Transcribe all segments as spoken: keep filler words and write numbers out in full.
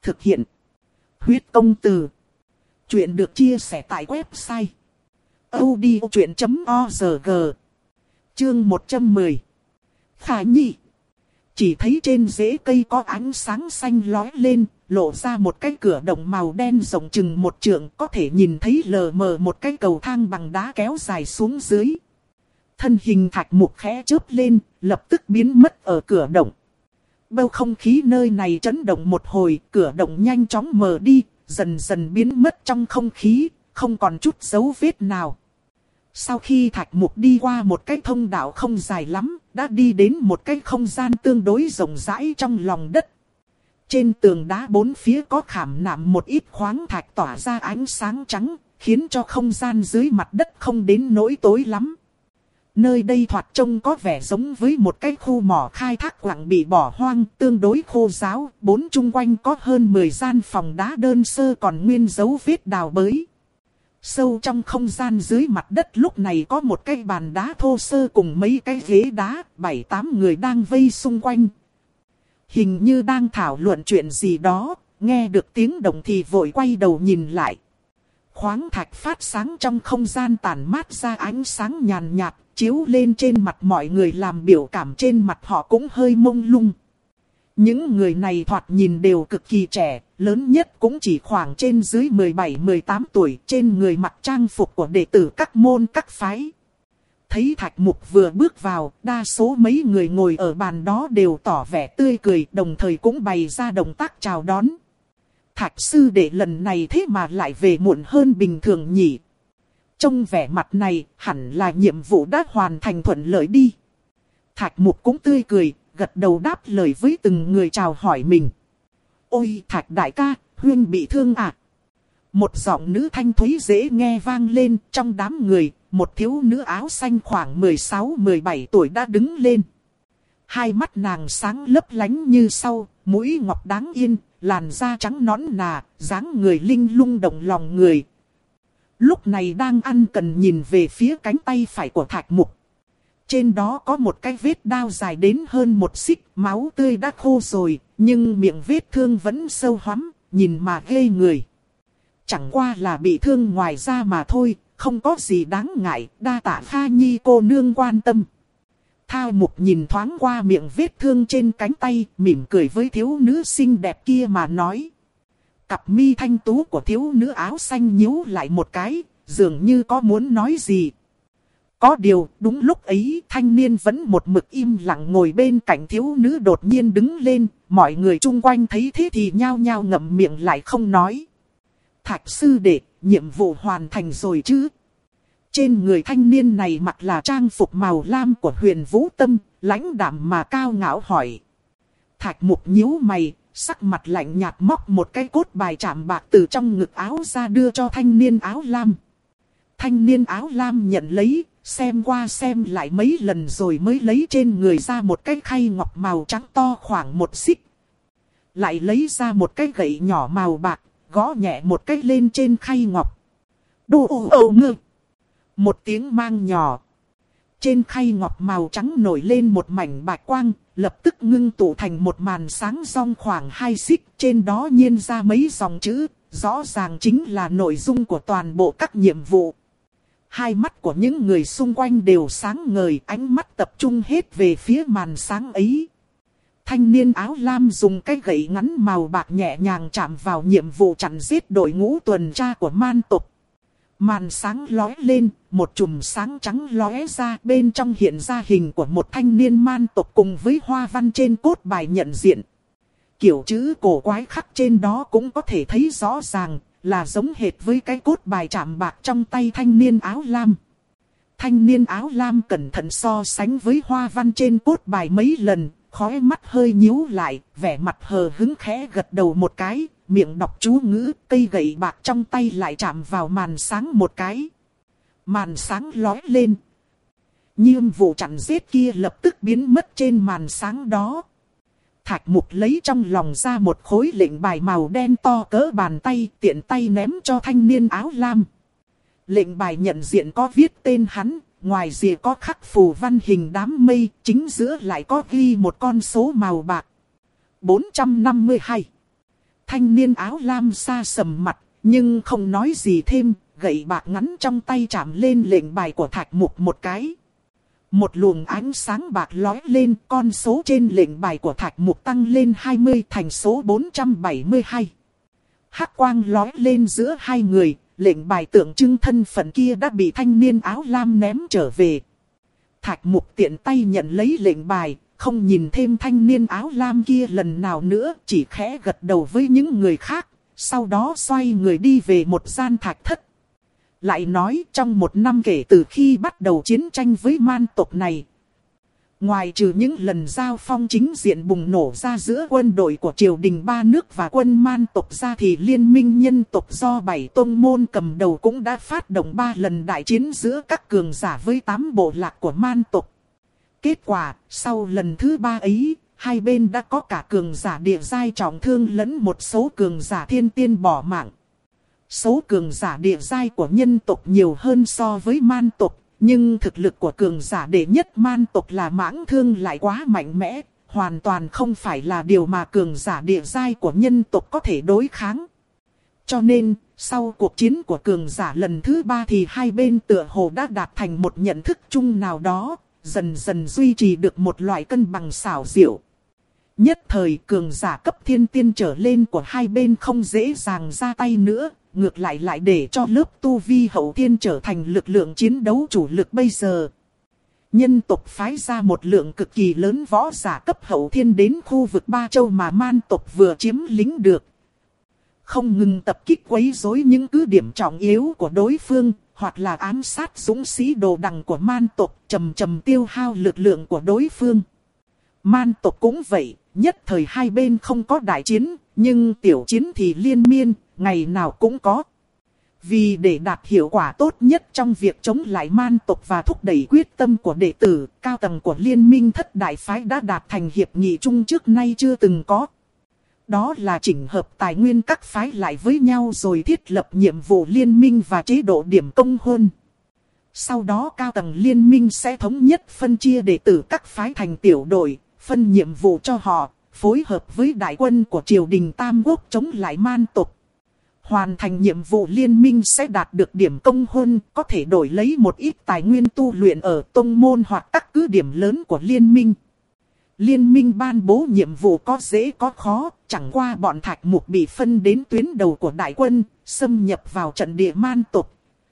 Thực hiện. Huyết công từ. Chuyện được chia sẻ tại website audiochuyện chấm org. Chương một trăm mười. Khả nhi. Chỉ thấy trên rễ cây có ánh sáng xanh lóe lên, lộ ra một cái cửa động màu đen rộng chừng một trượng, có thể nhìn thấy lờ mờ một cái cầu thang bằng đá kéo dài xuống dưới. Thân hình Thạch Mục khẽ chớp lên, lập tức biến mất ở cửa động. Bầu không khí nơi này chấn động một hồi, cửa động nhanh chóng mờ đi, dần dần biến mất trong không khí, không còn chút dấu vết nào. Sau khi Thạch Mục đi qua một cái thông đạo không dài lắm, đã đi đến một cái không gian tương đối rộng rãi trong lòng đất. Trên tường đá bốn phía có khảm nạm một ít khoáng thạch tỏa ra ánh sáng trắng, khiến cho không gian dưới mặt đất không đến nỗi tối lắm. Nơi đây thoạt trông có vẻ giống với một cái khu mỏ khai thác quặng bị bỏ hoang, tương đối khô ráo, bốn chung quanh có hơn mười gian phòng đá đơn sơ còn nguyên dấu vết đào bới. Sâu trong không gian dưới mặt đất lúc này có một cái bàn đá thô sơ cùng mấy cái ghế đá, bảy tám người đang vây xung quanh. Hình như đang thảo luận chuyện gì đó, nghe được tiếng động thì vội quay đầu nhìn lại. Khoáng thạch phát sáng trong không gian tản mát ra ánh sáng nhàn nhạt, chiếu lên trên mặt mọi người làm biểu cảm trên mặt họ cũng hơi mông lung. Những người này thoạt nhìn đều cực kỳ trẻ, lớn nhất cũng chỉ khoảng trên dưới mười bảy mười tám tuổi, trên người mặc trang phục của đệ tử các môn các phái. Thấy Thạch Mục vừa bước vào, đa số mấy người ngồi ở bàn đó đều tỏ vẻ tươi cười, đồng thời cũng bày ra động tác chào đón. Thạch sư đệ lần này thế mà lại về muộn hơn bình thường nhỉ? Trông vẻ mặt này, hẳn là nhiệm vụ đã hoàn thành thuận lợi đi. Thạch Mục cũng tươi cười, gật đầu đáp lời với từng người chào hỏi mình. Ôi Thạch đại ca, huynh bị thương à? Một giọng nữ thanh thúy dễ nghe vang lên trong đám người, một thiếu nữ áo xanh khoảng mười sáu mười bảy tuổi đã đứng lên. Hai mắt nàng sáng lấp lánh như sau, mũi ngọc đáng yên, làn da trắng nõn nà, dáng người linh lung động lòng người. Lúc này đang ăn cần nhìn về phía cánh tay phải của Thạch Mục. Trên đó có một cái vết đao dài đến hơn một xích, máu tươi đã khô rồi, nhưng miệng vết thương vẫn sâu hoắm, nhìn mà ghê người. Chẳng qua là bị thương ngoài da mà thôi, không có gì đáng ngại, đa tạ Kha Nhi cô nương quan tâm. Thao Mục nhìn thoáng qua miệng vết thương trên cánh tay, mỉm cười với thiếu nữ xinh đẹp kia mà nói. Cặp mi thanh tú của thiếu nữ áo xanh nhíu lại một cái, dường như có muốn nói gì. Có điều, đúng lúc ấy, thanh niên vẫn một mực im lặng ngồi bên cạnh thiếu nữ đột nhiên đứng lên, mọi người chung quanh thấy thế thì nhao nhao ngậm miệng lại không nói. Thạch sư đệ, nhiệm vụ hoàn thành rồi chứ? Trên người thanh niên này mặc là trang phục màu lam của Huyền Vũ Tâm, lãnh đạm mà cao ngạo hỏi. Thạch Mục nhíu mày, sắc mặt lạnh nhạt móc một cái cốt bài chạm bạc từ trong ngực áo ra đưa cho thanh niên áo lam. Thanh niên áo lam nhận lấy, xem qua xem lại mấy lần rồi mới lấy trên người ra một cái khay ngọc màu trắng to khoảng một xích. Lại lấy ra một cái gậy nhỏ màu bạc, gõ nhẹ một cái lên trên khay ngọc. Đô ô ô ngư. Một tiếng mang nhỏ. Trên khay ngọc màu trắng nổi lên một mảnh bạch quang, lập tức ngưng tụ thành một màn sáng rong khoảng hai xích. Trên đó nhiên ra mấy dòng chữ, rõ ràng chính là nội dung của toàn bộ các nhiệm vụ. Hai mắt của những người xung quanh đều sáng ngời, ánh mắt tập trung hết về phía màn sáng ấy. Thanh niên áo lam dùng cái gậy ngắn màu bạc nhẹ nhàng chạm vào nhiệm vụ chặn giết đội ngũ tuần tra của man tộc. Màn sáng lóe lên, một chùm sáng trắng lóe ra, bên trong hiện ra hình của một thanh niên man tộc cùng với hoa văn trên cốt bài nhận diện. Kiểu chữ cổ quái khắc trên đó cũng có thể thấy rõ ràng, là giống hệt với cái cốt bài chạm bạc trong tay thanh niên áo lam. Thanh niên áo lam cẩn thận so sánh với hoa văn trên cốt bài mấy lần, khóe mắt hơi nhíu lại, vẻ mặt hờ hứng khẽ gật đầu một cái, miệng đọc chú ngữ, cây gậy bạc trong tay lại chạm vào màn sáng một cái. Màn sáng lóe lên. Nhiệm vụ chặn giết kia lập tức biến mất trên màn sáng đó. Thạch Mục lấy trong lòng ra một khối lệnh bài màu đen to cỡ bàn tay, tiện tay ném cho thanh niên áo lam. Lệnh bài nhận diện có viết tên hắn, ngoài rìa có khắc phù văn hình đám mây, chính giữa lại có ghi một con số màu bạc. bốn trăm năm mươi hai. Thanh niên áo lam xa sầm mặt, nhưng không nói gì thêm, gậy bạc ngắn trong tay chạm lên lệnh bài của Thạch Mục một cái. Một luồng ánh sáng bạc lóe lên, con số trên lệnh bài của Thạch Mục tăng lên hai mươi thành số bốn trăm bảy mươi hai. Hắc quang lóe lên giữa hai người, lệnh bài tượng trưng thân phận kia đã bị thanh niên áo lam ném trở về. Thạch Mục tiện tay nhận lấy lệnh bài, không nhìn thêm thanh niên áo lam kia lần nào nữa, chỉ khẽ gật đầu với những người khác, sau đó xoay người đi về một gian thạch thất. Lại nói trong một năm kể từ khi bắt đầu chiến tranh với man tộc này, ngoài trừ những lần giao phong chính diện bùng nổ ra giữa quân đội của triều đình ba nước và quân man tộc ra thì liên minh nhân tộc do bảy tông môn cầm đầu cũng đã phát động ba lần đại chiến giữa các cường giả với tám bộ lạc của man tộc. Kết quả, sau lần thứ ba ấy, hai bên đã có cả cường giả địa giai trọng thương lẫn một số cường giả thiên tiên bỏ mạng. Số cường giả địa giai của nhân tộc nhiều hơn so với man tộc, nhưng thực lực của cường giả đệ nhất man tộc là Mãng Thương lại quá mạnh mẽ, hoàn toàn không phải là điều mà cường giả địa giai của nhân tộc có thể đối kháng. Cho nên, sau cuộc chiến của cường giả lần thứ ba thì hai bên tựa hồ đã đạt thành một nhận thức chung nào đó, dần dần duy trì được một loại cân bằng xảo diệu. Nhất thời cường giả cấp thiên tiên trở lên của hai bên không dễ dàng ra tay nữa, ngược lại lại để cho lớp tu vi hậu thiên trở thành lực lượng chiến đấu chủ lực bây giờ. Nhân tộc phái ra một lượng cực kỳ lớn võ giả cấp hậu thiên đến khu vực Ba Châu mà man tộc vừa chiếm lĩnh được. Không ngừng tập kích quấy rối những cứ điểm trọng yếu của đối phương, hoặc là ám sát dũng sĩ đồ đằng của man tộc, chầm chầm tiêu hao lực lượng của đối phương. Man tộc cũng vậy, nhất thời hai bên không có đại chiến, nhưng tiểu chiến thì liên miên, ngày nào cũng có. Vì để đạt hiệu quả tốt nhất trong việc chống lại man tộc và thúc đẩy quyết tâm của đệ tử, cao tầng của liên minh thất đại phái đã đạt thành hiệp nghị chung trước nay chưa từng có. Đó là chỉnh hợp tài nguyên các phái lại với nhau rồi thiết lập nhiệm vụ liên minh và chế độ điểm công huân. Sau đó cao tầng liên minh sẽ thống nhất phân chia đệ tử các phái thành tiểu đội, phân nhiệm vụ cho họ, phối hợp với đại quân của triều đình Tam Quốc chống lại man tộc. Hoàn thành nhiệm vụ liên minh sẽ đạt được điểm công huân, có thể đổi lấy một ít tài nguyên tu luyện ở tông môn hoặc các cứ điểm lớn của liên minh. Liên minh ban bố nhiệm vụ có dễ có khó, chẳng qua bọn Thạch Mục bị phân đến tuyến đầu của đại quân, xâm nhập vào trận địa man tộc.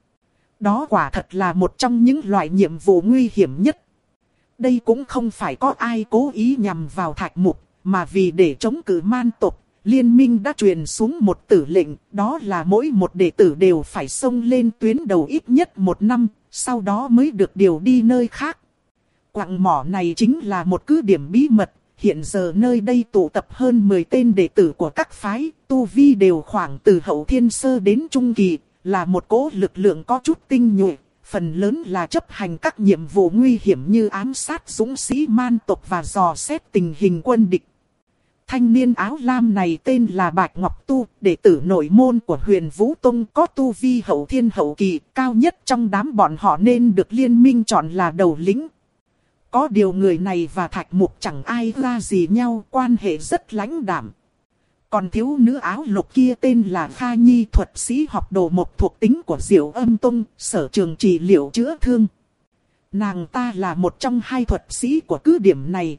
Đó quả thật là một trong những loại nhiệm vụ nguy hiểm nhất. Đây cũng không phải có ai cố ý nhằm vào Thạch Mục, mà vì để chống cự man tộc, liên minh đã truyền xuống một tử lệnh, đó là mỗi một đệ tử đều phải xông lên tuyến đầu ít nhất một năm, sau đó mới được điều đi nơi khác. Quặng mỏ này chính là một cứ điểm bí mật, hiện giờ nơi đây tụ tập hơn mười tên đệ tử của các phái, tu vi đều khoảng từ hậu thiên sơ đến trung kỳ, là một cỗ lực lượng có chút tinh nhuệ, phần lớn là chấp hành các nhiệm vụ nguy hiểm như ám sát dũng sĩ man tộc và dò xét tình hình quân địch. Thanh niên áo lam này tên là Bạch Ngọc Tu, đệ tử nội môn của Huyền Vũ Tông, có tu vi hậu thiên hậu kỳ, cao nhất trong đám bọn họ nên được liên minh chọn là đầu lĩnh. Có điều người này và Thạch Mục chẳng ai ra gì nhau, quan hệ rất lãnh đạm. Còn thiếu nữ áo lục kia tên là Kha Nhi, thuật sĩ học đồ một thuộc tính của Diệu Âm Tông, sở trường trị liệu chữa thương. Nàng ta là một trong hai thuật sĩ của cứ điểm này.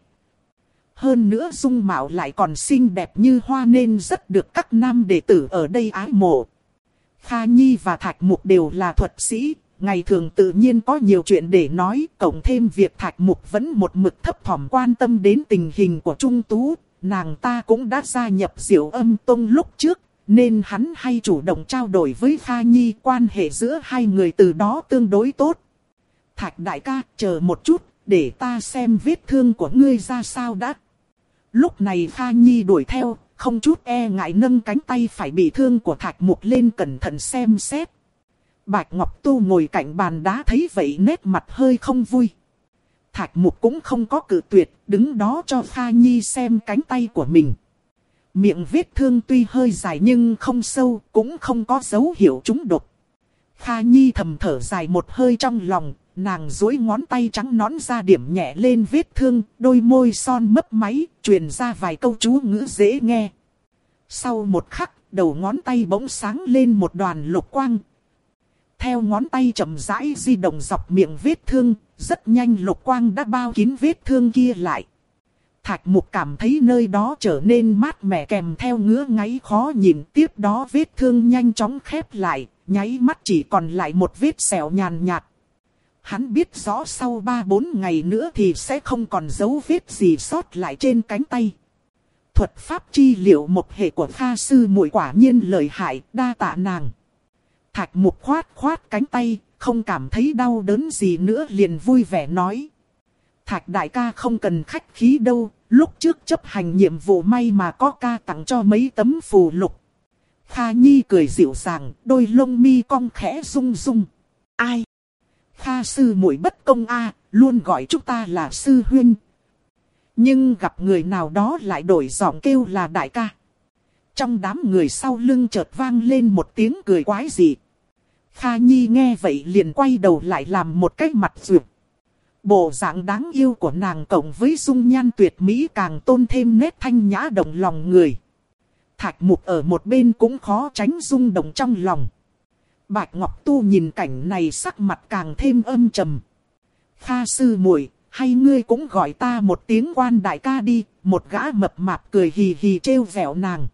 Hơn nữa dung mạo lại còn xinh đẹp như hoa nên rất được các nam đệ tử ở đây ái mộ. Kha Nhi và Thạch Mục đều là thuật sĩ, ngày thường tự nhiên có nhiều chuyện để nói, cộng thêm việc Thạch Mục vẫn một mực thấp thỏm quan tâm đến tình hình của Trung Tú, nàng ta cũng đã gia nhập Diệu Âm Tông lúc trước, nên hắn hay chủ động trao đổi với Kha Nhi, quan hệ giữa hai người từ đó tương đối tốt. Thạch đại ca, chờ một chút, để ta xem vết thương của ngươi ra sao đã. Lúc này Kha Nhi đuổi theo, không chút e ngại nâng cánh tay phải bị thương của Thạch Mục lên cẩn thận xem xét. Bạch Ngọc Tu ngồi cạnh bàn đá thấy vậy nét mặt hơi không vui. Thạch Mục cũng không có cự tuyệt, đứng đó cho Kha Nhi xem cánh tay của mình. Miệng vết thương tuy hơi dài nhưng không sâu, cũng không có dấu hiệu trúng độc. Kha Nhi thầm thở dài một hơi trong lòng, nàng duỗi ngón tay trắng nõn ra điểm nhẹ lên vết thương, đôi môi son mấp máy, truyền ra vài câu chú ngữ dễ nghe. Sau một khắc, đầu ngón tay bỗng sáng lên một đoàn lục quang. Theo ngón tay chậm rãi di động dọc miệng vết thương, rất nhanh lục quang đã bao kín vết thương kia lại. Thạch Mục cảm thấy nơi đó trở nên mát mẻ kèm theo ngứa ngáy khó nhìn. Tiếp đó vết thương nhanh chóng khép lại, nháy mắt chỉ còn lại một vết sẹo nhàn nhạt. Hắn biết rõ sau ba bốn ngày nữa thì sẽ không còn dấu vết gì sót lại trên cánh tay. Thuật pháp chi liệu một hệ của Kha sư muội quả nhiên lợi hại, đa tạ nàng. Thạch Mục khoát khoát cánh tay, không cảm thấy đau đớn gì nữa liền vui vẻ nói. Thạch đại ca không cần khách khí đâu, lúc trước chấp hành nhiệm vụ may mà có ca tặng cho mấy tấm phù lục. Kha Nhi cười dịu dàng, đôi lông mi cong khẽ rung rung. Ai? Kha sư muội bất công a, luôn gọi chúng ta là sư huynh. Nhưng gặp người nào đó lại đổi giọng kêu là đại ca. Trong đám người sau lưng chợt vang lên một tiếng cười quái dị. Kha Nhi nghe vậy liền quay đầu lại làm một cái mặt duyệt. Bộ dạng đáng yêu của nàng cộng với dung nhan tuyệt mỹ càng tôn thêm nét thanh nhã động lòng người. Thạch Mục ở một bên cũng khó tránh rung động trong lòng. Bạch Ngọc Tu nhìn cảnh này sắc mặt càng thêm âm trầm. Kha sư muội, hay ngươi cũng gọi ta một tiếng quan đại ca đi, một gã mập mạp cười hì hì trêu vẹo nàng.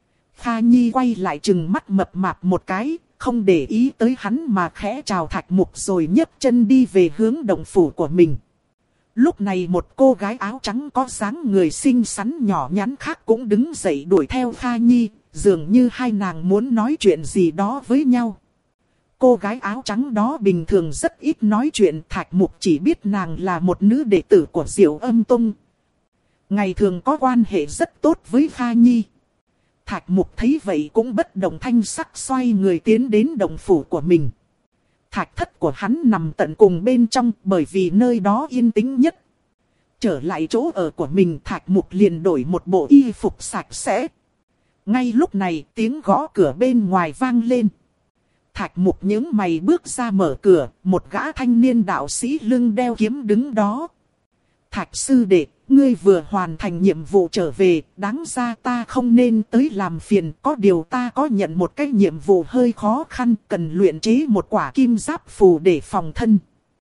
Kha Nhi quay lại trừng mắt mập mạp một cái, không để ý tới hắn mà khẽ chào Thạch Mục rồi nhấc chân đi về hướng động phủ của mình. Lúc này một cô gái áo trắng có dáng người xinh xắn nhỏ nhắn khác cũng đứng dậy đuổi theo Kha Nhi, dường như hai nàng muốn nói chuyện gì đó với nhau. Cô gái áo trắng đó bình thường rất ít nói chuyện, Thạch Mục chỉ biết nàng là một nữ đệ tử của Diệu Âm Tông. Ngày thường có quan hệ rất tốt với Kha Nhi. Thạch Mục thấy vậy cũng bất động thanh sắc xoay người tiến đến động phủ của mình. Thạch thất của hắn nằm tận cùng bên trong bởi vì nơi đó yên tĩnh nhất. Trở lại chỗ ở của mình, Thạch Mục liền đổi một bộ y phục sạch sẽ. Ngay lúc này tiếng gõ cửa bên ngoài vang lên. Thạch Mục nhướng mày bước ra mở cửa, một gã thanh niên đạo sĩ lưng đeo kiếm đứng đó. Thạch sư đệ, ngươi vừa hoàn thành nhiệm vụ trở về, đáng ra ta không nên tới làm phiền, có điều ta có nhận một cái nhiệm vụ hơi khó khăn, cần luyện chế một quả kim giáp phù để phòng thân.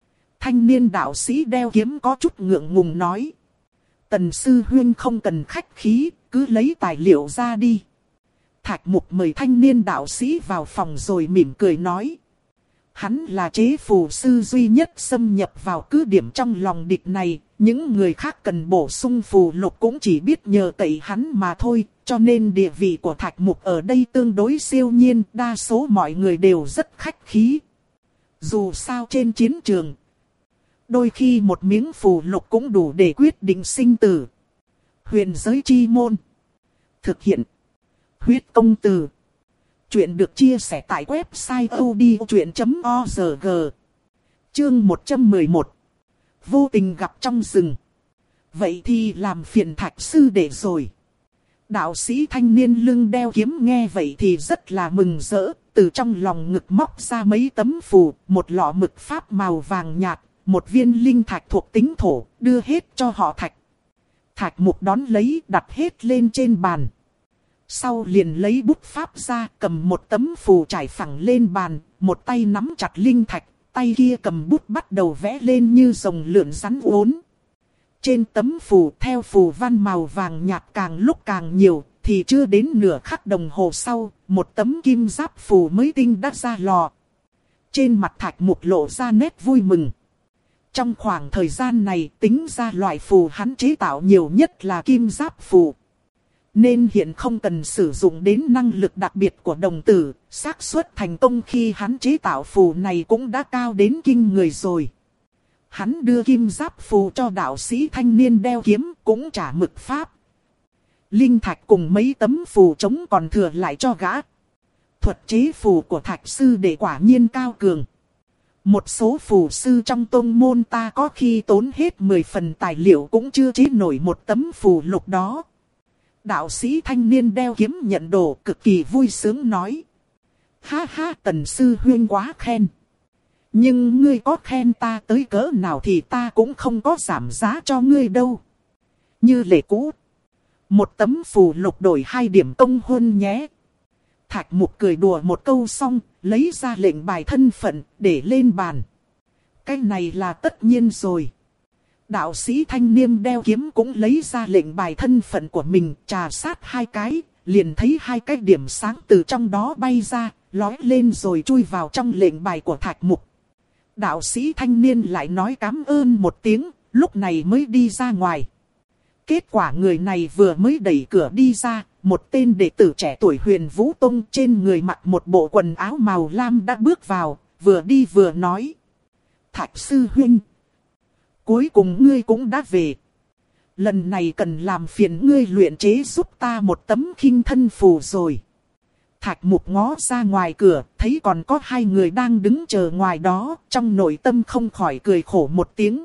Thanh niên đạo sĩ đeo kiếm có chút ngượng ngùng nói. Tần sư huynh không cần khách khí, cứ lấy tài liệu ra đi. Thạch Mục mời thanh niên đạo sĩ vào phòng rồi mỉm cười nói. Hắn là chế phù sư duy nhất xâm nhập vào cứ điểm trong lòng địch này. Những người khác cần bổ sung phù lục cũng chỉ biết nhờ cậy hắn mà thôi. Cho nên địa vị của Thạch Mục ở đây tương đối siêu nhiên. Đa số mọi người đều rất khách khí. Dù sao trên chiến trường, đôi khi một miếng phù lục cũng đủ để quyết định sinh tử. Huyền giới chi môn. Thực hiện. Huyết công từ. Chuyện được chia sẻ tại website odchuyện chấm org. Chương một trăm mười một. Vô tình gặp trong rừng. Vậy thì làm phiền Thạch sư đệ rồi. Đạo sĩ thanh niên lưng đeo kiếm nghe vậy thì rất là mừng rỡ. Từ trong lòng ngực móc ra mấy tấm phù, một lọ mực pháp màu vàng nhạt, một viên linh thạch thuộc tính thổ, đưa hết cho họ Thạch. Thạch Mục đón lấy đặt hết lên trên bàn. Sau liền lấy bút pháp ra, cầm một tấm phù trải phẳng lên bàn, một tay nắm chặt linh thạch, tay kia cầm bút bắt đầu vẽ lên như rồng lượn rắn uốn. Trên tấm phù theo phù văn màu vàng nhạt càng lúc càng nhiều, thì chưa đến nửa khắc đồng hồ sau, một tấm kim giáp phù mới tinh đã ra lò. Trên mặt Thạch Mục lộ ra nét vui mừng. Trong khoảng thời gian này tính ra loại phù hắn chế tạo nhiều nhất là kim giáp phù. Nên hiện không cần sử dụng đến năng lực đặc biệt của đồng tử, xác suất thành công khi hắn chế tạo phù này cũng đã cao đến kinh người rồi. Hắn đưa kim giáp phù cho đạo sĩ thanh niên đeo kiếm, cũng trả mực pháp. Linh thạch cùng mấy tấm phù trống còn thừa lại cho gã. Thuật chế phù của Thạch sư đệ quả nhiên cao cường. Một số phù sư trong tông môn ta có khi tốn hết mười phần tài liệu cũng chưa chế nổi một tấm phù lục đó. Đạo sĩ thanh niên đeo kiếm nhận đồ cực kỳ vui sướng nói. Ha ha, Tần sư huynh quá khen. Nhưng ngươi có khen ta tới cỡ nào thì ta cũng không có giảm giá cho ngươi đâu. Như lệ cũ, Một tấm phù lục đổi hai điểm công huân nhé. Thạch Mục cười đùa một câu xong, lấy ra lệnh bài thân phận, để lên bàn. Cái này là tất nhiên rồi. Đạo sĩ thanh niên đeo kiếm cũng lấy ra lệnh bài thân phận của mình, trà sát hai cái, liền thấy hai cái điểm sáng từ trong đó bay ra, lói lên rồi chui vào trong lệnh bài của Thạch Mục. Đạo sĩ thanh niên lại nói cảm ơn một tiếng, lúc này mới đi ra ngoài. Kết quả người này vừa mới đẩy cửa đi ra, một tên đệ tử trẻ tuổi Huyền Vũ Tông trên người mặc một bộ quần áo màu lam đã bước vào, vừa đi vừa nói. Thạch sư huynh, cuối cùng ngươi cũng đã về. Lần này cần làm phiền ngươi luyện chế giúp ta một tấm khinh thân phù rồi. Thạch Mục ngó ra ngoài cửa, thấy còn có hai người đang đứng chờ ngoài đó, trong nội tâm không khỏi cười khổ một tiếng.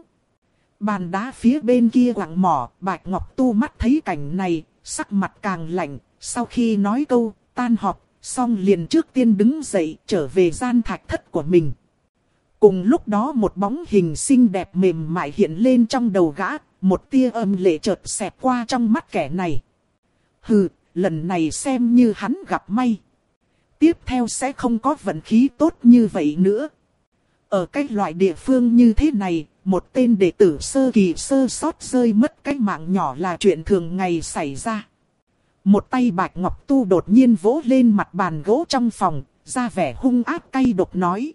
Bàn đá phía bên kia quặng mỏ, Bạch Ngọc Tu mắt thấy cảnh này, sắc mặt càng lạnh, sau khi nói câu, tan họp, xong liền trước tiên đứng dậy, trở về gian thạch thất của mình. Cùng lúc đó một bóng hình xinh đẹp mềm mại hiện lên trong đầu gã, một tia âm lệ chợt xẹt qua trong mắt kẻ này. Hừ, lần này xem như hắn gặp may. Tiếp theo sẽ không có vận khí tốt như vậy nữa. Ở cái loại địa phương như thế này, một tên đệ tử sơ kỳ sơ sót rơi mất cái mạng nhỏ là chuyện thường ngày xảy ra. Một tay Bạch Ngọc Tu đột nhiên vỗ lên mặt bàn gỗ trong phòng, ra vẻ hung ác cay độc nói.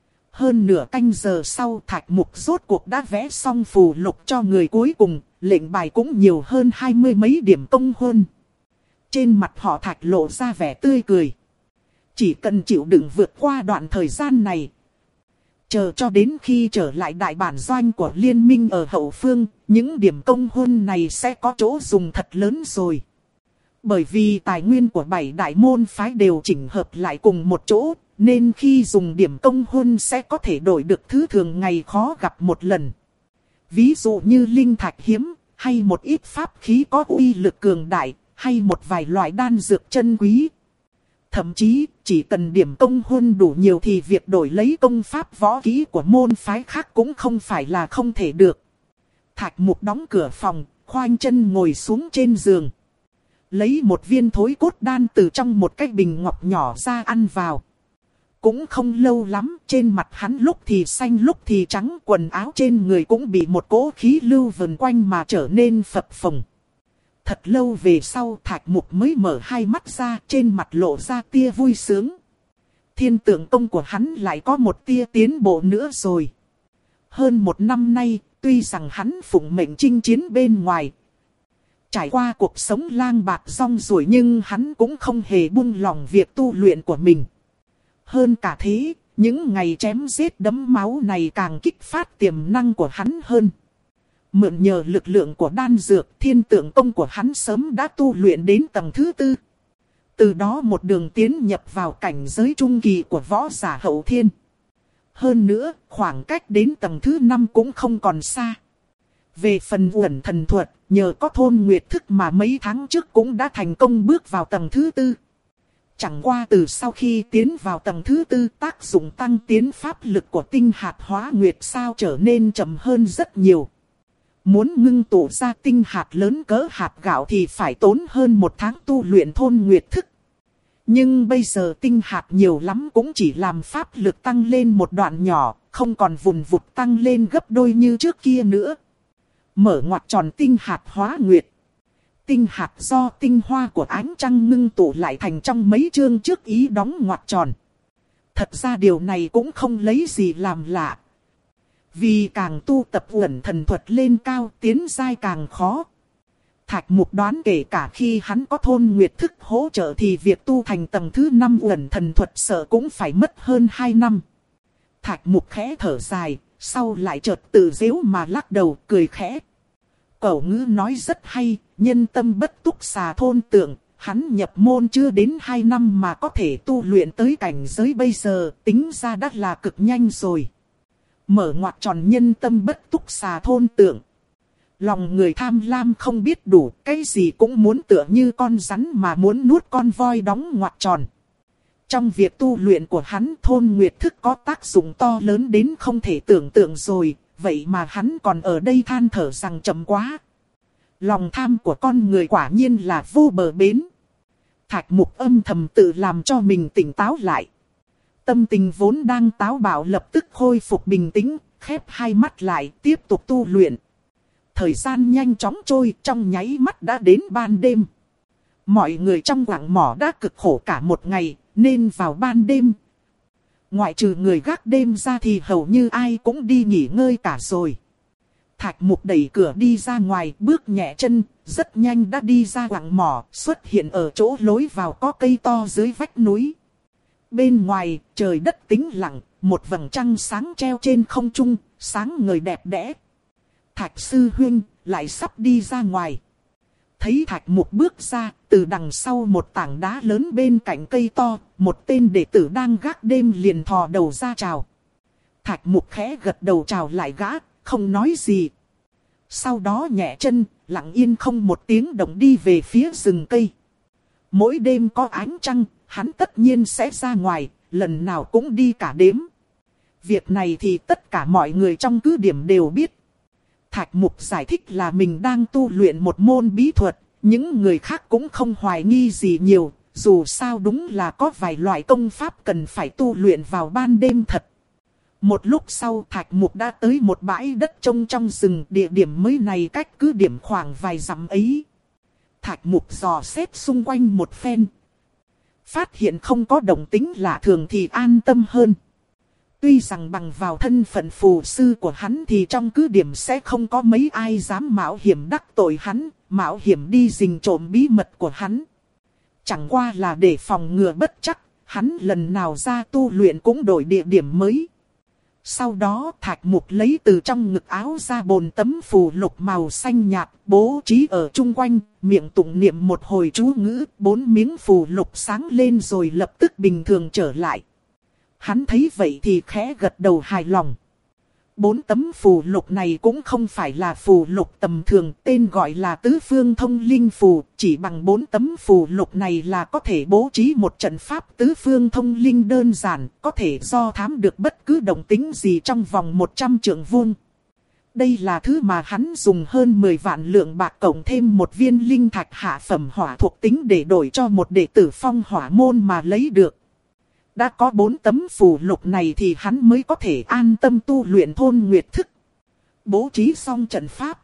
Hơn nửa canh giờ sau, Thạch Mục rốt cuộc đã vẽ xong phù lục cho người cuối cùng, lệnh bài cũng nhiều hơn hai mươi mấy điểm công hơn. Trên mặt họ Thạch lộ ra vẻ tươi cười. Chỉ cần chịu đựng vượt qua đoạn thời gian này, chờ cho đến khi trở lại đại bản doanh của liên minh ở hậu phương, những điểm công huân này sẽ có chỗ dùng thật lớn rồi. Bởi vì tài nguyên của bảy đại môn phái đều chỉnh hợp lại cùng một chỗ, nên khi dùng điểm công huân sẽ có thể đổi được thứ thường ngày khó gặp một lần. Ví dụ như linh thạch hiếm, hay một ít pháp khí có uy lực cường đại, hay một vài loại đan dược chân quý. Thậm chí, chỉ cần điểm công huân đủ nhiều thì việc đổi lấy công pháp võ kỹ của môn phái khác cũng không phải là không thể được. Thạch Mục đóng cửa phòng, khoanh chân ngồi xuống trên giường. Lấy một viên thối cốt đan từ trong một cái bình ngọc nhỏ ra ăn vào. Cũng không lâu lắm, trên mặt hắn lúc thì xanh lúc thì trắng, quần áo trên người cũng bị một cỗ khí lưu vần quanh mà trở nên phập phồng. Thật lâu về sau Thạch Mục mới mở hai mắt ra, trên mặt lộ ra tia vui sướng. Thiên tượng công của hắn lại có một tia tiến bộ nữa rồi. Hơn một năm nay, tuy rằng hắn phụng mệnh chinh chiến bên ngoài, trải qua cuộc sống lang bạc rong ruổi, nhưng hắn cũng không hề buông lòng việc tu luyện của mình. Hơn cả thế, những ngày chém giết đẫm máu này càng kích phát tiềm năng của hắn hơn. Mượn nhờ lực lượng của đan dược, thiên tượng công của hắn sớm đã tu luyện đến tầng thứ tư. Từ đó một đường tiến nhập vào cảnh giới trung kỳ của võ giả hậu thiên. Hơn nữa, khoảng cách đến tầng thứ năm cũng không còn xa. Về phần uẩn thần thuật, nhờ có thôn nguyệt thức mà mấy tháng trước cũng đã thành công bước vào tầng thứ tư. Chẳng qua từ sau khi tiến vào tầng thứ tư, tác dụng tăng tiến pháp lực của tinh hạt hóa nguyệt sao trở nên chậm hơn rất nhiều. Muốn ngưng tụ ra tinh hạt lớn cỡ hạt gạo thì phải tốn hơn một tháng tu luyện thôn nguyệt thức. Nhưng bây giờ tinh hạt nhiều lắm cũng chỉ làm pháp lực tăng lên một đoạn nhỏ, không còn vùn vụt tăng lên gấp đôi như trước kia nữa. Mở ngoặc tròn tinh hạt hóa nguyệt. Tinh hạt do tinh hoa của ánh trăng ngưng tụ lại thành trong mấy chương trước ý đóng ngoặc tròn. Thật ra điều này cũng không lấy gì làm lạ. Vì càng tu tập uẩn thần thuật lên cao, tiến giai càng khó. Thạch Mục đoán kể cả khi hắn có thôn nguyệt thức hỗ trợ thì việc tu thành tầng thứ năm uẩn thần thuật sợ cũng phải mất hơn hai năm. Thạch Mục khẽ thở dài, sau lại chợt tự giễu mà lắc đầu cười khẽ. Cẩu ngữ nói rất hay, nhân tâm bất túc xà thôn tượng, hắn nhập môn chưa đến hai năm mà có thể tu luyện tới cảnh giới bây giờ, tính ra đã là cực nhanh rồi. Mở ngoặc tròn nhân tâm bất túc xà thôn tượng. Lòng người tham lam không biết đủ, cái gì cũng muốn tựa như con rắn mà muốn nuốt con voi đóng ngoặc tròn. Trong việc tu luyện của hắn, thôn nguyệt thức có tác dụng to lớn đến không thể tưởng tượng rồi, vậy mà hắn còn ở đây than thở rằng chậm quá. Lòng tham của con người quả nhiên là vô bờ bến. Thạch Mục âm thầm tự làm cho mình tỉnh táo lại. Tâm tình vốn đang táo bạo lập tức khôi phục bình tĩnh, khép hai mắt lại tiếp tục tu luyện. Thời gian nhanh chóng trôi, trong nháy mắt đã đến ban đêm. Mọi người trong quặng mỏ đã cực khổ cả một ngày, nên vào ban đêm. Ngoại trừ người gác đêm ra thì hầu như ai cũng đi nghỉ ngơi cả rồi. Thạch Mục đẩy cửa đi ra ngoài, bước nhẹ chân, rất nhanh đã đi ra quặng mỏ, xuất hiện ở chỗ lối vào có cây to dưới vách núi. Bên ngoài, trời đất tĩnh lặng, một vầng trăng sáng treo trên không trung, sáng ngời đẹp đẽ. Thạch sư huynh lại sắp đi ra ngoài. Thấy Thạch Mục bước ra, từ đằng sau một tảng đá lớn bên cạnh cây to, một tên đệ tử đang gác đêm liền thò đầu ra chào. Thạch Mục khẽ gật đầu chào lại gã, không nói gì. Sau đó nhẹ chân, lặng yên không một tiếng động đi về phía rừng cây. Mỗi đêm có ánh trăng, hắn tất nhiên sẽ ra ngoài, lần nào cũng đi cả đêm. Việc này thì tất cả mọi người trong cứ điểm đều biết. Thạch Mục giải thích là mình đang tu luyện một môn bí thuật, những người khác cũng không hoài nghi gì nhiều, dù sao đúng là có vài loại công pháp cần phải tu luyện vào ban đêm thật. Một lúc sau Thạch Mục đã tới một bãi đất trông trong rừng, địa điểm mới này cách cứ điểm khoảng vài dặm ấy. Thạch Mục dò xét xung quanh một phen. Phát hiện không có động tĩnh lạ thường thì an tâm hơn. Tuy rằng bằng vào thân phận phù sư của hắn thì trong cứ điểm sẽ không có mấy ai dám mạo hiểm đắc tội hắn, mạo hiểm đi rình trộm bí mật của hắn. Chẳng qua là để phòng ngừa bất chắc, hắn lần nào ra tu luyện cũng đổi địa điểm mới. Sau đó Thạch Mục lấy từ trong ngực áo ra bồn tấm phù lục màu xanh nhạt, bố trí ở chung quanh, miệng tụng niệm một hồi chú ngữ, bốn miếng phù lục sáng lên rồi lập tức bình thường trở lại. Hắn thấy vậy thì khẽ gật đầu hài lòng. Bốn tấm phù lục này cũng không phải là phù lục tầm thường, tên gọi là tứ phương thông linh phù, chỉ bằng bốn tấm phù lục này là có thể bố trí một trận pháp tứ phương thông linh đơn giản, có thể do thám được bất cứ động tĩnh gì trong vòng một trăm trượng vuông. Đây là thứ mà hắn dùng hơn mười vạn lượng bạc cộng thêm một viên linh thạch hạ phẩm hỏa thuộc tính để đổi cho một đệ tử phong hỏa môn mà lấy được. Đã có bốn tấm phù lục này thì hắn mới có thể an tâm tu luyện thôn nguyệt thức. Bố trí xong trận pháp.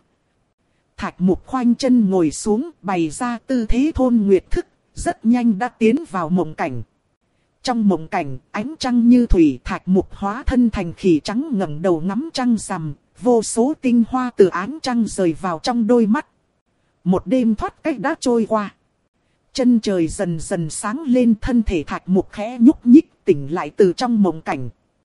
Thạch Mục khoanh chân ngồi xuống bày ra tư thế thôn nguyệt thức, rất nhanh đã tiến vào mộng cảnh. Trong mộng cảnh, ánh trăng như thủy, Thạch Mục hóa thân thành khỉ trắng ngẩng đầu ngắm trăng rằm, vô số tinh hoa từ ánh trăng rơi vào trong đôi mắt. Một đêm thoát cách đã trôi qua. Chân trời dần dần sáng lên, thân thể Thạch Mục khẽ nhúc nhích tỉnh lại từ trong mộng cảnh.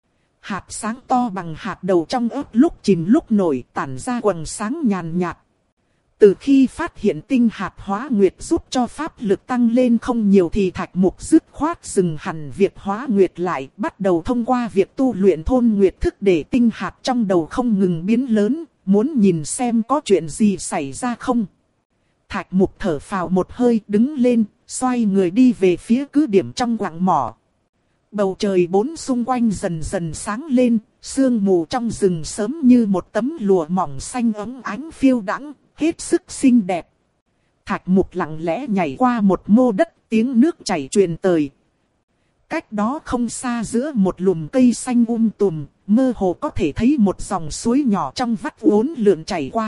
Hạt sáng to bằng hạt đậu trong ớt lúc chìm lúc nổi tản ra quầng sáng nhàn nhạt. Từ khi phát hiện tinh hạt hóa nguyệt giúp cho pháp lực tăng lên không nhiều thì Thạch Mục dứt khoát dừng hẳn việc hóa nguyệt lại, bắt đầu thông qua việc tu luyện thôn nguyệt thức để tinh hạt trong đầu không ngừng biến lớn, muốn nhìn xem có chuyện gì xảy ra không. Thạch Mục thở phào một hơi đứng lên, xoay người đi về phía cứ điểm trong quặng mỏ. Bầu trời bốn xung quanh dần dần sáng lên, sương mù trong rừng sớm như một tấm lụa mỏng xanh óng ánh phiêu đãng, hết sức xinh đẹp. Thạch Mục lặng lẽ nhảy qua một mô đất, tiếng nước chảy truyền tới. Cách đó không xa giữa một lùm cây xanh um tùm, mơ hồ có thể thấy một dòng suối nhỏ trong vắt uốn lượn chảy qua.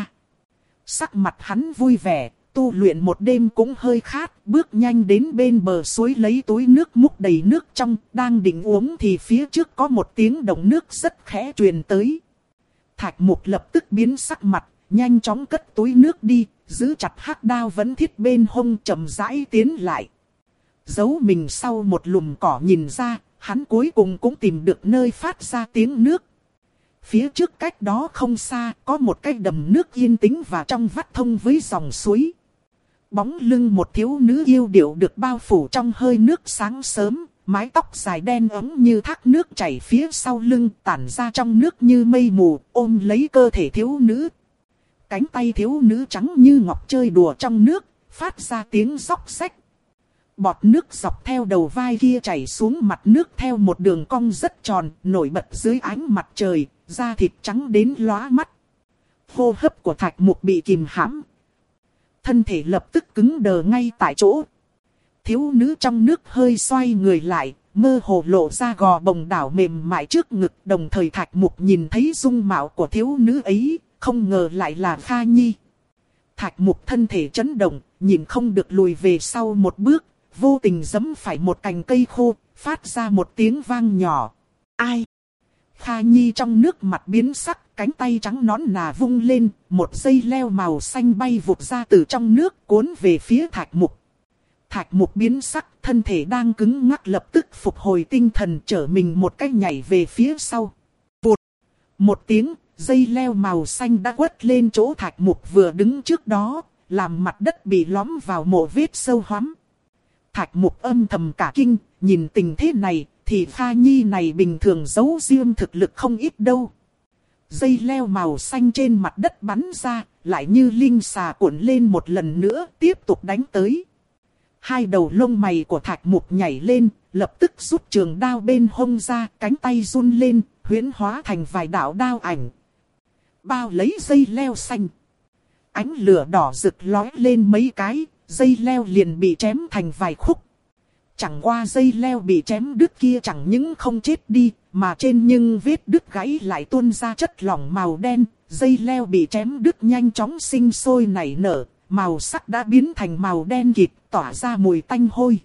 Sắc mặt hắn vui vẻ. Tu luyện một đêm cũng hơi khát, bước nhanh đến bên bờ suối lấy túi nước múc đầy nước trong, đang định uống thì phía trước có một tiếng động nước rất khẽ truyền tới. Thạch Mục lập tức biến sắc mặt, nhanh chóng cất túi nước đi, giữ chặt hắc đao vẫn thiết bên hông chậm rãi tiến lại. Giấu mình sau một lùm cỏ nhìn ra, hắn cuối cùng cũng tìm được nơi phát ra tiếng nước. Phía trước cách đó không xa, có một cái đầm nước yên tĩnh và trong vắt thông với dòng suối. Bóng lưng một thiếu nữ yêu điệu được bao phủ trong hơi nước sáng sớm, mái tóc dài đen ấm như thác nước chảy phía sau lưng tản ra trong nước như mây mù, ôm lấy cơ thể thiếu nữ. Cánh tay thiếu nữ trắng như ngọc chơi đùa trong nước, phát ra tiếng róc rách. Bọt nước dọc theo đầu vai kia chảy xuống mặt nước theo một đường cong rất tròn, nổi bật dưới ánh mặt trời, da thịt trắng đến lóa mắt. Hô hấp của Thạch Mục bị kìm hãm. thân thể lập tức cứng đờ ngay tại chỗ. Thiếu nữ trong nước hơi xoay người lại, mơ hồ lộ ra gò bồng đảo mềm mại trước ngực. Đồng thời Thạch Mục nhìn thấy dung mạo của thiếu nữ ấy, không ngờ lại là Kha Nhi. Thạch Mục thân thể chấn động, nhìn không được lùi về sau một bước, vô tình giẫm phải một cành cây khô, phát ra một tiếng vang nhỏ. Ai? Kha Nhi trong nước mặt biến sắc, cánh tay trắng nõn nà vung lên, một dây leo màu xanh bay vụt ra từ trong nước cuốn về phía Thạch Mục. Thạch Mục biến sắc, thân thể đang cứng ngắc lập tức phục hồi tinh thần, trở mình một cái nhảy về phía sau. Vụt! Một tiếng, dây leo màu xanh đã quất lên chỗ Thạch Mục vừa đứng trước đó, làm mặt đất bị lõm vào một vết sâu hoắm. Thạch Mục âm thầm cả kinh, nhìn tình thế này, thì Kha Nhi này bình thường giấu riêng thực lực không ít đâu. Dây leo màu xanh trên mặt đất bắn ra, lại như linh xà cuộn lên một lần nữa, tiếp tục đánh tới. Hai đầu lông mày của Thạch Mục nhảy lên, lập tức rút trường đao bên hông ra, cánh tay run lên, huyễn hóa thành vài đạo đao ảnh. Bao lấy dây leo xanh. Ánh lửa đỏ rực lóe lên mấy cái, dây leo liền bị chém thành vài khúc. Chẳng qua dây leo bị chém đứt kia chẳng những không chết đi, mà trên nhưng vết đứt gãy lại tuôn ra chất lỏng màu đen. Dây leo bị chém đứt nhanh chóng sinh sôi nảy nở, màu sắc đã biến thành màu đen kịt, tỏa ra mùi tanh hôi.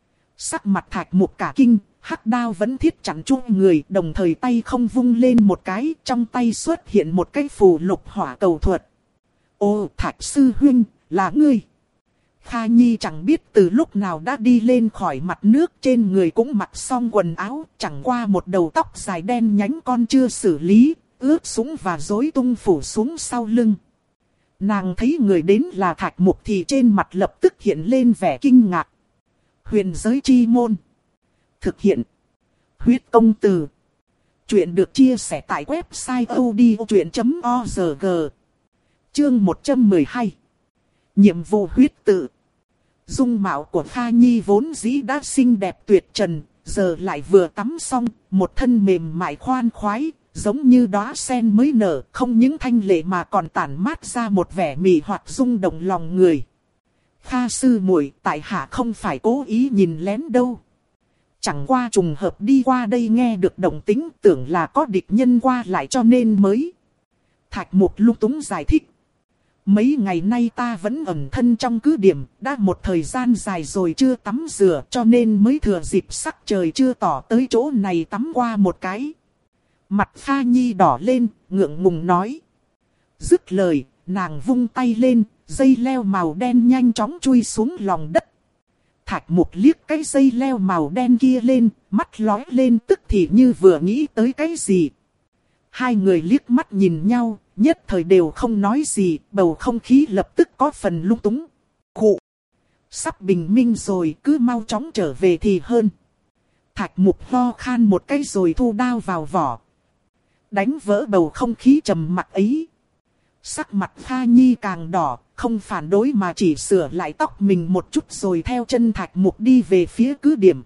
Sắc mặt Thạch Mục cả kinh, hắc đao vẫn thiết chắn chung người, đồng thời tay không vung lên một cái, trong tay xuất hiện một cái phù lục hỏa cầu thuật. Ô Thạch sư huynh, là ngươi. Kha Nhi chẳng biết từ lúc nào đã đi lên khỏi mặt nước, trên người cũng mặc xong quần áo, chẳng qua một đầu tóc dài đen nhánh con chưa xử lý, ướt sũng và rối tung phủ xuống sau lưng. Nàng thấy người đến là Thạch Mục thì trên mặt lập tức hiện lên vẻ kinh ngạc. Huyền giới chi môn. Thực hiện. Huyết công từ. Chuyện được chia sẻ tại website odchuyện chấm org. Chương một trăm mười hai. Nhiệm vụ huyết tự. Dung mạo của Kha Nhi vốn dĩ đã xinh đẹp tuyệt trần, giờ lại vừa tắm xong, một thân mềm mại khoan khoái, giống như đóa sen mới nở, không những thanh lệ mà còn tản mát ra một vẻ mị hoặc rung động lòng người. Kha sư muội, tại hạ không phải cố ý nhìn lén đâu. Chẳng qua trùng hợp đi qua đây nghe được động tĩnh, tưởng là có địch nhân qua lại cho nên mới. Thạch Mục lung túng giải thích. Mấy ngày nay ta vẫn ẩn thân trong cứ điểm, đã một thời gian dài rồi chưa tắm rửa, cho nên mới thừa dịp sắc trời chưa tỏ tới chỗ này tắm qua một cái. Mặt Kha Nhi đỏ lên, ngượng ngùng nói. Dứt lời, nàng vung tay lên, dây leo màu đen nhanh chóng chui xuống lòng đất. Thạch Mục liếc cái dây leo màu đen kia lên, mắt lóe lên tức thì như vừa nghĩ tới cái gì. Hai người liếc mắt nhìn nhau, nhất thời đều không nói gì, bầu không khí lập tức có phần lung túng. Khụ! Sắp bình minh rồi, cứ mau chóng trở về thì hơn. Thạch Mục ho khan một cái rồi thu đao vào vỏ. Đánh vỡ bầu không khí trầm mặc ấy. Sắc mặt Kha Nhi càng đỏ, không phản đối mà chỉ sửa lại tóc mình một chút rồi theo chân Thạch Mục đi về phía cứ điểm.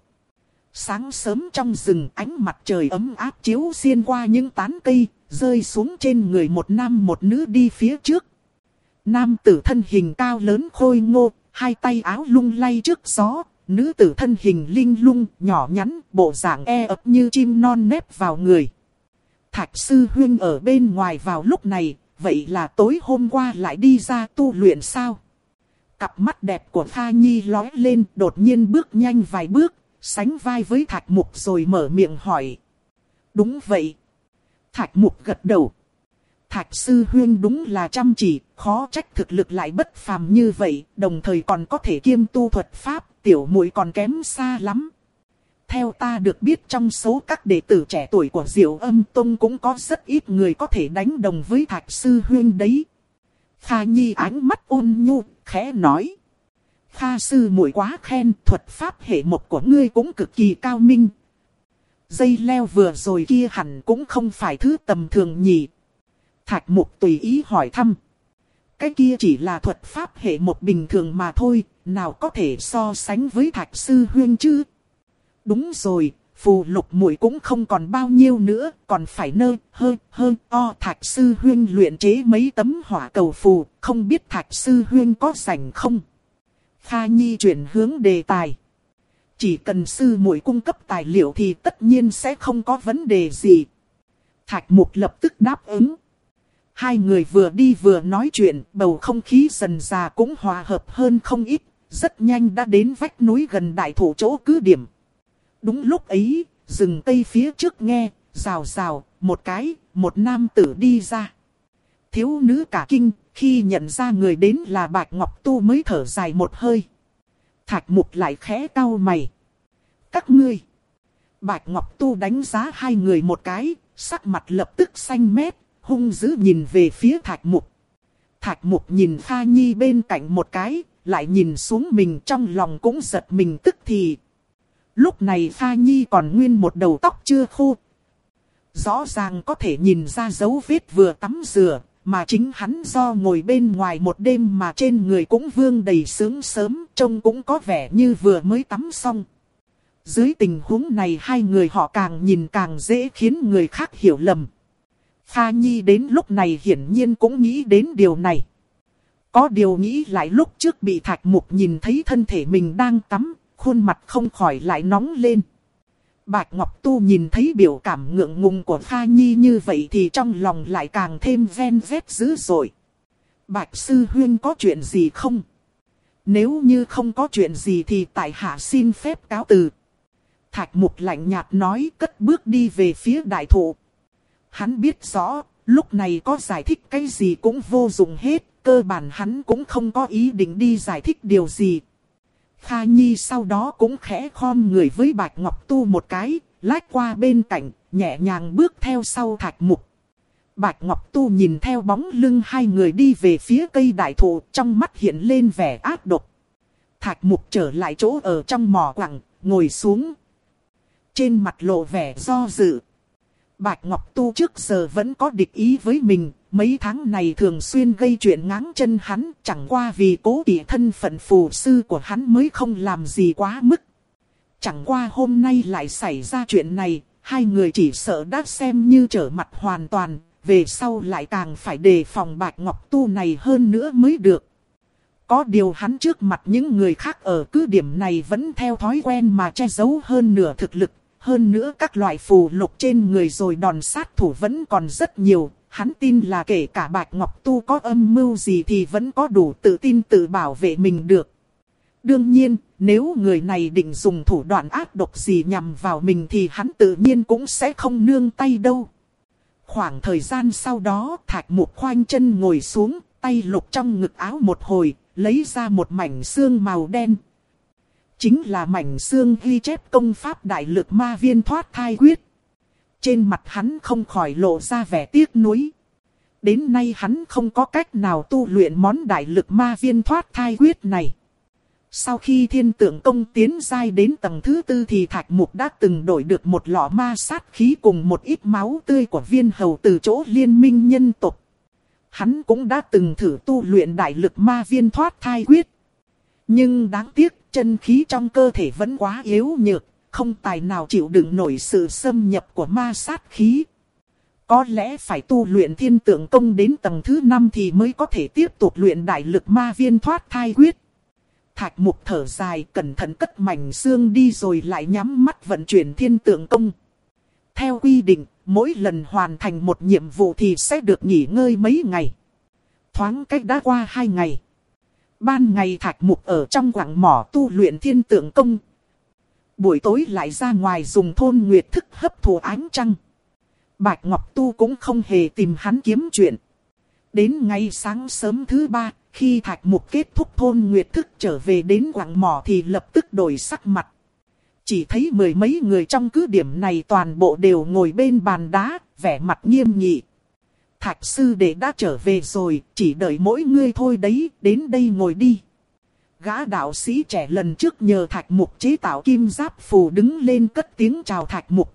Sáng sớm trong rừng, ánh mặt trời ấm áp chiếu xuyên qua những tán cây, rơi xuống trên người một nam một nữ đi phía trước. Nam tử thân hình cao lớn khôi ngô, hai tay áo lung lay trước gió. Nữ tử thân hình linh lung, nhỏ nhắn, bộ dạng e ấp như chim non nép vào người. Thạch sư huynh ở bên ngoài vào lúc này, vậy là tối hôm qua lại đi ra tu luyện sao? Cặp mắt đẹp của Kha Nhi lóe lên, đột nhiên bước nhanh vài bước, sánh vai với Thạch Mục rồi mở miệng hỏi. Đúng vậy. Thạch Mục gật đầu. Thạch sư huynh đúng là chăm chỉ, khó trách thực lực lại bất phàm như vậy, đồng thời còn có thể kiêm tu thuật pháp, tiểu muội còn kém xa lắm. Theo ta được biết trong số các đệ tử trẻ tuổi của Diệu Âm Tông cũng có rất ít người có thể đánh đồng với Thạch sư huynh đấy. Kha Nhi ánh mắt ôn nhu, khẽ nói. Kha sư muội quá khen, thuật pháp hệ mộc của ngươi cũng cực kỳ cao minh. Dây leo vừa rồi kia hẳn cũng không phải thứ tầm thường nhỉ. Thạch Mục tùy ý hỏi thăm. Cái kia chỉ là thuật pháp hệ mộc bình thường mà thôi, nào có thể so sánh với Thạch sư huynh chứ. Đúng rồi, phù lục muội cũng không còn bao nhiêu nữa, còn phải nơ, hơ, hơ, o. Thạch sư huynh luyện chế mấy tấm hỏa cầu phù, không biết Thạch sư huynh có rảnh không? Kha Nhi chuyển hướng đề tài. Chỉ cần sư muội cung cấp tài liệu thì tất nhiên sẽ không có vấn đề gì. Thạch Mục lập tức đáp ứng. Hai người vừa đi vừa nói chuyện, bầu không khí dần dà cũng hòa hợp hơn không ít, rất nhanh đã đến vách núi gần đại thụ chỗ cứ điểm. Đúng lúc ấy, rừng cây phía trước nghe, rào rào, một cái, một nam tử đi ra. Thiếu nữ cả kinh, khi nhận ra người đến là Bạch Ngọc Tu mới thở dài một hơi. Thạch Mục lại khẽ cau mày. Các ngươi. Bạch Ngọc Tu đánh giá hai người một cái, sắc mặt lập tức xanh mét, hung dữ nhìn về phía Thạch Mục. Thạch Mục nhìn Kha Nhi bên cạnh một cái, lại nhìn xuống mình, trong lòng cũng giật mình tức thì. Lúc này Kha Nhi còn nguyên một đầu tóc chưa khô. Rõ ràng có thể nhìn ra dấu vết vừa tắm rửa, mà chính hắn do ngồi bên ngoài một đêm mà trên người cũng vương đầy sướng sớm, trông cũng có vẻ như vừa mới tắm xong. Dưới tình huống này hai người họ càng nhìn càng dễ khiến người khác hiểu lầm. Kha Nhi đến lúc này hiển nhiên cũng nghĩ đến điều này. Có điều nghĩ lại lúc trước bị Thạch Mục nhìn thấy thân thể mình đang tắm, khuôn mặt không khỏi lại nóng lên. Bạch Ngọc Tu nhìn thấy biểu cảm ngượng ngùng của Kha Nhi như vậy thì trong lòng lại càng thêm ven vét dữ dội. Bạch sư huynh có chuyện gì không? Nếu như không có chuyện gì thì tại hạ xin phép cáo từ. Thạch Mục lạnh nhạt nói, cất bước đi về phía đại thụ. Hắn biết rõ, lúc này có giải thích cái gì cũng vô dụng hết, cơ bản hắn cũng không có ý định đi giải thích điều gì. Kha Nhi sau đó cũng khẽ khom người với Bạch Ngọc Tu một cái, lách qua bên cạnh, nhẹ nhàng bước theo sau Thạch Mục. Bạch Ngọc Tu nhìn theo bóng lưng hai người đi về phía cây đại thụ, trong mắt hiện lên vẻ ác độc. Thạch Mục trở lại chỗ ở trong mỏ quặng, ngồi xuống. Trên mặt lộ vẻ do dự. Bạch Ngọc Tu trước giờ vẫn có địch ý với mình, mấy tháng này thường xuyên gây chuyện ngáng chân hắn, chẳng qua vì cố kỵ thân phận phù sư của hắn mới không làm gì quá mức. Chẳng qua hôm nay lại xảy ra chuyện này, hai người chỉ sợ đã xem như trở mặt hoàn toàn, về sau lại càng phải đề phòng Bạch Ngọc Tu này hơn nữa mới được. Có điều hắn trước mặt những người khác ở cứ điểm này vẫn theo thói quen mà che giấu hơn nửa thực lực. Hơn nữa các loại phù lục trên người rồi đòn sát thủ vẫn còn rất nhiều. Hắn tin là kể cả Bạch Ngọc Tu có âm mưu gì thì vẫn có đủ tự tin tự bảo vệ mình được. Đương nhiên, nếu người này định dùng thủ đoạn ác độc gì nhằm vào mình thì hắn tự nhiên cũng sẽ không nương tay đâu. Khoảng thời gian sau đó, Thạch Mục khoanh chân ngồi xuống, tay lục trong ngực áo một hồi, lấy ra một mảnh xương màu đen. Chính là mảnh xương ghi chép công pháp đại lực ma viên thoát thai quyết. Trên mặt hắn không khỏi lộ ra vẻ tiếc nuối. Đến nay hắn không có cách nào tu luyện món đại lực ma viên thoát thai quyết này. Sau khi thiên tượng công tiến giai đến tầng thứ tư thì Thạch Mục đã từng đổi được một lọ ma sát khí cùng một ít máu tươi của viên hầu từ chỗ liên minh nhân tộc. Hắn cũng đã từng thử tu luyện đại lực ma viên thoát thai quyết. Nhưng đáng tiếc, chân khí trong cơ thể vẫn quá yếu nhược, không tài nào chịu đựng nổi sự xâm nhập của ma sát khí. Có lẽ phải tu luyện thiên tượng công đến tầng thứ năm thì mới có thể tiếp tục luyện đại lực ma viên thoát thai quyết. Thạch Mục thở dài, cẩn thận cất mảnh xương đi rồi lại nhắm mắt vận chuyển thiên tượng công. Theo quy định, mỗi lần hoàn thành một nhiệm vụ thì sẽ được nghỉ ngơi mấy ngày. Thoáng cách đã qua hai ngày. Ban ngày Thạch Mục ở trong quặng mỏ tu luyện thiên tượng công. Buổi tối lại ra ngoài dùng thôn nguyệt thức hấp thụ ánh trăng. Bạch Ngọc Tu cũng không hề tìm hắn kiếm chuyện. Đến ngày sáng sớm thứ ba, khi Thạch Mục kết thúc thôn nguyệt thức trở về đến quặng mỏ thì lập tức đổi sắc mặt. Chỉ thấy mười mấy người trong cứ điểm này toàn bộ đều ngồi bên bàn đá, vẻ mặt nghiêm nghị. Thạch sư đệ đã trở về rồi, chỉ đợi mỗi ngươi thôi đấy, đến đây ngồi đi. Gã đạo sĩ trẻ lần trước nhờ Thạch Mục chế tạo kim giáp phù đứng lên cất tiếng chào Thạch Mục.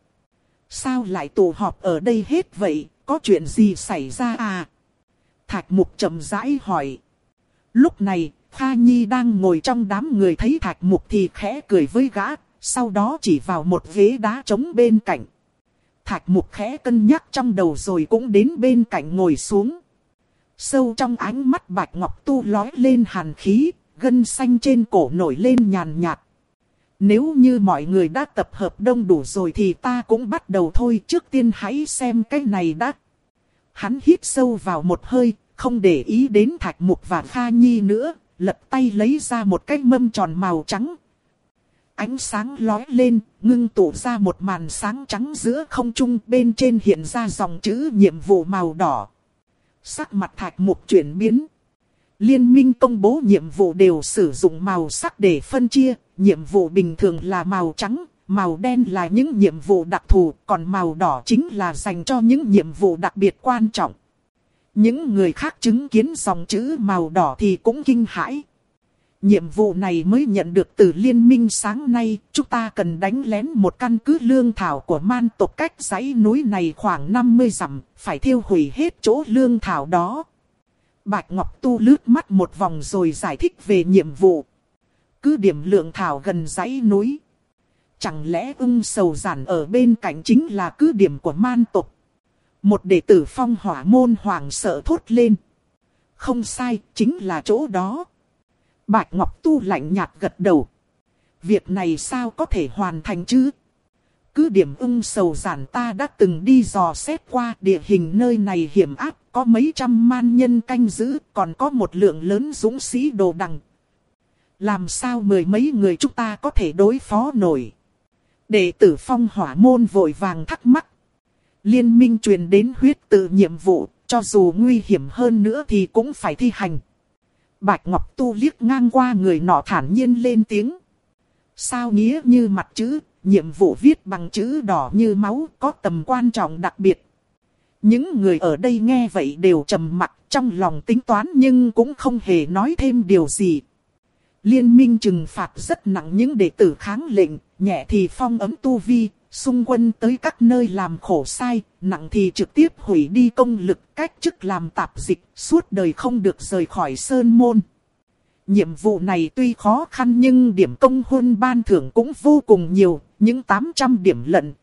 Sao lại tụ họp ở đây hết vậy, có chuyện gì xảy ra à? Thạch Mục chậm rãi hỏi. Lúc này, Kha Nhi đang ngồi trong đám người thấy Thạch Mục thì khẽ cười với gã, Sau đó chỉ vào một ghế đá trống bên cạnh. Thạch Mục khẽ cân nhắc trong đầu rồi cũng đến bên cạnh ngồi xuống. Sâu trong ánh mắt Bạch Ngọc Tu lóe lên hàn khí, gân xanh trên cổ nổi lên nhàn nhạt. Nếu như mọi người đã tập hợp đông đủ rồi thì ta cũng bắt đầu thôi, trước tiên hãy xem cái này đã. Hắn hít sâu vào một hơi, không để ý đến Thạch Mục và Kha Nhi nữa, lật tay lấy ra một cái mâm tròn màu trắng. Ánh sáng lóe lên, ngưng tụ ra một màn sáng trắng giữa không trung, bên trên hiện ra dòng chữ nhiệm vụ màu đỏ. Sắc mặt Thạch Mục chuyển biến. Liên minh công bố nhiệm vụ đều sử dụng màu sắc để phân chia, nhiệm vụ bình thường là màu trắng, màu đen là những nhiệm vụ đặc thù, còn màu đỏ chính là dành cho những nhiệm vụ đặc biệt quan trọng. Những người khác chứng kiến dòng chữ màu đỏ thì cũng kinh hãi. Nhiệm vụ này mới nhận được từ liên minh sáng nay, chúng ta cần đánh lén một căn cứ lương thảo của man tộc cách dãy núi này khoảng năm mươi dặm, phải thiêu hủy hết chỗ lương thảo đó. Bạch Ngọc Tu lướt mắt một vòng rồi giải thích về nhiệm vụ. Cứ điểm lượng thảo gần dãy núi. Chẳng lẽ ưng sầu giản ở bên cạnh chính là cứ điểm của man tộc? Một đệ tử Phong Hỏa môn hoảng sợ thốt lên. Không sai, chính là chỗ đó. Bạch Ngọc Tu lạnh nhạt gật đầu. Việc này sao có thể hoàn thành chứ? Cứ điểm ưng sầu giản ta đã từng đi dò xét qua, địa hình nơi này hiểm ác, có mấy trăm man nhân canh giữ, còn có một lượng lớn dũng sĩ đồ đằng. Làm sao mười mấy người chúng ta có thể đối phó nổi? Đệ tử Phong Hỏa môn vội vàng thắc mắc. Liên minh truyền đến huyết tự nhiệm vụ, cho dù nguy hiểm hơn nữa thì cũng phải thi hành. Bạch Ngọc Tu liếc ngang qua người nọ thản nhiên lên tiếng. Sao nghĩa như mặt chữ, nhiệm vụ viết bằng chữ đỏ như máu, có tầm quan trọng đặc biệt. Những người ở đây nghe vậy đều trầm mặc, trong lòng tính toán nhưng cũng không hề nói thêm điều gì. Liên minh trừng phạt rất nặng những đệ tử kháng lệnh, nhẹ thì phong ấm tu vi, xung quân tới các nơi làm khổ sai, nặng thì trực tiếp hủy đi công lực, cách chức làm tạp dịch, suốt đời không được rời khỏi sơn môn. Nhiệm vụ này tuy khó khăn nhưng điểm công huân ban thưởng cũng vô cùng nhiều, những tám trăm điểm lận.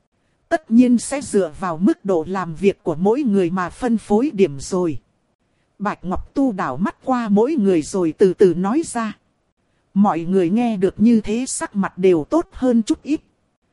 Tất nhiên sẽ dựa vào mức độ làm việc của mỗi người mà phân phối điểm rồi. Bạch Ngọc Tu đảo mắt qua mỗi người rồi từ từ nói ra. Mọi người nghe được như thế sắc mặt đều tốt hơn chút ít.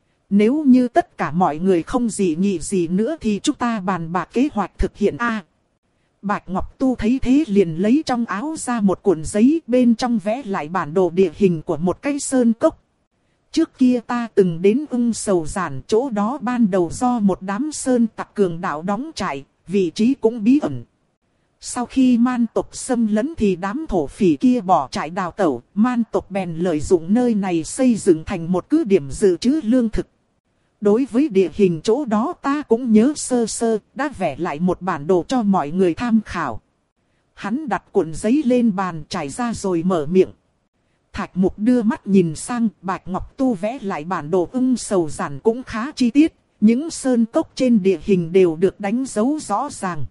Nếu như tất cả mọi người không dị nghị gì nữa thì chúng ta bàn bạc kế hoạch thực hiện a. Bạch Ngọc Tu thấy thế liền lấy trong áo ra một cuộn giấy, bên trong vẽ lại bản đồ địa hình của một cái sơn cốc. Trước kia ta từng đến ưng sầu giản, chỗ đó ban đầu do một đám sơn tặc cường đạo đóng trại, vị trí cũng bí ẩn. Sau khi man tộc xâm lấn thì đám thổ phỉ kia bỏ trại đào tẩu, man tộc bèn lợi dụng nơi này xây dựng thành một cứ điểm dự trữ lương thực. Đối với địa hình chỗ đó ta cũng nhớ sơ sơ, đã vẽ lại một bản đồ cho mọi người tham khảo. Hắn đặt cuộn giấy lên bàn trải ra rồi mở miệng. Thạch Mục đưa mắt nhìn sang, Bạch Ngọc Tu vẽ lại bản đồ ưng sầu giản cũng khá chi tiết, những sơn cốc trên địa hình đều được đánh dấu rõ ràng.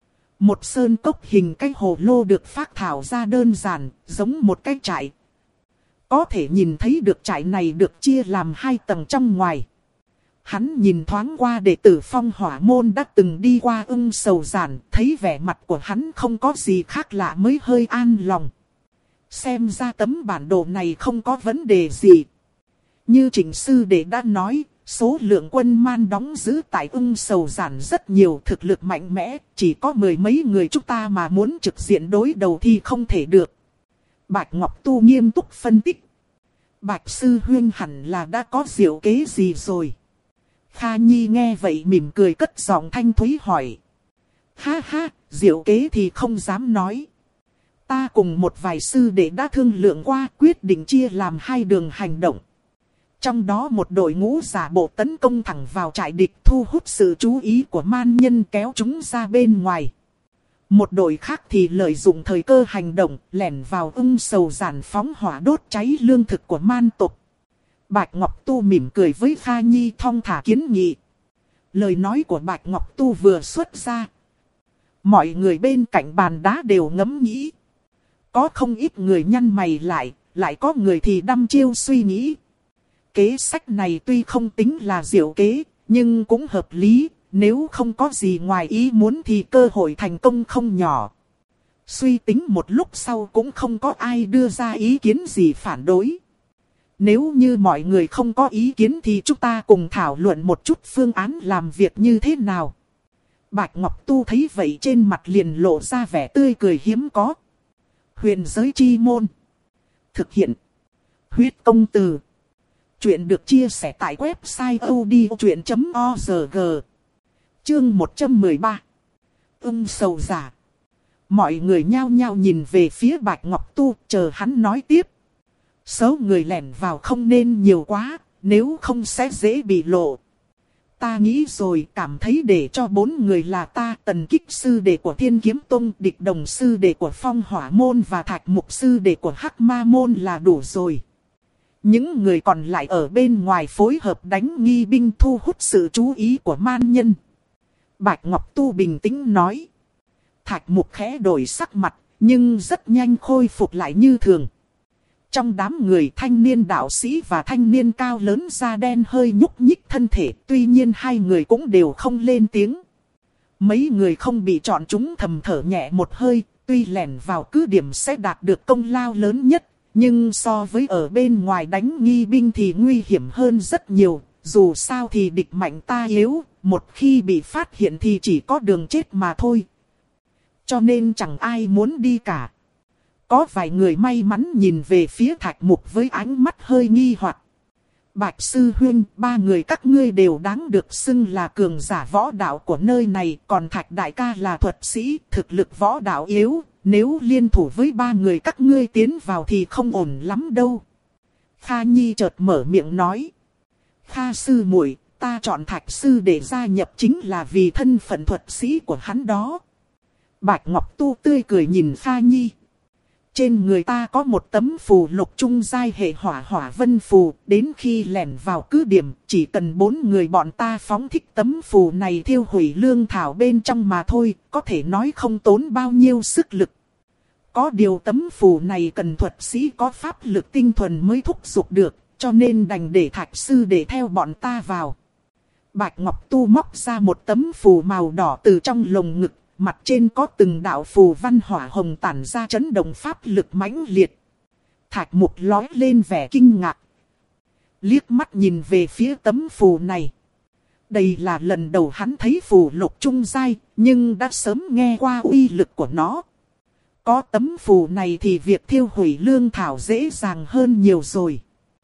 Một sơn cốc hình cái hồ lô được phác thảo ra đơn giản, giống một cái trại. Có thể nhìn thấy được trại này được chia làm hai tầng trong ngoài. Hắn nhìn thoáng qua đệ tử Phong Hỏa môn đã từng đi qua ưng sầu giản, thấy vẻ mặt của hắn không có gì khác lạ mới hơi an lòng. Xem ra tấm bản đồ này không có vấn đề gì. Như Trịnh sư đệ đã nói, số lượng quân man đóng giữ tại ưng sầu giản rất nhiều, thực lực mạnh mẽ, chỉ có mười mấy người chúng ta mà muốn trực diện đối đầu thì không thể được. Bạch Ngọc Tu nghiêm túc phân tích. Bạch sư huynh hẳn là đã có diệu kế gì rồi. Kha Nhi nghe vậy mỉm cười cất giọng thanh thúy hỏi. Ha ha, diệu kế thì không dám nói. Ta cùng một vài sư đệ đã thương lượng qua, quyết định chia làm hai đường hành động. Trong đó một đội ngũ giả bộ tấn công thẳng vào trại địch, thu hút sự chú ý của man nhân kéo chúng ra bên ngoài. Một đội khác thì lợi dụng thời cơ hành động, lẻn vào ưng sầu giản phóng hỏa đốt cháy lương thực của man tộc. Bạch Ngọc Tu mỉm cười với Kha Nhi thong thả kiến nghị. Lời nói của Bạch Ngọc Tu vừa xuất ra, mọi người bên cạnh bàn đá đều ngẫm nghĩ. Có không ít người nhăn mày lại, lại có người thì đăm chiêu suy nghĩ. Kế sách này tuy không tính là diệu kế, nhưng cũng hợp lý, nếu không có gì ngoài ý muốn thì cơ hội thành công không nhỏ. Suy tính một lúc sau cũng không có ai đưa ra ý kiến gì phản đối. Nếu như mọi người không có ý kiến thì chúng ta cùng thảo luận một chút phương án làm việc như thế nào. Bạch Ngọc Tu thấy vậy trên mặt liền lộ ra vẻ tươi cười hiếm có. Huyền giới chi môn. Thực hiện. Huyết công từ. Chuyện được chia sẻ tại website odchuyện chấm org. Chương một trăm mười ba. Ưng sầu giả. Mọi người nhao nhao nhìn về phía Bạch Ngọc Tu, chờ hắn nói tiếp. Số người lẻn vào không nên nhiều quá, nếu không sẽ dễ bị lộ. Ta nghĩ rồi, cảm thấy để cho bốn người là ta, Tần Kích sư đệ của Thiên Kiếm Tông, Địch Đồng sư đệ của Phong Hỏa môn và Thạch Mục sư đệ của Hắc Ma môn là đủ rồi. Những người còn lại ở bên ngoài phối hợp đánh nghi binh thu hút sự chú ý của man nhân. Bạch Ngọc Tu bình tĩnh nói. Thạch Mục khẽ đổi sắc mặt, nhưng rất nhanh khôi phục lại như thường. Trong đám người, thanh niên đạo sĩ và thanh niên cao lớn da đen hơi nhúc nhích thân thể, tuy nhiên hai người cũng đều không lên tiếng. Mấy người không bị chọn chúng thầm thở nhẹ một hơi, tuy lẻn vào cứ điểm sẽ đạt được công lao lớn nhất, nhưng so với ở bên ngoài đánh nghi binh thì nguy hiểm hơn rất nhiều. Dù sao thì địch mạnh ta yếu, một khi bị phát hiện thì chỉ có đường chết mà thôi. Cho nên chẳng ai muốn đi cả. Có vài người may mắn nhìn về phía Thạch Mục với ánh mắt hơi nghi hoặc. Bạch sư huynh, ba người các ngươi đều đáng được xưng là cường giả võ đạo của nơi này. Còn Thạch đại ca là thuật sĩ, thực lực võ đạo yếu. Nếu liên thủ với ba người các ngươi tiến vào thì không ổn lắm đâu. Kha Nhi chợt mở miệng nói. Kha sư muội, ta chọn Thạch sư để gia nhập chính là vì thân phận thuật sĩ của hắn đó. Bạch Ngọc Tu tươi cười nhìn Kha Nhi. Trên người ta có một tấm phù lục trung giai hệ hỏa hỏa vân phù, đến khi lẻn vào cứ điểm, chỉ cần bốn người bọn ta phóng thích tấm phù này thiêu hủy lương thảo bên trong mà thôi, có thể nói không tốn bao nhiêu sức lực. Có điều tấm phù này cần thuật sĩ có pháp lực tinh thuần mới thúc giục được, cho nên đành để Thạch sư để theo bọn ta vào. Bạch Ngọc Tu móc ra một tấm phù màu đỏ từ trong lồng ngực. Mặt trên có từng đạo phù văn hỏa hồng tản ra chấn động pháp lực mãnh liệt. Thạch Mục lói lên vẻ kinh ngạc. Liếc mắt nhìn về phía tấm phù này. Đây là lần đầu hắn thấy phù lục trung giai, nhưng đã sớm nghe qua uy lực của nó. Có tấm phù này thì việc thiêu hủy lương thảo dễ dàng hơn nhiều rồi.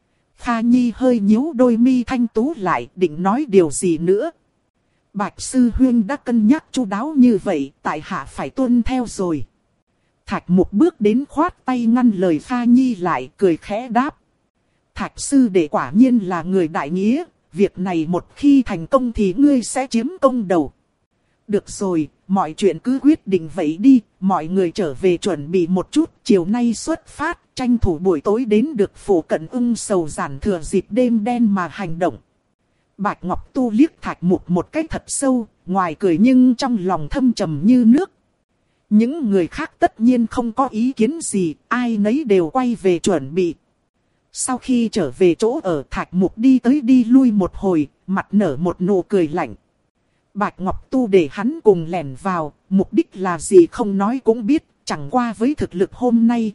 Kha Nhi hơi nhíu đôi mi thanh tú lại, định nói điều gì nữa. Bạch sư huynh đã cân nhắc chu đáo như vậy, tại hạ phải tuân theo rồi. Thạch Mục bước đến khoát tay ngăn lời Kha Nhi lại, cười khẽ đáp. Thạch sư đệ quả nhiên là người đại nghĩa, việc này một khi thành công thì ngươi sẽ chiếm công đầu. Được rồi, mọi chuyện cứ quyết định vậy đi, mọi người trở về chuẩn bị một chút, chiều nay xuất phát, tranh thủ buổi tối đến được phủ cận Ưng sầu giản thừa dịp đêm đen mà hành động. Bạch Ngọc Tu liếc Thạch Mục một cái thật sâu, ngoài cười nhưng trong lòng thâm trầm như nước. Những người khác tất nhiên không có ý kiến gì, ai nấy đều quay về chuẩn bị. Sau khi trở về chỗ ở, Thạch Mục đi tới đi lui một hồi, mặt nở một nụ cười lạnh. Bạch Ngọc Tu để hắn cùng lẻn vào, mục đích là gì không nói cũng biết, chẳng qua với thực lực hôm nay.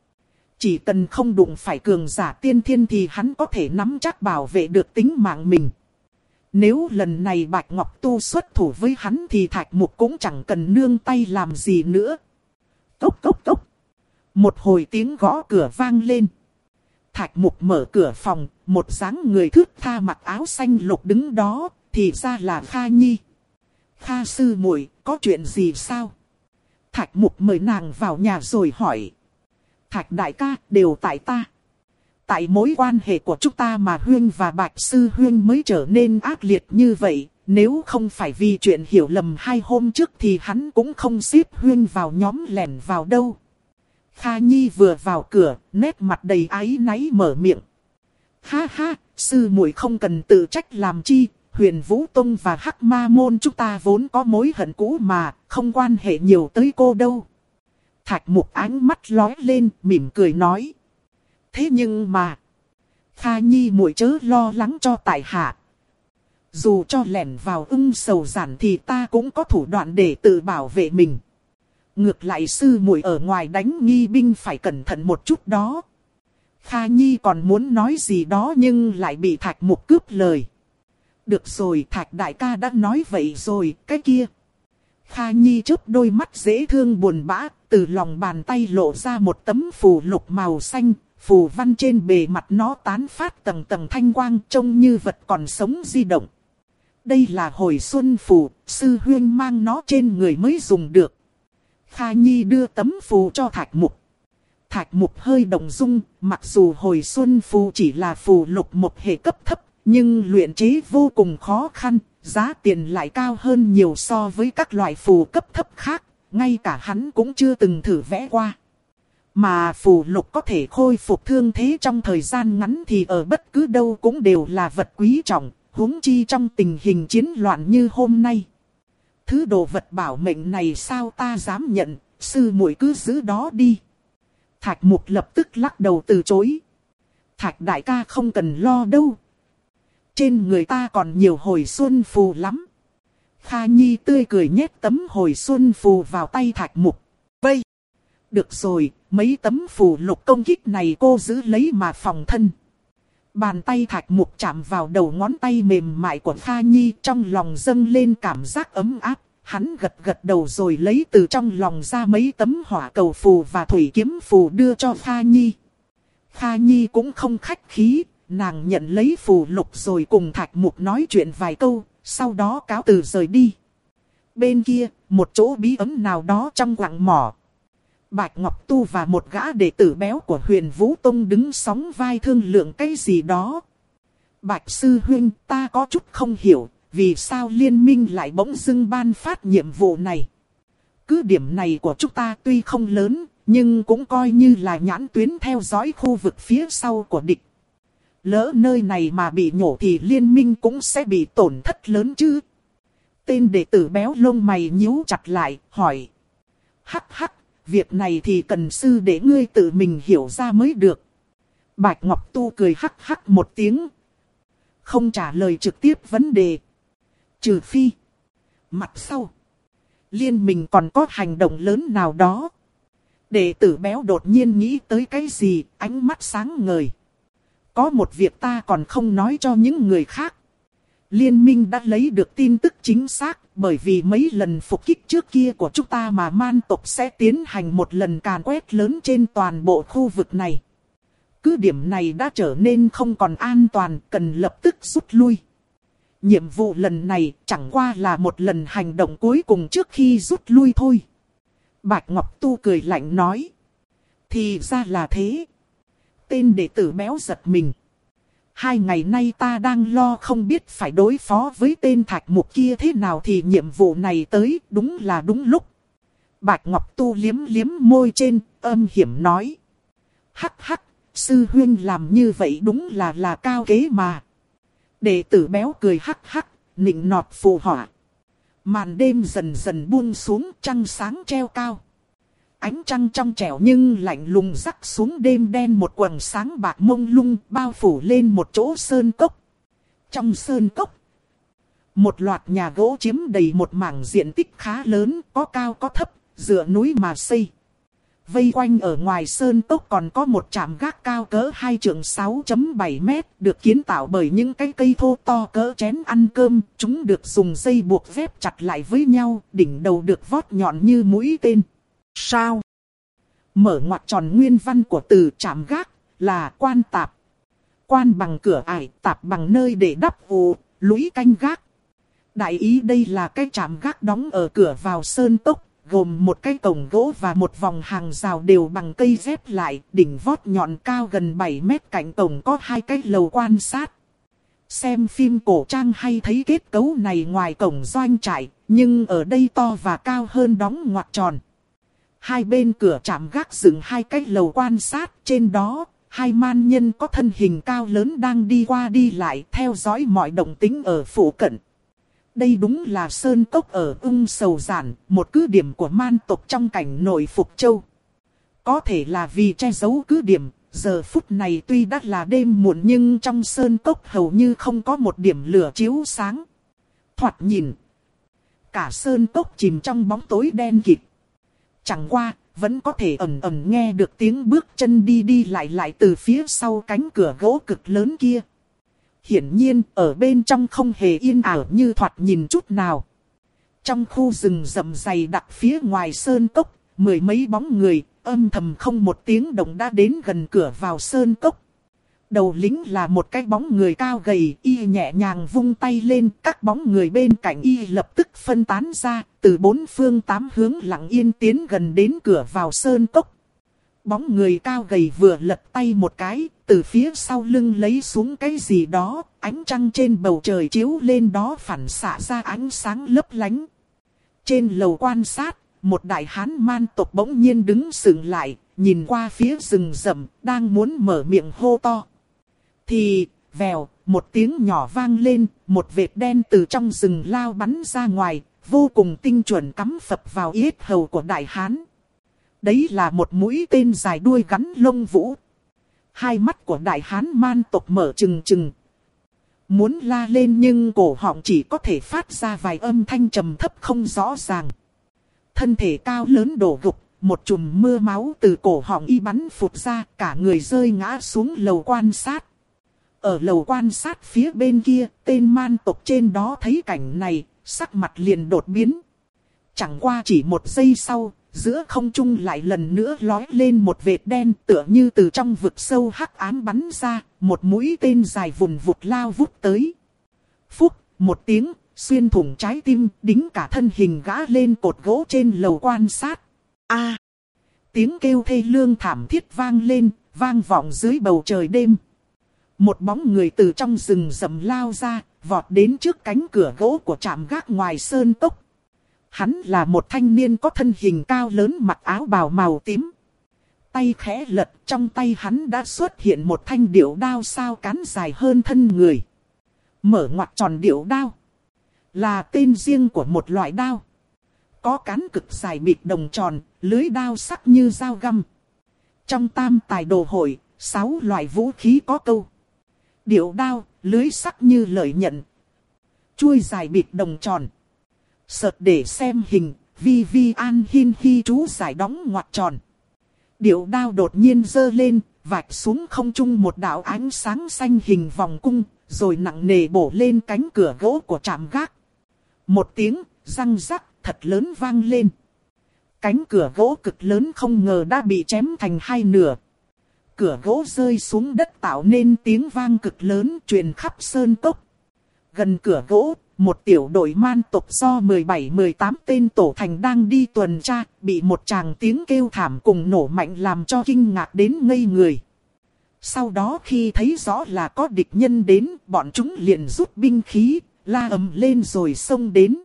Chỉ cần không đụng phải cường giả tiên thiên thì hắn có thể nắm chắc bảo vệ được tính mạng mình. Nếu lần này Bạch Ngọc Tu xuất thủ với hắn thì Thạch Mục cũng chẳng cần nương tay làm gì nữa. Cốc cốc cốc. Một hồi tiếng gõ cửa vang lên. Thạch Mục mở cửa phòng, một dáng người thướt tha mặc áo xanh lục đứng đó, thì ra là Kha Nhi. Kha sư muội, có chuyện gì sao? Thạch Mục mời nàng vào nhà rồi hỏi. Thạch đại ca, đều tại ta. Tại mối quan hệ của chúng ta mà Huyên và Bạch sư Huyên mới trở nên ác liệt như vậy. Nếu không phải vì chuyện hiểu lầm hai hôm trước thì hắn cũng không xếp Huyên vào nhóm lẻn vào đâu. Kha Nhi vừa vào cửa, nét mặt đầy áy náy mở miệng. Ha ha, sư muội không cần tự trách làm chi. Huyền Vũ Tông và Hắc Ma Môn chúng ta vốn có mối hận cũ mà, không quan hệ nhiều tới cô đâu. Thạch Mục ánh mắt lóe lên, mỉm cười nói. Thế nhưng mà... Kha Nhi muội chớ lo lắng cho tại hạ. Dù cho lẻn vào ưng sầu giản thì ta cũng có thủ đoạn để tự bảo vệ mình. Ngược lại sư muội ở ngoài đánh nghi binh phải cẩn thận một chút đó. Kha Nhi còn muốn nói gì đó nhưng lại bị Thạch Mục cướp lời. Được rồi, Thạch đại ca đã nói vậy rồi, cái kia. Kha Nhi chớp đôi mắt dễ thương buồn bã, từ lòng bàn tay lộ ra một tấm phù lục màu xanh, phù văn trên bề mặt nó tán phát tầng tầng thanh quang trông như vật còn sống di động. Đây là hồi xuân phù, sư huynh mang nó trên người mới dùng được. Kha Nhi đưa tấm phù cho Thạch Mục. Thạch Mục hơi động dung, mặc dù hồi xuân phù chỉ là phù lục một hệ cấp thấp, nhưng luyện chế vô cùng khó khăn, giá tiền lại cao hơn nhiều so với các loại phù cấp thấp khác, ngay cả hắn cũng chưa từng thử vẽ qua. Mà phù lục có thể khôi phục thương thế trong thời gian ngắn thì ở bất cứ đâu cũng đều là vật quý trọng, huống chi trong tình hình chiến loạn như hôm nay. Thứ đồ vật bảo mệnh này sao ta dám nhận, sư muội cứ giữ đó đi. Thạch Mục lập tức lắc đầu từ chối. Thạch đại ca không cần lo đâu. Trên người ta còn nhiều hồi xuân phù lắm. Kha Nhi tươi cười nhét tấm hồi xuân phù vào tay Thạch Mục. Vây! Được rồi, mấy tấm phù lục công kích này cô giữ lấy mà phòng thân. Bàn tay Thạch Mục chạm vào đầu ngón tay mềm mại của Kha Nhi, trong lòng dâng lên cảm giác ấm áp. Hắn gật gật đầu rồi lấy từ trong lòng ra mấy tấm hỏa cầu phù và thủy kiếm phù đưa cho Kha Nhi. Kha Nhi cũng không khách khí, nàng nhận lấy phù lục rồi cùng Thạch Mục nói chuyện vài câu, sau đó cáo từ rời đi. Bên kia, một chỗ bí ẩn nào đó trong quặng mỏ. Bạch Ngọc Tu và một gã đệ tử béo của Huyền Vũ Tông đứng sóng vai thương lượng cái gì đó. Bạch sư huynh, ta có chút không hiểu, vì sao liên minh lại bỗng dưng ban phát nhiệm vụ này. Cứ điểm này của chúng ta tuy không lớn, nhưng cũng coi như là nhãn tuyến theo dõi khu vực phía sau của địch. Lỡ nơi này mà bị nhổ thì liên minh cũng sẽ bị tổn thất lớn chứ. Tên đệ tử béo lông mày nhíu chặt lại, hỏi. Hắc hắc, việc này thì cần sư để ngươi tự mình hiểu ra mới được. Bạch Ngọc Tu cười hắc hắc một tiếng. Không trả lời trực tiếp vấn đề. Trừ phi. Mặt sau. Liên minh còn có hành động lớn nào đó. Đệ tử béo đột nhiên nghĩ tới cái gì, ánh mắt sáng ngời. Có một việc ta còn không nói cho những người khác. Liên minh đã lấy được tin tức chính xác, bởi vì mấy lần phục kích trước kia của chúng ta mà man tộc sẽ tiến hành một lần càn quét lớn trên toàn bộ khu vực này. Cứ điểm này đã trở nên không còn an toàn, cần lập tức rút lui. Nhiệm vụ lần này chẳng qua là một lần hành động cuối cùng trước khi rút lui thôi. Bạch Ngọc Tu cười lạnh nói. Thì ra là thế. Tên đệ tử béo giật mình. Hai ngày nay ta đang lo không biết phải đối phó với tên Thạch Mục kia thế nào thì nhiệm vụ này tới đúng là đúng lúc. Bạch Ngọc Tu liếm liếm môi trên, âm hiểm nói. Hắc hắc, sư huynh làm như vậy đúng là là cao kế mà. Đệ tử béo cười hắc hắc, nịnh nọt phù họa. Màn đêm dần dần buông xuống, trăng sáng treo cao. Ánh trăng trong trẻo nhưng lạnh lùng rắc xuống đêm đen một quầng sáng bạc mông lung bao phủ lên một chỗ sơn cốc. Trong sơn cốc, một loạt nhà gỗ chiếm đầy một mảng diện tích khá lớn, có cao có thấp, dựa núi mà xây. Vây quanh ở ngoài sơn cốc còn có một trạm gác cao cỡ hai trượng sáu phẩy bảy mét, được kiến tạo bởi những cái cây thô to cỡ chén ăn cơm. Chúng được dùng dây buộc vép chặt lại với nhau, đỉnh đầu được vót nhọn như mũi tên. Sao? Mở ngoặc tròn nguyên văn của từ trạm gác là quan tạp. Quan bằng cửa ải, tạp bằng nơi để đắp ụ, lũy canh gác. Đại ý đây là cái trạm gác đóng ở cửa vào sơn cốc, gồm một cái cổng gỗ và một vòng hàng rào đều bằng cây dép lại, đỉnh vót nhọn cao gần bảy mét, cạnh cổng có hai cái lầu quan sát. Xem phim cổ trang hay thấy kết cấu này ngoài cổng doanh trại, nhưng ở đây to và cao hơn đóng ngoặc tròn. Hai bên cửa trạm gác dựng hai cái lầu quan sát, trên đó, hai man nhân có thân hình cao lớn đang đi qua đi lại theo dõi mọi động tĩnh ở phụ cận. Đây đúng là sơn cốc ở Ung Sầu Giản, một cứ điểm của man tộc trong cảnh nội Phục Châu. Có thể là vì che giấu cứ điểm, Giờ phút này tuy đã là đêm muộn nhưng trong sơn cốc hầu như không có một điểm lửa chiếu sáng. Thoạt nhìn, cả sơn cốc chìm trong bóng tối đen kịt. Chẳng qua, vẫn có thể ẩn ẩn nghe được tiếng bước chân đi đi lại lại từ phía sau cánh cửa gỗ cực lớn kia. Hiển nhiên, ở bên trong không hề yên ảo như thoạt nhìn chút nào. Trong khu rừng rậm dày đặc phía ngoài sơn cốc, mười mấy bóng người, âm thầm không một tiếng động đã đến gần cửa vào sơn cốc. Đầu lính là một cái bóng người cao gầy, y nhẹ nhàng vung tay lên, các bóng người bên cạnh y lập tức phân tán ra, từ bốn phương tám hướng lặng yên tiến gần đến cửa vào sơn cốc. Bóng người cao gầy vừa lật tay một cái, từ phía sau lưng lấy xuống cái gì đó, ánh trăng trên bầu trời chiếu lên đó phản xạ ra ánh sáng lấp lánh. Trên lầu quan sát, một đại hán man tộc bỗng nhiên đứng sững lại, nhìn qua phía rừng rậm, đang muốn mở miệng hô to. Thì, vèo, một tiếng nhỏ vang lên, một vệt đen từ trong rừng lao bắn ra ngoài, vô cùng tinh chuẩn cắm phập vào yết hầu của đại hán. Đấy là một mũi tên dài đuôi gắn lông vũ. Hai mắt của đại hán man tộc mở trừng trừng. Muốn la lên nhưng cổ họng chỉ có thể phát ra vài âm thanh trầm thấp không rõ ràng. Thân thể cao lớn đổ gục, một chùm mưa máu từ cổ họng y bắn phụt ra, cả người rơi ngã xuống lầu quan sát. Ở lầu quan sát phía bên kia, tên man tộc trên đó thấy cảnh này, sắc mặt liền đột biến. Chẳng qua chỉ một giây sau, giữa không trung lại lần nữa lói lên một vệt đen tựa như từ trong vực sâu hắc ám bắn ra, một mũi tên dài vùn vụt lao vút tới. Phúc, một tiếng, xuyên thủng trái tim, đính cả thân hình gã lên cột gỗ trên lầu quan sát. A! Tiếng kêu thê lương thảm thiết vang lên, vang vọng dưới bầu trời đêm. Một bóng người từ trong rừng rậm lao ra, vọt đến trước cánh cửa gỗ của trạm gác ngoài sơn cốc. Hắn là một thanh niên có thân hình cao lớn mặc áo bào màu tím. Tay khẽ lật, trong tay hắn đã xuất hiện một thanh điệu đao sao cán dài hơn thân người. Mở ngoặc tròn điệu đao là tên riêng của một loại đao. Có cán cực dài bịt đồng tròn, lưới đao sắc như dao găm. Trong tam tài đồ hội, sáu loại vũ khí có câu. Điệu đao, lưới sắc như lợi nhận. Chuôi dài bịt đồng tròn. Sợt để xem hình, vi vi an hin hi chú giải đóng ngoặc tròn. Điệu đao đột nhiên giơ lên, vạch xuống không trung một đạo ánh sáng xanh hình vòng cung, rồi nặng nề bổ lên cánh cửa gỗ của trạm gác. Một tiếng, răng rắc, thật lớn vang lên. Cánh cửa gỗ cực lớn không ngờ đã bị chém thành hai nửa. Cửa gỗ rơi xuống đất tạo nên tiếng vang cực lớn truyền khắp sơn cốc. Gần cửa gỗ, một tiểu đội man tộc do mười bảy mười tám tên tổ thành đang đi tuần tra, bị một tràng tiếng kêu thảm cùng nổ mạnh làm cho kinh ngạc đến ngây người. Sau đó khi thấy rõ là có địch nhân đến, bọn chúng liền rút binh khí, la ầm lên rồi xông đến.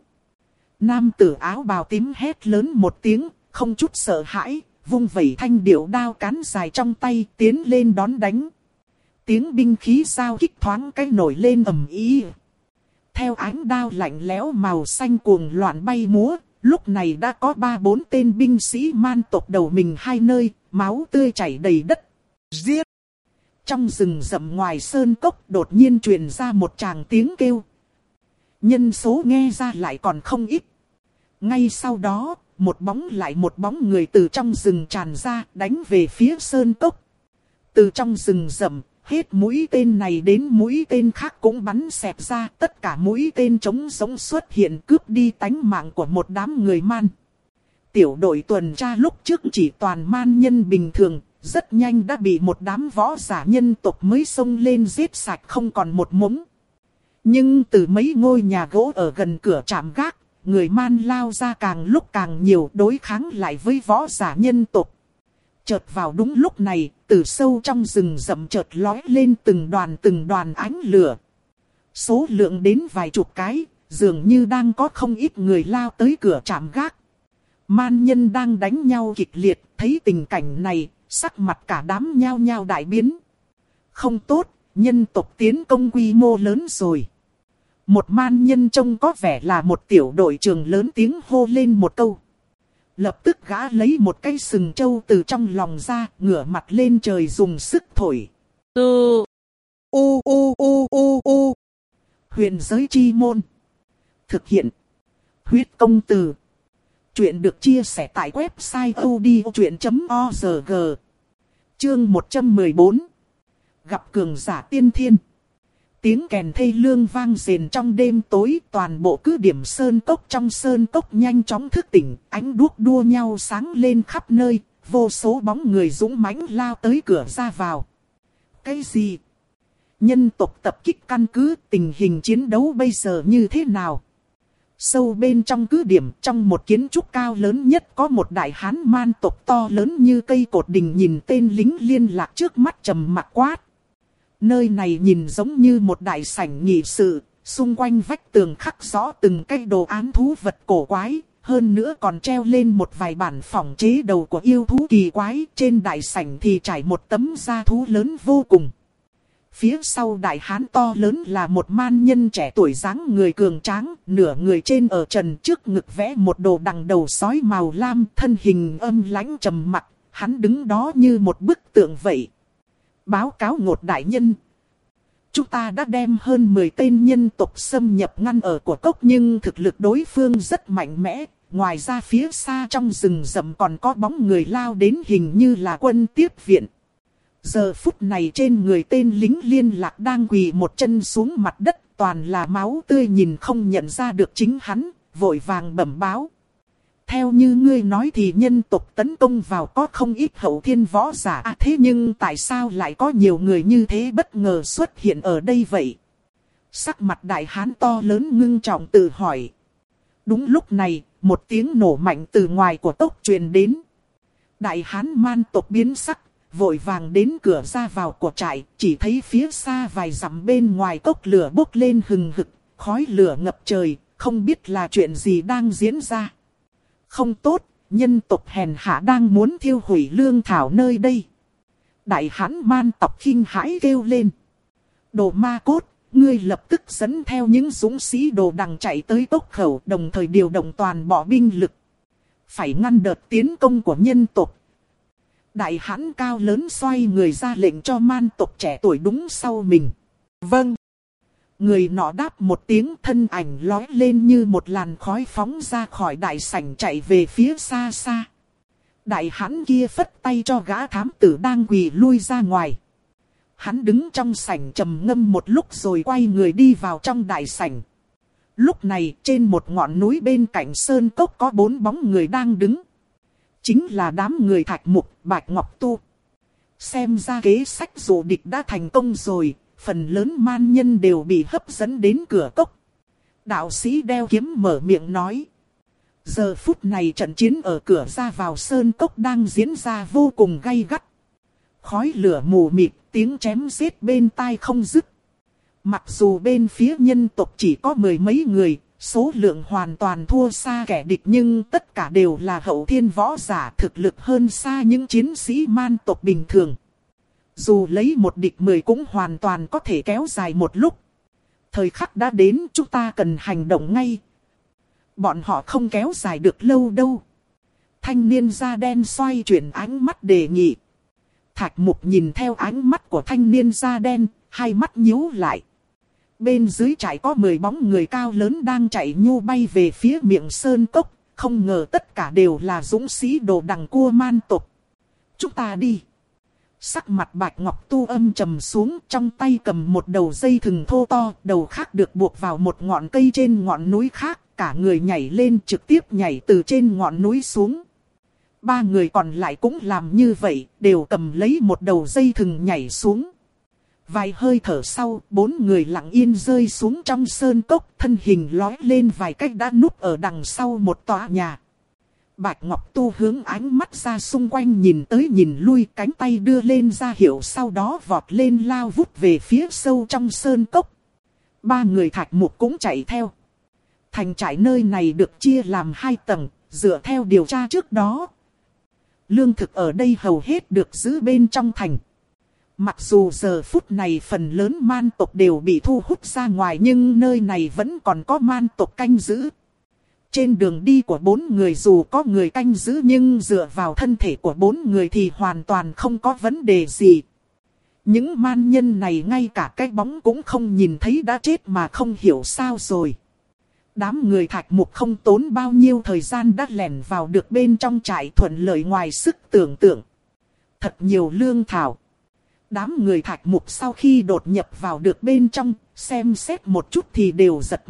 Nam tử áo bào tím hét lớn một tiếng, không chút sợ hãi, vung vẩy thanh điệu đao cán dài trong tay tiến lên đón đánh. Tiếng binh khí giao kích thoáng cái nổi lên ầm ĩ. Theo ánh đao lạnh lẽo màu xanh cuồng loạn bay múa, lúc này đã có ba bốn tên binh sĩ man tộc đầu mình hai nơi, máu tươi chảy đầy đất. Giết! Trong rừng rậm ngoài sơn cốc đột nhiên truyền ra một tràng tiếng kêu. Nhân số nghe ra lại còn không ít. Ngay sau đó, một bóng lại một bóng người từ trong rừng tràn ra đánh về phía sơn cốc. Từ trong rừng rậm, hết mũi tên này đến mũi tên khác cũng bắn xẹt ra. Tất cả mũi tên trống giống xuất hiện cướp đi tánh mạng của một đám người man. Tiểu đội tuần tra lúc trước chỉ toàn man nhân bình thường, rất nhanh đã bị một đám võ giả nhân tộc mới xông lên giết sạch không còn một mống. Nhưng từ mấy ngôi nhà gỗ ở gần cửa trạm gác, người man lao ra càng lúc càng nhiều đối kháng lại với võ giả nhân tộc. Chợt vào đúng lúc này, từ sâu trong rừng rậm chợt lói lên từng đoàn từng đoàn ánh lửa. Số lượng đến vài chục cái, dường như đang có không ít người lao tới cửa trạm gác. Man nhân đang đánh nhau kịch liệt, thấy tình cảnh này, sắc mặt cả đám nhao nhao đại biến. Không tốt, nhân tộc tiến công quy mô lớn rồi. Một man nhân trông có vẻ là một tiểu đội trưởng lớn tiếng hô lên một câu. Lập tức gã lấy một cái sừng trâu từ trong lòng ra, ngửa mặt lên trời dùng sức thổi. Từ u u u u u. Huyền giới chi môn. Thực hiện. Huyết công từ. Chuyện được chia sẻ tại website audiochuyện chấm org. Chương một trăm mười bốn. Gặp cường giả tiên thiên. Tiếng kèn thê lương vang rền trong đêm tối, toàn bộ cứ điểm sơn cốc trong sơn cốc nhanh chóng thức tỉnh, ánh đuốc đua nhau sáng lên khắp nơi, vô số bóng người dũng mãnh lao tới cửa ra vào. Cái gì? Nhân tộc tập kích căn cứ, tình hình chiến đấu bây giờ như thế nào? Sâu bên trong cứ điểm, trong một kiến trúc cao lớn nhất có một đại hán man tộc to lớn như cây cột đình nhìn tên lính liên lạc trước mắt trầm mặc quát. Nơi này nhìn giống như một đại sảnh nghị sự, xung quanh vách tường khắc rõ từng cái đồ án thú vật cổ quái, hơn nữa còn treo lên một vài bản phỏng chế đầu của yêu thú kỳ quái, trên đại sảnh thì trải một tấm da thú lớn vô cùng. Phía sau đại hán to lớn là một man nhân trẻ tuổi dáng người cường tráng, nửa người trên ở trần, trước ngực vẽ một đồ đằng đầu sói màu lam, thân hình âm lãnh trầm mặc, hắn đứng đó như một bức tượng vậy. Báo cáo ngột đại nhân. Chúng ta đã đem hơn mười tên nhân tộc xâm nhập ngăn ở của cốc, nhưng thực lực đối phương rất mạnh mẽ. Ngoài ra phía xa trong rừng rậm còn có bóng người lao đến, hình như là quân tiếp viện. Giờ phút này trên người tên lính liên lạc đang quỳ một chân xuống mặt đất, toàn là máu tươi, nhìn không nhận ra được chính hắn, vội vàng bẩm báo. Theo như ngươi nói thì nhân tộc tấn công vào có không ít hậu thiên võ giả, à, thế nhưng tại sao lại có nhiều người như thế bất ngờ xuất hiện ở đây vậy? Sắc mặt đại hán to lớn ngưng trọng tự hỏi. Đúng lúc này, một tiếng nổ mạnh từ ngoài của cốc truyền đến. Đại hán man tộc biến sắc, vội vàng đến cửa ra vào của trại, chỉ thấy phía xa vài dặm bên ngoài cốc lửa bốc lên hừng hực, khói lửa ngập trời, không biết là chuyện gì đang diễn ra. Không tốt, nhân tộc hèn hạ đang muốn thiêu hủy lương thảo nơi đây. Đại hán man tộc kinh hãi kêu lên. Đồ ma cốt, ngươi lập tức dẫn theo những dũng sĩ đồ đằng chạy tới cốc khẩu, đồng thời điều động toàn bộ binh lực. Phải ngăn đợt tiến công của nhân tộc. Đại hán cao lớn xoay người ra lệnh cho man tộc trẻ tuổi đúng sau mình. Vâng. Người nọ đáp một tiếng, thân ảnh lói lên như một làn khói phóng ra khỏi đại sảnh chạy về phía xa xa. Đại hán kia phất tay cho gã thám tử đang quỳ lui ra ngoài. Hắn đứng trong sảnh trầm ngâm một lúc rồi quay người đi vào trong đại sảnh. Lúc này trên một ngọn núi bên cạnh sơn cốc có bốn bóng người đang đứng. Chính là đám người Thạch Mục, Bạch Ngọc Tu. Xem ra kế sách dụ địch đã thành công rồi. Phần lớn man nhân đều bị hấp dẫn đến cửa cốc. Đạo sĩ đeo kiếm mở miệng nói. Giờ phút này trận chiến ở cửa ra vào sơn cốc đang diễn ra vô cùng gay gắt. Khói lửa mù mịt, tiếng chém giết bên tai không dứt. Mặc dù bên phía nhân tộc chỉ có mười mấy người, số lượng hoàn toàn thua xa kẻ địch, nhưng tất cả đều là hậu thiên võ giả, thực lực hơn xa những chiến sĩ man tộc bình thường. Dù lấy một địch mười cũng hoàn toàn có thể kéo dài một lúc. Thời khắc đã đến, chúng ta cần hành động ngay. Bọn họ không kéo dài được lâu đâu. Thanh niên da đen xoay chuyển ánh mắt đề nghị. Thạch Mục nhìn theo ánh mắt của thanh niên da đen, hai mắt nhíu lại. Bên dưới trại có mười bóng người cao lớn đang chạy nhu bay về phía miệng sơn cốc. Không ngờ tất cả đều là dũng sĩ đồ đằng cua man tộc. Chúng ta đi. Sắc mặt Bạch Ngọc Tu âm trầm xuống, trong tay cầm một đầu dây thừng thô to, đầu khác được buộc vào một ngọn cây trên ngọn núi khác, cả người nhảy lên trực tiếp nhảy từ trên ngọn núi xuống. Ba người còn lại cũng làm như vậy, đều cầm lấy một đầu dây thừng nhảy xuống. Vài hơi thở sau, bốn người lặng yên rơi xuống trong sơn cốc, thân hình lói lên vài cách đã núp ở đằng sau một tòa nhà. Bạch Ngọc Tu hướng ánh mắt ra xung quanh nhìn tới nhìn lui, cánh tay đưa lên ra hiệu, sau đó vọt lên lao vút về phía sâu trong sơn cốc. Ba người Thạch Mục cũng chạy theo. Thành trại nơi này được chia làm hai tầng, dựa theo điều tra trước đó. Lương thực ở đây hầu hết được giữ bên trong thành. Mặc dù giờ phút này phần lớn man tộc đều bị thu hút ra ngoài, nhưng nơi này vẫn còn có man tộc canh giữ. Trên đường đi của bốn người dù có người canh giữ nhưng dựa vào thân thể của bốn người thì hoàn toàn không có vấn đề gì. Những man nhân này ngay cả cái bóng cũng không nhìn thấy đã chết mà không hiểu sao rồi. Đám người Thạch Mục không tốn bao nhiêu thời gian đã lẻn vào được bên trong trại thuận lợi ngoài sức tưởng tượng. Thật nhiều lương thảo. Đám người Thạch Mục sau khi đột nhập vào được bên trong, xem xét một chút thì đều giật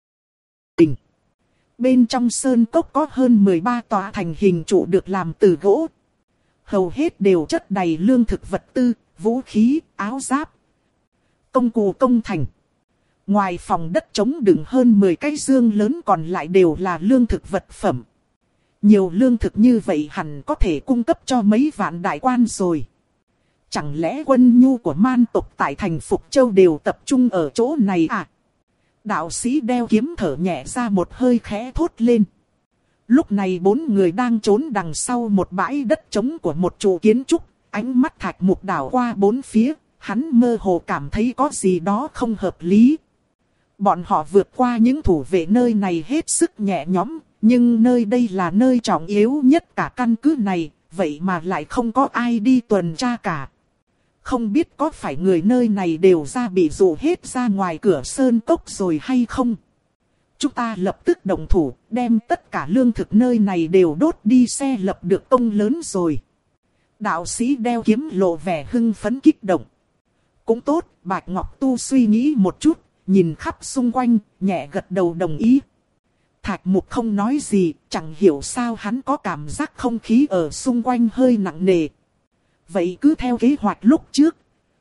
mình. Bên trong sơn cốc có hơn mười ba tòa thành hình trụ được làm từ gỗ. Hầu hết đều chất đầy lương thực vật tư, vũ khí, áo giáp, công cụ công thành. Ngoài phòng đất trống đựng hơn mười cái dương lớn còn lại đều là lương thực vật phẩm. Nhiều lương thực như vậy hẳn có thể cung cấp cho mấy vạn đại quan rồi. Chẳng lẽ quân nhu của man tộc tại thành Phục Châu đều tập trung ở chỗ này à? Đạo sĩ đeo kiếm thở nhẹ ra một hơi khẽ thốt lên. Lúc này bốn người đang trốn đằng sau một bãi đất trống của một trụ kiến trúc. Ánh mắt Thạch Mục đảo qua bốn phía, hắn mơ hồ cảm thấy có gì đó không hợp lý. Bọn họ vượt qua những thủ vệ nơi này hết sức nhẹ nhõm, nhưng nơi đây là nơi trọng yếu nhất cả căn cứ này, vậy mà lại không có ai đi tuần tra cả. Không biết có phải người nơi này đều ra bị dụ hết ra ngoài cửa sơn cốc rồi hay không? Chúng ta lập tức động thủ, đem tất cả lương thực nơi này đều đốt đi, xe lập được công lớn rồi. Đạo sĩ đeo kiếm lộ vẻ hưng phấn kích động. Cũng tốt, Bạch Ngọc Tu suy nghĩ một chút, nhìn khắp xung quanh, nhẹ gật đầu đồng ý. Thạch Mục không nói gì, chẳng hiểu sao hắn có cảm giác không khí ở xung quanh hơi nặng nề. Vậy cứ theo kế hoạch lúc trước.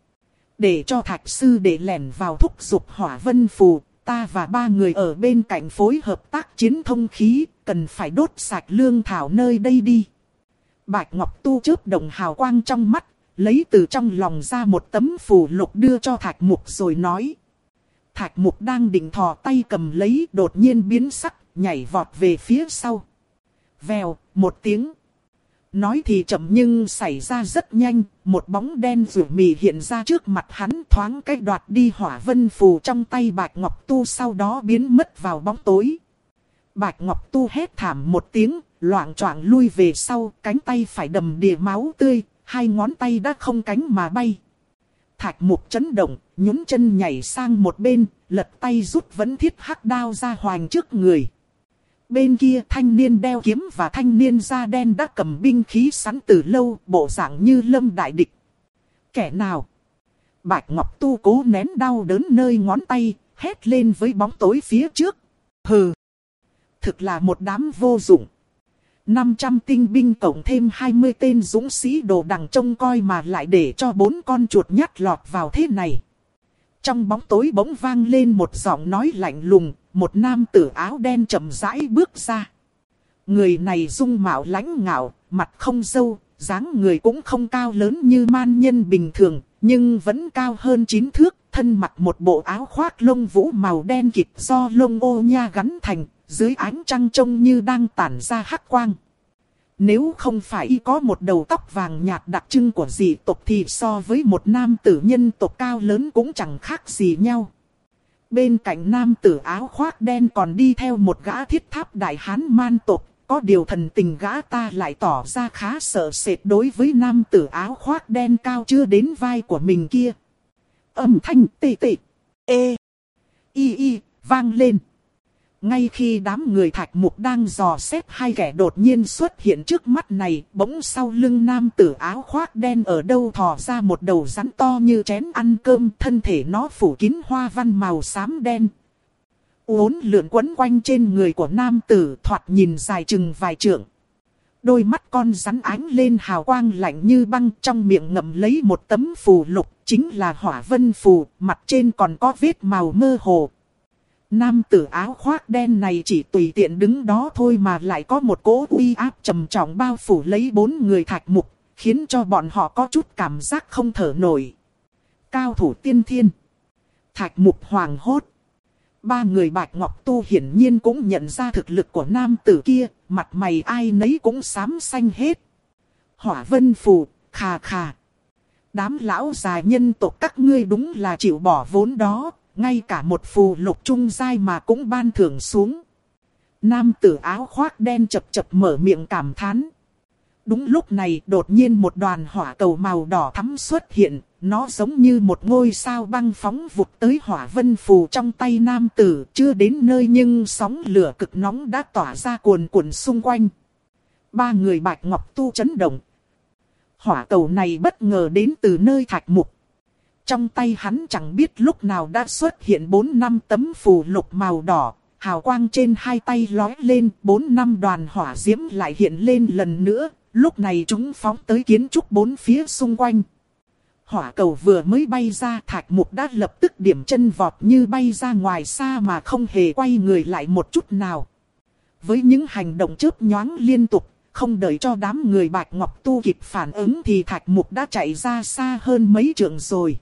Để cho Thạch Sư để lẻn vào thúc giục Hỏa Vân Phù, ta và ba người ở bên cạnh phối hợp tác chiến thông khí, cần phải đốt sạch lương thảo nơi đây đi. Bạch Ngọc Tu chớp đồng hào quang trong mắt, lấy từ trong lòng ra một tấm phù lục đưa cho Thạch Mục rồi nói. Thạch Mục đang định thò tay cầm lấy, đột nhiên biến sắc, nhảy vọt về phía sau. Vèo, một tiếng. Nói thì chậm nhưng xảy ra rất nhanh, một bóng đen rủ mì hiện ra trước mặt hắn, thoáng cái đoạt đi Hỏa Vân Phù trong tay Bạch Ngọc Tu, sau đó biến mất vào bóng tối. Bạch Ngọc Tu hét thảm một tiếng, loạng choạng lui về sau, cánh tay phải đầm đìa máu tươi, hai ngón tay đã không cánh mà bay. Thạch Mục chấn động, nhún chân nhảy sang một bên, lật tay rút vấn thiết hắc đao ra hoành trước người. Bên kia thanh niên đeo kiếm và thanh niên da đen đã cầm binh khí sẵn từ lâu, bộ dạng như lâm đại địch. Kẻ nào? Bạch Ngọc Tu cố nén đau đớn nơi ngón tay, hét lên với bóng tối phía trước. Hừ! Thực là một đám vô dụng. năm trăm tinh binh cộng thêm hai mươi tên dũng sĩ đồ đằng trông coi mà lại để cho bốn con chuột nhắt lọt vào thế này. Trong bóng tối bỗng vang lên một giọng nói lạnh lùng, một nam tử áo đen chậm rãi bước ra. Người này dung mạo lãnh ngạo, mặt không râu, dáng người cũng không cao lớn như man nhân bình thường, nhưng vẫn cao hơn chín thước, thân mặc một bộ áo khoác lông vũ màu đen kịt do lông ô nha gắn thành, dưới ánh trăng trông như đang tản ra hắc quang. Nếu không phải y có một đầu tóc vàng nhạt đặc trưng của dị tộc thì so với một nam tử nhân tộc cao lớn cũng chẳng khác gì nhau. Bên cạnh nam tử áo khoác đen còn đi theo một gã thiết tháp đại hán man tộc, có điều thần tình gã ta lại tỏ ra khá sợ sệt đối với nam tử áo khoác đen cao chưa đến vai của mình kia. Âm thanh tê tê, ê, y y, vang lên. Ngay khi đám người Thạch Mục đang dò xét hai kẻ đột nhiên xuất hiện trước mắt này, bỗng sau lưng nam tử áo khoác đen ở đâu thò ra một đầu rắn to như chén ăn cơm, thân thể nó phủ kín hoa văn màu xám đen. Uốn lượn quấn quanh trên người của nam tử, thoạt nhìn dài chừng vài trượng. Đôi mắt con rắn ánh lên hào quang lạnh như băng, trong miệng ngậm lấy một tấm phù lục, chính là Hỏa Vân Phù, mặt trên còn có vết màu mơ hồ. Nam tử áo khoác đen này chỉ tùy tiện đứng đó thôi mà lại có một cỗ uy áp trầm trọng bao phủ lấy bốn người Thạch Mục, khiến cho bọn họ có chút cảm giác không thở nổi. Cao thủ tiên thiên. Thạch Mục hoảng hốt. Ba người Bạch Ngọc Tu hiển nhiên cũng nhận ra thực lực của nam tử kia, mặt mày ai nấy cũng xám xanh hết. Hỏa Vân Phù, khà khà. Đám lão già nhân tộc các ngươi đúng là chịu bỏ vốn đó. Ngay cả một phù lục trung giai mà cũng ban thưởng xuống. Nam tử áo khoác đen chập chập mở miệng cảm thán. Đúng lúc này đột nhiên một đoàn hỏa cầu màu đỏ thắm xuất hiện. Nó giống như một ngôi sao băng phóng vụt tới hỏa vân phù trong tay nam tử. Chưa đến nơi nhưng sóng lửa cực nóng đã tỏa ra cuồn cuộn xung quanh. Ba người Bạch Ngọc Tu chấn động. Hỏa cầu này bất ngờ đến từ nơi Thạch Mục. Trong tay hắn chẳng biết lúc nào đã xuất hiện bốn năm tấm phù lục màu đỏ. Hào quang trên hai tay lói lên, bốn năm đoàn hỏa diễm lại hiện lên lần nữa. Lúc này chúng phóng tới kiến trúc bốn phía xung quanh. Hỏa cầu vừa mới bay ra, Thạch Mục đã lập tức điểm chân vọt như bay ra ngoài xa mà không hề quay người lại một chút nào. Với những hành động chớp nhoáng liên tục, không đợi cho đám người Bạch Ngọc Tu kịp phản ứng thì Thạch Mục đã chạy ra xa hơn mấy trượng rồi.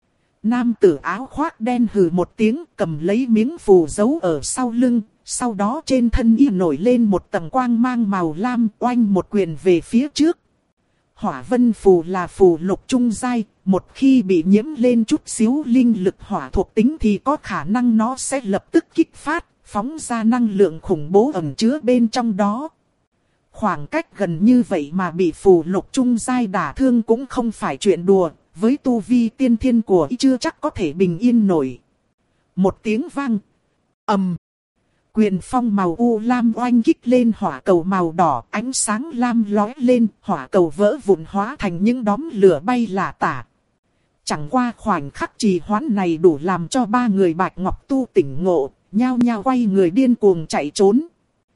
Nam tử áo khoác đen hừ một tiếng, cầm lấy miếng phù giấu ở sau lưng, sau đó trên thân y nổi lên một tầng quang mang màu lam, oanh một quyền về phía trước. Hỏa vân phù là phù lục trung giai, một khi bị nhiễm lên chút xíu linh lực hỏa thuộc tính thì có khả năng nó sẽ lập tức kích phát, phóng ra năng lượng khủng bố ẩn chứa bên trong đó. Khoảng cách gần như vậy mà bị phù lục trung giai đả thương cũng không phải chuyện đùa, với tu vi tiên thiên của y chưa chắc có thể bình yên nổi. Một tiếng vang, ầm. Quyền phong màu u lam oanh kích lên hỏa cầu màu đỏ, ánh sáng lam lóe lên, hỏa cầu vỡ vụn hóa thành những đốm lửa bay lả tả. Chẳng qua khoảnh khắc trì hoãn này đủ làm cho ba người Bạch Ngọc Tu tỉnh ngộ, nhao nhao quay người điên cuồng chạy trốn.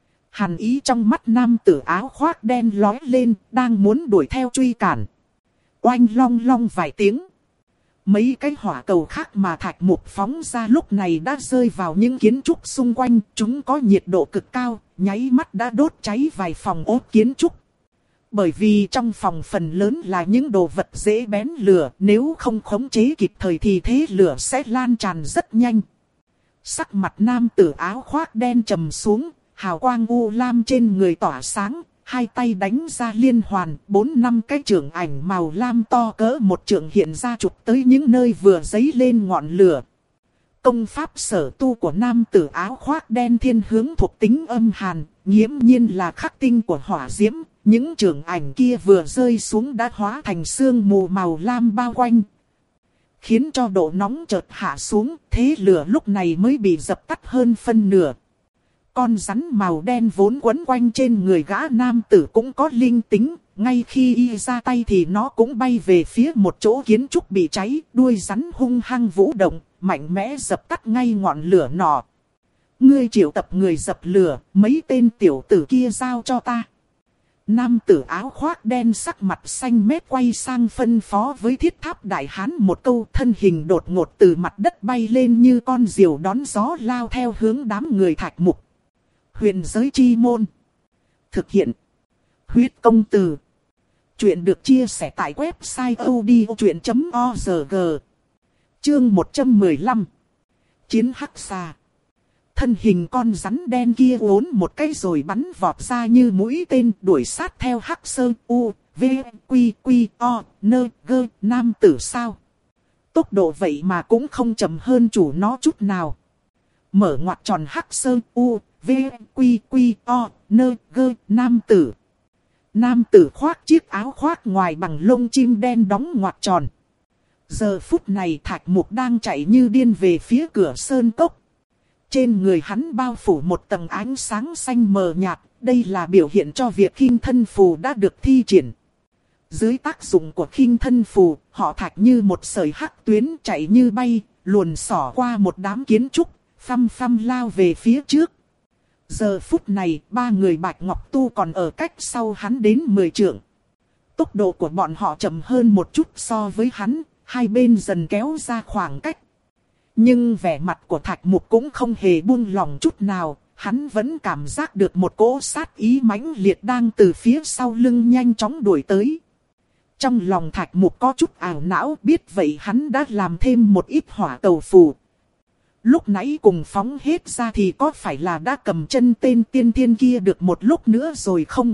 Hàn ý trong mắt nam tử áo khoác đen lóe lên, đang muốn đuổi theo truy cản. Oanh long long vài tiếng. Mấy cái hỏa cầu khác mà Thạch Mục phóng ra lúc này đã rơi vào những kiến trúc xung quanh. Chúng có nhiệt độ cực cao, nháy mắt đã đốt cháy vài phòng ốt kiến trúc. Bởi vì trong phòng phần lớn là những đồ vật dễ bén lửa, nếu không khống chế kịp thời thì thế lửa sẽ lan tràn rất nhanh. Sắc mặt nam tử áo khoác đen trầm xuống, hào quang u lam trên người tỏa sáng. Hai tay đánh ra liên hoàn, bốn năm cái chưởng ảnh màu lam to cỡ một chưởng hiện ra chụp tới những nơi vừa dấy lên ngọn lửa. Công pháp sở tu của nam tử áo khoác đen thiên hướng thuộc tính âm hàn, nghiễm nhiên là khắc tinh của hỏa diễm. Những chưởng ảnh kia vừa rơi xuống đã hóa thành sương mù màu lam bao quanh, khiến cho độ nóng chợt hạ xuống, thế lửa lúc này mới bị dập tắt hơn phân nửa. Con rắn màu đen vốn quấn quanh trên người gã nam tử cũng có linh tính, ngay khi y ra tay thì nó cũng bay về phía một chỗ kiến trúc bị cháy, đuôi rắn hung hăng vũ động, mạnh mẽ dập tắt ngay ngọn lửa nọ. Ngươi triệu tập người dập lửa, mấy tên tiểu tử kia giao cho ta. Nam tử áo khoác đen sắc mặt xanh mét quay sang phân phó với Thiết Tháp Đại Hán một câu, thân hình đột ngột từ mặt đất bay lên như con diều đón gió lao theo hướng đám người Thạch Mục. Huyền giới chi môn. Thực hiện. Huyết công từ. Chuyện được chia sẻ tại website odchuyện chấm org. Chương một trăm mười lăm. Chiến hắc xà. Thân hình con rắn đen kia uốn một cái rồi bắn vọt ra như mũi tên đuổi sát theo hắc sơn u, v, quy, quy, o, nơ, gơ, nam tử sao. Tốc độ vậy mà cũng không chậm hơn chủ nó chút nào. Mở ngoặc tròn hắc sơn u, v, quy, quy, o, nơ, gơ, nam tử. Nam tử khoác chiếc áo khoác ngoài bằng lông chim đen đóng ngoặc tròn. Giờ phút này Thạch Mục đang chạy như điên về phía cửa sơn cốc. Trên người hắn bao phủ một tầng ánh sáng xanh mờ nhạt, đây là biểu hiện cho việc khinh thân phù đã được thi triển. Dưới tác dụng của khinh thân phù, họ Thạch như một sợi hắc tuyến chạy như bay, luồn xỏ qua một đám kiến trúc, phăm phăm lao về phía trước. Giờ phút này, ba người Bạch Ngọc Tu còn ở cách sau hắn đến mười trượng. Tốc độ của bọn họ chậm hơn một chút so với hắn, hai bên dần kéo ra khoảng cách. Nhưng vẻ mặt của Thạch Mục cũng không hề buông lỏng chút nào, hắn vẫn cảm giác được một cỗ sát ý mãnh liệt đang từ phía sau lưng nhanh chóng đuổi tới. Trong lòng Thạch Mục có chút ảo não, biết vậy hắn đã làm thêm một ít hỏa cầu phù. Lúc nãy cùng phóng hết ra thì có phải là đã cầm chân tên tiên thiên kia được một lúc nữa rồi không?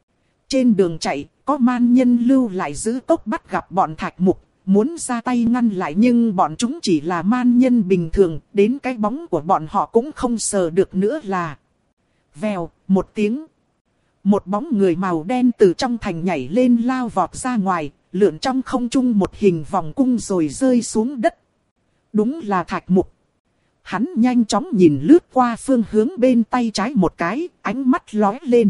Trên đường chạy, có man nhân lưu lại giữ cốc bắt gặp bọn Thạch Mục. Muốn ra tay ngăn lại nhưng bọn chúng chỉ là man nhân bình thường, đến cái bóng của bọn họ cũng không sờ được nữa là. Vèo, một tiếng. Một bóng người màu đen từ trong thành nhảy lên lao vọt ra ngoài, lượn trong không trung một hình vòng cung rồi rơi xuống đất. Đúng là Thạch Mục. Hắn nhanh chóng nhìn lướt qua phương hướng bên tay trái một cái, ánh mắt lóe lên.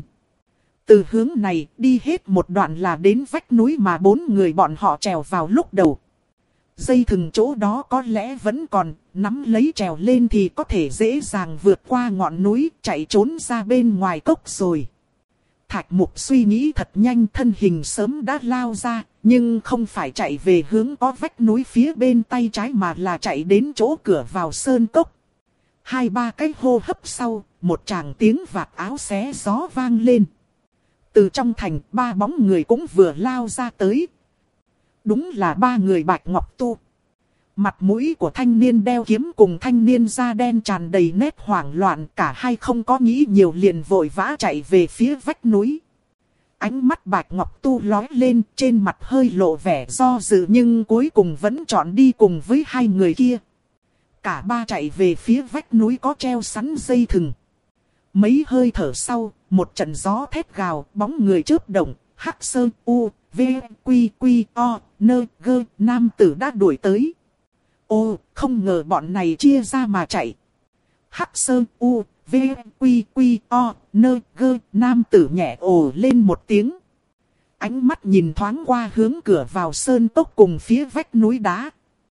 Từ hướng này đi hết một đoạn là đến vách núi mà bốn người bọn họ trèo vào lúc đầu. Dây thừng chỗ đó có lẽ vẫn còn, nắm lấy trèo lên thì có thể dễ dàng vượt qua ngọn núi, chạy trốn ra bên ngoài cốc rồi. Thạch Mục suy nghĩ thật nhanh, thân hình sớm đã lao ra, nhưng không phải chạy về hướng có vách núi phía bên tay trái mà là chạy đến chỗ cửa vào sơn cốc. Hai ba cái hô hấp sau, một tràng tiếng vạt áo xé gió vang lên. Từ trong thành, ba bóng người cũng vừa lao ra tới. Đúng là ba người Bạch Ngọc Tu. Mặt mũi của thanh niên đeo kiếm cùng thanh niên da đen tràn đầy nét hoảng loạn, cả hai không có nghĩ nhiều liền vội vã chạy về phía vách núi. Ánh mắt Bạch Ngọc Tu lóe lên, trên mặt hơi lộ vẻ do dự nhưng cuối cùng vẫn chọn đi cùng với hai người kia. Cả ba chạy về phía vách núi có treo sắn dây thừng. Mấy hơi thở sau, một trận gió thét gào, bóng người chớp động, Hắc Sơn U, V, Quy, Quy, O, Nơ, Gơ, nam tử đã đuổi tới. Ô, không ngờ bọn này chia ra mà chạy. Hắc Sơn U, V, Quy, Quy, O, Nơ, Gơ, nam tử nhẹ ồ lên một tiếng. Ánh mắt nhìn thoáng qua hướng cửa vào sơn cốc cùng phía vách núi đá.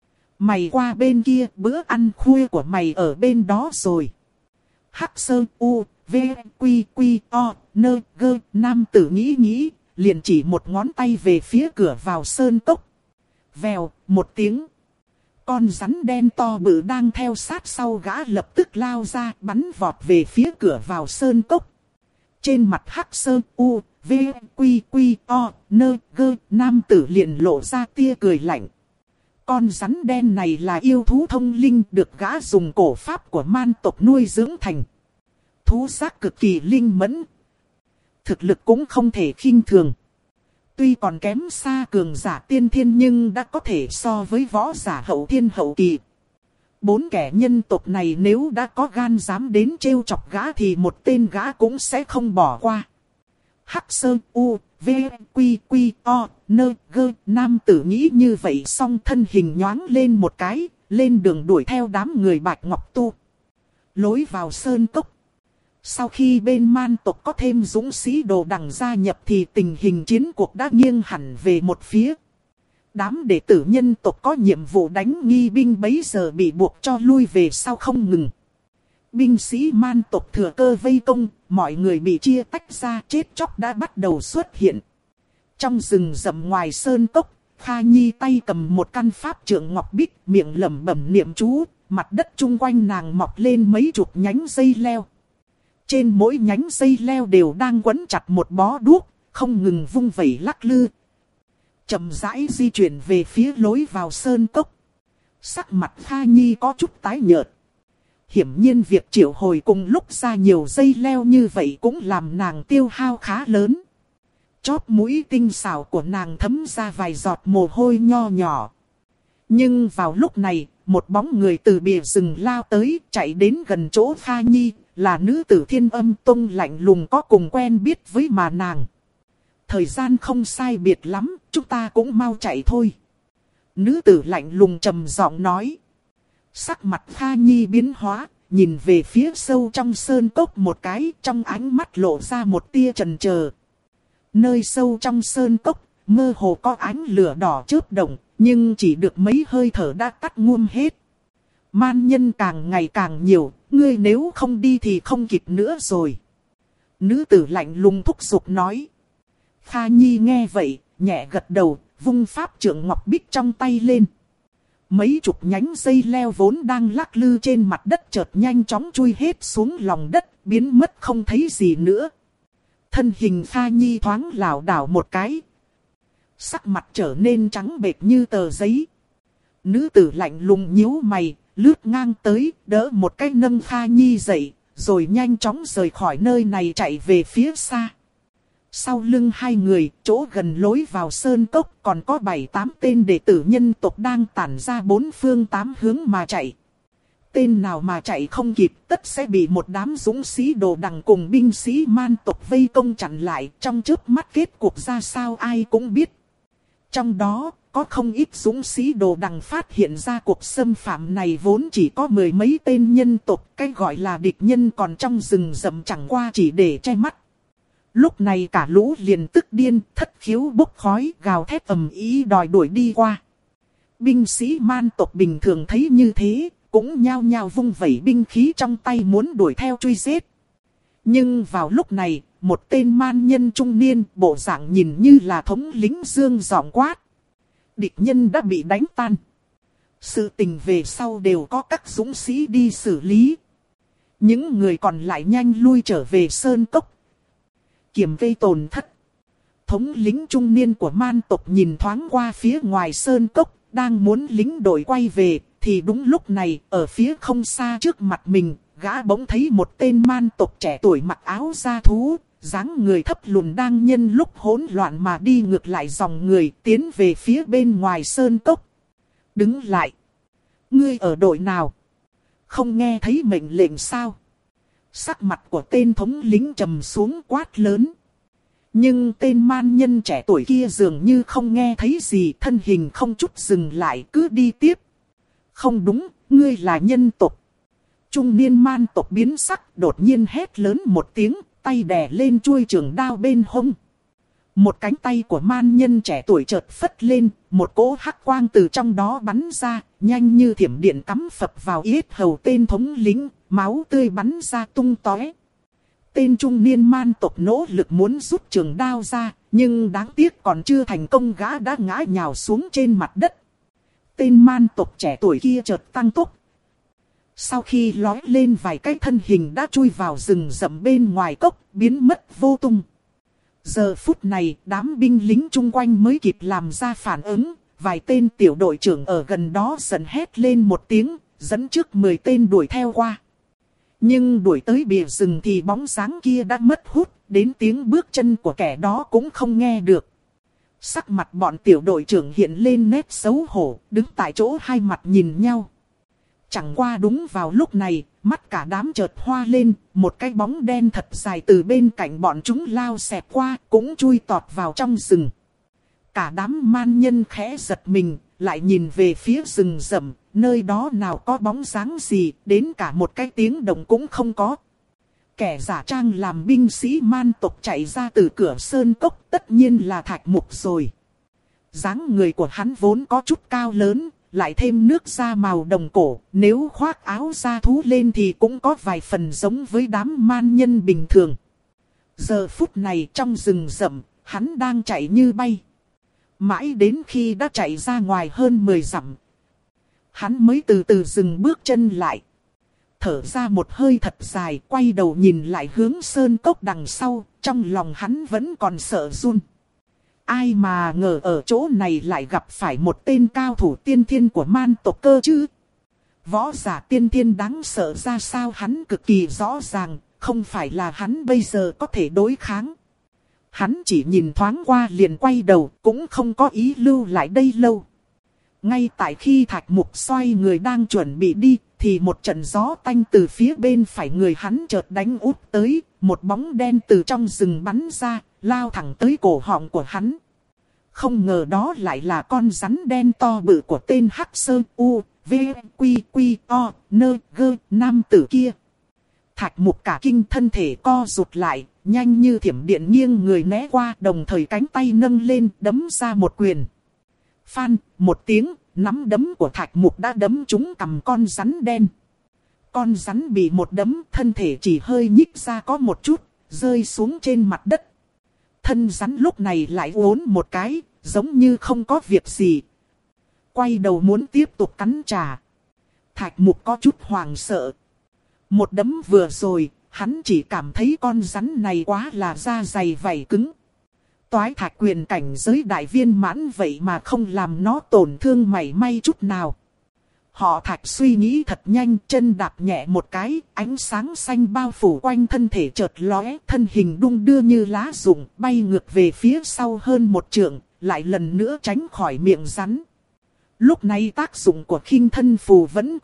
Mày qua bên kia, bữa ăn khuya của mày ở bên đó rồi. Hắc Sơn U, V, Quy, Quy, O, Nơ, Gơ, nam tử nghĩ nghĩ, liền chỉ một ngón tay về phía cửa vào sơn cốc. Vèo, một tiếng. Con rắn đen to bự đang theo sát sau gã lập tức lao ra, bắn vọt về phía cửa vào sơn cốc. Trên mặt Hắc Sơn U, V, Quy, Quy, O, Nơ, Gơ, nam tử liền lộ ra tia cười lạnh. Con rắn đen này là yêu thú thông linh được gã dùng cổ pháp của man tộc nuôi dưỡng thành. Thú xác cực kỳ linh mẫn. Thực lực cũng không thể khinh thường. Tuy còn kém xa cường giả tiên thiên nhưng đã có thể so với võ giả hậu thiên hậu kỳ. Bốn kẻ nhân tộc này nếu đã có gan dám đến trêu chọc gã thì một tên gã cũng sẽ không bỏ qua. Hắc Sơn U, V, Quy, Quy, O, Nơ, Gơ, nam tử nghĩ như vậy xong thân hình nhoáng lên một cái, lên đường đuổi theo đám người Bạch Ngọc Tu. Lối vào sơn cốc. Sau khi bên man tộc có thêm dũng sĩ đồ đằng gia nhập thì tình hình chiến cuộc đã nghiêng hẳn về một phía. Đám đệ tử nhân tộc có nhiệm vụ đánh nghi binh bấy giờ bị buộc cho lui về sau không ngừng. Binh sĩ man tộc thừa cơ vây công, mọi người bị chia tách ra, chết chóc đã bắt đầu xuất hiện. Trong rừng rậm ngoài sơn cốc, Kha Nhi tay cầm một căn pháp trượng ngọc bích, miệng lẩm bẩm niệm chú, mặt đất chung quanh nàng mọc lên mấy chục nhánh dây leo. Trên mỗi nhánh dây leo đều đang quấn chặt một bó đuốc, không ngừng vung vẩy lắc lư. Chậm rãi di chuyển về phía lối vào sơn cốc. Sắc mặt Kha Nhi có chút tái nhợt. Hiển nhiên việc triệu hồi cùng lúc ra nhiều dây leo như vậy cũng làm nàng tiêu hao khá lớn. Chóp mũi tinh xảo của nàng thấm ra vài giọt mồ hôi nho nhỏ. Nhưng vào lúc này, một bóng người từ bìa rừng lao tới, chạy đến gần chỗ Kha Nhi, là nữ tử Thiên Âm Tông lạnh lùng có cùng quen biết với mà nàng. Thời gian không sai biệt lắm, chúng ta cũng mau chạy thôi. Nữ tử lạnh lùng trầm giọng nói. Sắc mặt Kha Nhi biến hóa, nhìn về phía sâu trong sơn cốc một cái, trong ánh mắt lộ ra một tia chần chờ. Nơi sâu trong sơn cốc, mơ hồ có ánh lửa đỏ chớp động, nhưng chỉ được mấy hơi thở đã tắt ngum hết. Man nhân càng ngày càng nhiều, ngươi nếu không đi thì không kịp nữa rồi. Nữ tử lạnh lùng thúc giục nói. Kha Nhi nghe vậy, nhẹ gật đầu, vung pháp trượng ngọc bích trong tay lên. Mấy chục nhánh dây leo vốn đang lắc lư trên mặt đất chợt nhanh chóng chui hết xuống lòng đất, biến mất không thấy gì nữa. Thân hình Kha Nhi thoáng lảo đảo một cái. Sắc mặt trở nên trắng bệch như tờ giấy. Nữ tử lạnh lùng nhíu mày, lướt ngang tới, đỡ một cái nâng Kha Nhi dậy, rồi nhanh chóng rời khỏi nơi này chạy về phía xa. Sau lưng hai người, chỗ gần lối vào sơn cốc còn có bảy tám tên đệ tử nhân tộc đang tản ra bốn phương tám hướng mà chạy. tên nào mà chạy không kịp tất sẽ bị một đám dũng sĩ đồ đằng cùng binh sĩ man tộc vây công chặn lại. Trong chớp mắt kết cục ra sao ai cũng biết. Trong đó, có không ít dũng sĩ đồ đằng phát hiện ra cuộc xâm phạm này vốn chỉ có mười mấy tên nhân tộc. Cái gọi là địch nhân còn trong rừng rậm chẳng qua chỉ để che mắt. Lúc này cả lũ liền tức điên, thất khiếu bốc khói, gào thét ầm ĩ đòi đuổi đi qua. Binh sĩ man tộc bình thường thấy như thế, cũng nhao nhao vung vẩy binh khí trong tay muốn đuổi theo truy giết. Nhưng vào lúc này, một tên man nhân trung niên, bộ dạng nhìn như là thống lĩnh dương giọng quát. Địch nhân đã bị đánh tan. Sự tình về sau đều có các dũng sĩ đi xử lý. Những người còn lại nhanh lui trở về sơn cốc. Kiểm kê tổn thất. Thống lĩnh trung niên của man tộc nhìn thoáng qua phía ngoài sơn cốc, đang muốn lính đội quay về, thì đúng lúc này, ở phía không xa trước mặt mình, gã bỗng thấy một tên man tộc trẻ tuổi mặc áo da thú, dáng người thấp lùn đang nhân lúc hỗn loạn mà đi ngược lại dòng người, tiến về phía bên ngoài sơn cốc. Đứng lại! Ngươi ở đội nào? Không nghe thấy mệnh lệnh sao? Sắc mặt của tên thống lĩnh trầm xuống quát lớn. Nhưng tên man nhân trẻ tuổi kia dường như không nghe thấy gì, thân hình không chút dừng lại cứ đi tiếp. Không đúng, ngươi là nhân tộc. Trung niên man tộc biến sắc, đột nhiên hét lớn một tiếng, tay đè lên chuôi trường đao bên hông. Một cánh tay của man nhân trẻ tuổi chợt phất lên, một cỗ hắc quang từ trong đó bắn ra, nhanh như thiểm điện cắm phập vào yết hầu tên thống lĩnh, máu tươi bắn ra tung tóe. Tên trung niên man tộc nỗ lực muốn rút trường đao ra, nhưng đáng tiếc còn chưa thành công, gã đã ngã nhào xuống trên mặt đất. Tên man tộc trẻ tuổi kia chợt tăng tốc. Sau khi lói lên vài cái thân hình đã chui vào rừng rậm bên ngoài cốc, biến mất vô tung. Giờ phút này, đám binh lính chung quanh mới kịp làm ra phản ứng, vài tên tiểu đội trưởng ở gần đó giận hét lên một tiếng, dẫn trước mười tên đuổi theo qua. Nhưng đuổi tới bìa rừng thì bóng dáng kia đã mất hút, đến tiếng bước chân của kẻ đó cũng không nghe được. Sắc mặt bọn tiểu đội trưởng hiện lên nét xấu hổ, đứng tại chỗ hai mặt nhìn nhau. Chẳng qua đúng vào lúc này, mắt cả đám chợt hoa lên, một cái bóng đen thật dài từ bên cạnh bọn chúng lao xẹt qua, cũng chui tọt vào trong rừng. Cả đám man nhân khẽ giật mình, lại nhìn về phía rừng rậm, nơi đó nào có bóng dáng gì, đến cả một cái tiếng động cũng không có. Kẻ giả trang làm binh sĩ man tộc chạy ra từ cửa sơn cốc, tất nhiên là Thạch Mục rồi. Dáng người của hắn vốn có chút cao lớn, lại thêm nước da màu đồng cổ, nếu khoác áo da thú lên thì cũng có vài phần giống với đám man nhân bình thường. Giờ phút này trong rừng rậm, hắn đang chạy như bay. Mãi đến khi đã chạy ra ngoài hơn mười dặm, hắn mới từ từ dừng bước chân lại. Thở ra một hơi thật dài, quay đầu nhìn lại hướng sơn cốc đằng sau, trong lòng hắn vẫn còn sợ run. Ai mà ngờ ở chỗ này lại gặp phải một tên cao thủ tiên thiên của man tộc cơ chứ. Võ giả tiên thiên đáng sợ ra sao hắn cực kỳ rõ ràng, không phải là hắn bây giờ có thể đối kháng. Hắn chỉ nhìn thoáng qua liền quay đầu, cũng không có ý lưu lại đây lâu. Ngay tại khi Thạch Mục xoay người đang chuẩn bị đi, thì một trận gió tanh từ phía bên phải người hắn chợt đánh úp tới, một bóng đen từ trong rừng bắn ra, lao thẳng tới cổ họng của hắn. Không ngờ đó lại là con rắn đen to bự của tên Hắc Sơn U, V, Quy, Quy, O, Nơ, Gơ, nam tử kia. Thạch Mục cả kinh, thân thể co rụt lại, nhanh như thiểm điện nghiêng người né qua, đồng thời cánh tay nâng lên đấm ra một quyền. Phan, một tiếng, nắm đấm của Thạch Mục đã đấm trúng cằm con rắn đen. Con rắn bị một đấm, thân thể chỉ hơi nhích ra có một chút, rơi xuống trên mặt đất. Thân rắn lúc này lại uốn một cái, giống như không có việc gì. Quay đầu muốn tiếp tục cắn trả. Thạch Mục có chút hoảng sợ. Một đấm vừa rồi, hắn chỉ cảm thấy con rắn này quá là da dày vảy cứng. Toái thạch quyền cảnh giới đại viên mãn vậy mà không làm nó tổn thương mảy may chút nào. Họ Thạch suy nghĩ thật nhanh, chân đạp nhẹ một cái, ánh sáng xanh bao phủ quanh thân thể chợt lóe, thân hình đung đưa như lá rụng, bay ngược về phía sau hơn một trượng, lại lần nữa tránh khỏi miệng rắn. Lúc này tác dụng của khinh thân phù vẫn còn,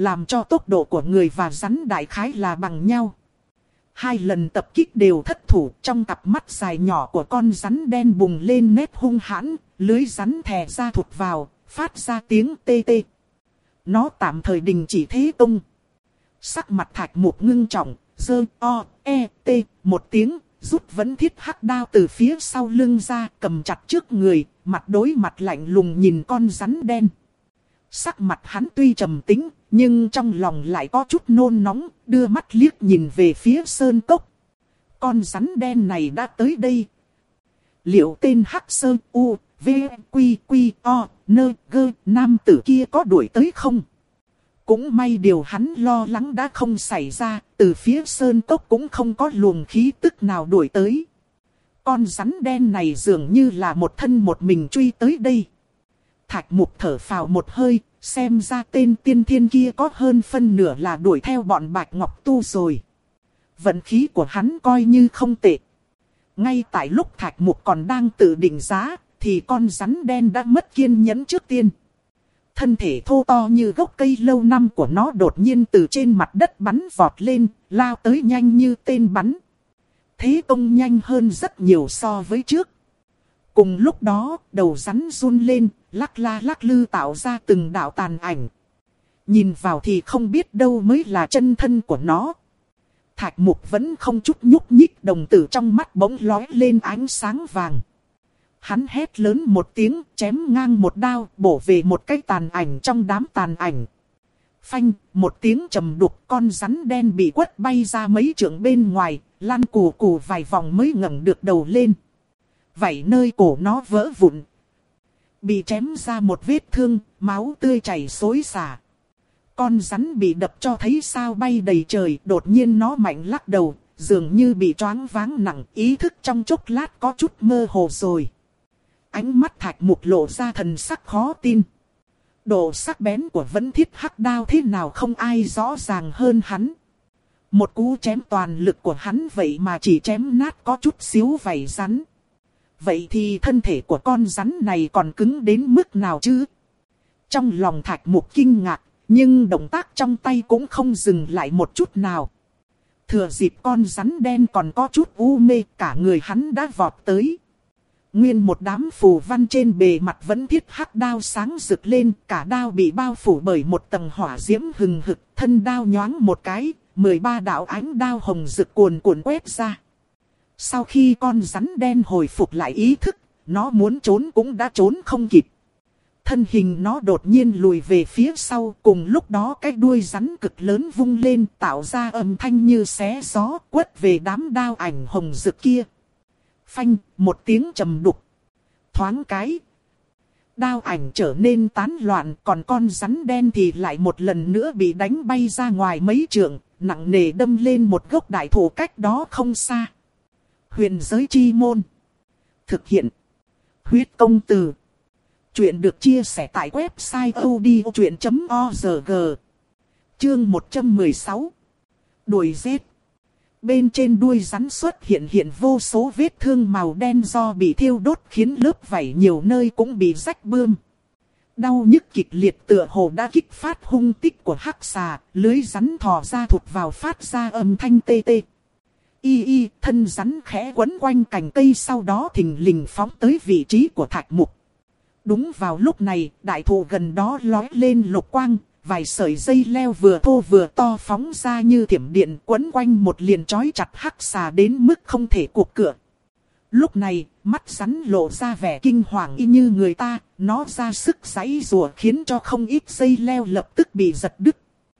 làm cho tốc độ của người và rắn đại khái là bằng nhau. Hai lần tập kích đều thất thủ, trong cặp mắt dài nhỏ của con rắn đen bùng lên nét hung hãn, lưới rắn thè ra thụt vào, phát ra tiếng tê tê. Nó tạm thời đình chỉ thế công. Sắc mặt Thạch Mục ngưng trọng, giơ o, e, t, một tiếng, rút vấn thiết hắc đao từ phía sau lưng ra, cầm chặt trước người, mặt đối mặt lạnh lùng nhìn con rắn đen. Sắc mặt hắn tuy trầm tĩnh, nhưng trong lòng lại có chút nôn nóng, đưa mắt liếc nhìn về phía sơn cốc. Con rắn đen này đã tới đây. Liệu tên Hắc Sơn U, V, Quy, Quy, O, Nơ, Gơ, nam tử kia có đuổi tới không? Cũng may điều hắn lo lắng đã không xảy ra, từ phía sơn cốc cũng không có luồng khí tức nào đuổi tới. Con rắn đen này dường như là một thân một mình truy tới đây. Thạch Mục thở phào một hơi, xem ra tên tiên thiên kia có hơn phân nửa là đuổi theo bọn Bạch Ngọc Tu rồi. Vận khí của hắn coi như không tệ. Ngay tại lúc Thạch Mục còn đang tự định giá, thì con rắn đen đã mất kiên nhẫn trước tiên. Thân thể thô to như gốc cây lâu năm của nó đột nhiên từ trên mặt đất bắn vọt lên, lao tới nhanh như tên bắn. Thế công nhanh hơn rất nhiều so với trước. Cùng lúc đó, đầu rắn run lên, lắc la lắc lư tạo ra từng đạo tàn ảnh. Nhìn vào thì không biết đâu mới là chân thân của nó. Thạch Mục vẫn không chút nhúc nhích, đồng tử trong mắt bỗng lóe lên ánh sáng vàng. Hắn hét lớn một tiếng, chém ngang một đao, bổ về một cái tàn ảnh trong đám tàn ảnh. Phanh, một tiếng trầm đục, con rắn đen bị quất bay ra mấy trượng bên ngoài, lăn cù cù vài vòng mới ngẩng được đầu lên. Vảy nơi cổ nó vỡ vụn. Bị chém ra một vết thương, máu tươi chảy xối xả. Con rắn bị đập cho thấy sao bay đầy trời, đột nhiên nó mạnh lắc đầu, dường như bị choáng váng nặng, ý thức trong chốc lát có chút mơ hồ rồi. Ánh mắt Thạch Mục lộ ra thần sắc khó tin. Độ sắc bén của vấn thiết hắc đao thế nào không ai rõ ràng hơn hắn. Một cú chém toàn lực của hắn vậy mà chỉ chém nát có chút xíu vảy rắn. Vậy thì thân thể của con rắn này còn cứng đến mức nào chứ? Trong lòng Thạch Mục kinh ngạc, nhưng động tác trong tay cũng không dừng lại một chút nào. Thừa dịp con rắn đen còn có chút u mê, cả người hắn đã vọt tới. Nguyên một đám phù văn trên bề mặt vấn thiết hắc đao sáng rực lên, cả đao bị bao phủ bởi một tầng hỏa diễm hừng hực, thân đao nhoáng một cái, mười ba đạo ánh đao hồng rực cuồn cuộn quét ra. Sau khi con rắn đen hồi phục lại ý thức, nó muốn trốn cũng đã trốn không kịp. Thân hình nó đột nhiên lùi về phía sau, cùng lúc đó cái đuôi rắn cực lớn vung lên tạo ra âm thanh như xé gió quất về đám đao ảnh hồng rực kia. Phanh, một tiếng trầm đục. Thoáng cái, đao ảnh trở nên tán loạn, còn con rắn đen thì lại một lần nữa bị đánh bay ra ngoài mấy trượng, nặng nề đâm lên một gốc đại thụ cách đó không xa. Huyền giới chi môn. Thực hiện. Huyết công từ. Chuyện được chia sẻ tại website odchuyện chấm org. Chương một trăm mười sáu. Đuổi giết. Bên trên đuôi rắn xuất hiện hiện vô số vết thương màu đen do bị thiêu đốt khiến lớp vảy nhiều nơi cũng bị rách bươm. Đau nhức kịch liệt tựa hồ đã kích phát hung tích của hắc xà, lưới rắn thò ra thụt vào phát ra âm thanh tê tê. Y y, thân rắn khẽ quấn quanh cành cây sau đó thình lình phóng tới vị trí của Thạch Mục. Đúng vào lúc này, đại thụ gần đó lói lên lục quang, vài sợi dây leo vừa thô vừa to phóng ra như thiểm điện quấn quanh một liền trói chặt hắc xà đến mức không thể cuộc cựa. Lúc này, mắt rắn lộ ra vẻ kinh hoàng y như người ta, nó ra sức giãy giụa khiến cho không ít dây leo lập tức bị giật đứt.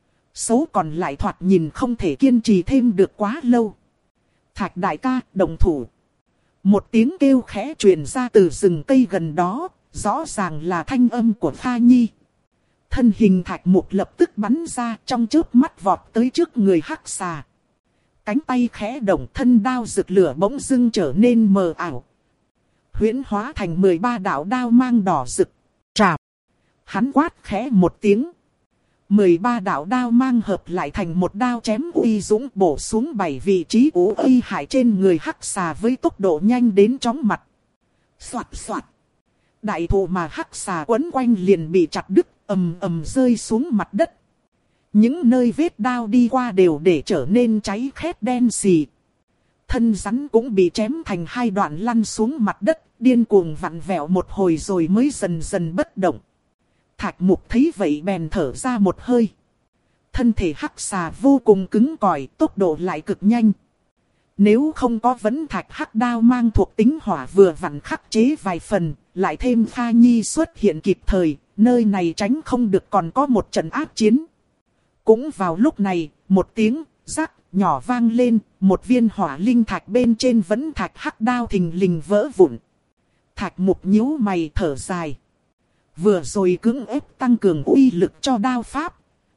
Số còn lại thoạt nhìn không thể kiên trì thêm được quá lâu. Thạch đại ca, đồng thủ. Một tiếng kêu khẽ truyền ra từ rừng cây gần đó, rõ ràng là thanh âm của Pha Nhi. Thân hình Thạch Mục lập tức bắn ra trong chớp mắt vọt tới trước người hắc xà. Cánh tay khẽ động, thân đao rực lửa bỗng dưng trở nên mờ ảo. Huyễn hóa thành mười ba đạo đao mang đỏ rực. Trảm. Hắn quát khẽ một tiếng. mười ba đạo đao mang hợp lại thành một đao chém uy dũng bổ xuống bảy vị trí ú uy hại trên người hắc xà với tốc độ nhanh đến chóng mặt. Soạt soạt. Đại thụ mà hắc xà quấn quanh liền bị chặt đứt, ầm ầm rơi xuống mặt đất. Những nơi vết đao đi qua đều để trở nên cháy khét đen xì. Thân rắn cũng bị chém thành hai đoạn lăn xuống mặt đất, điên cuồng vặn vẹo một hồi rồi mới dần dần bất động. Thạch Mục thấy vậy bèn thở ra một hơi. Thân thể hắc xà vô cùng cứng cỏi, tốc độ lại cực nhanh. Nếu không có vấn thạch hắc đao mang thuộc tính hỏa vừa vặn khắc chế vài phần, lại thêm Kha Nhi xuất hiện kịp thời, nơi này tránh không được còn có một trận ác chiến. Cũng vào lúc này, một tiếng rắc nhỏ vang lên, một viên hỏa linh thạch bên trên vấn thạch hắc đao thình lình vỡ vụn. Thạch Mục nhíu mày thở dài. Vừa rồi cưỡng ép tăng cường uy lực cho đao pháp,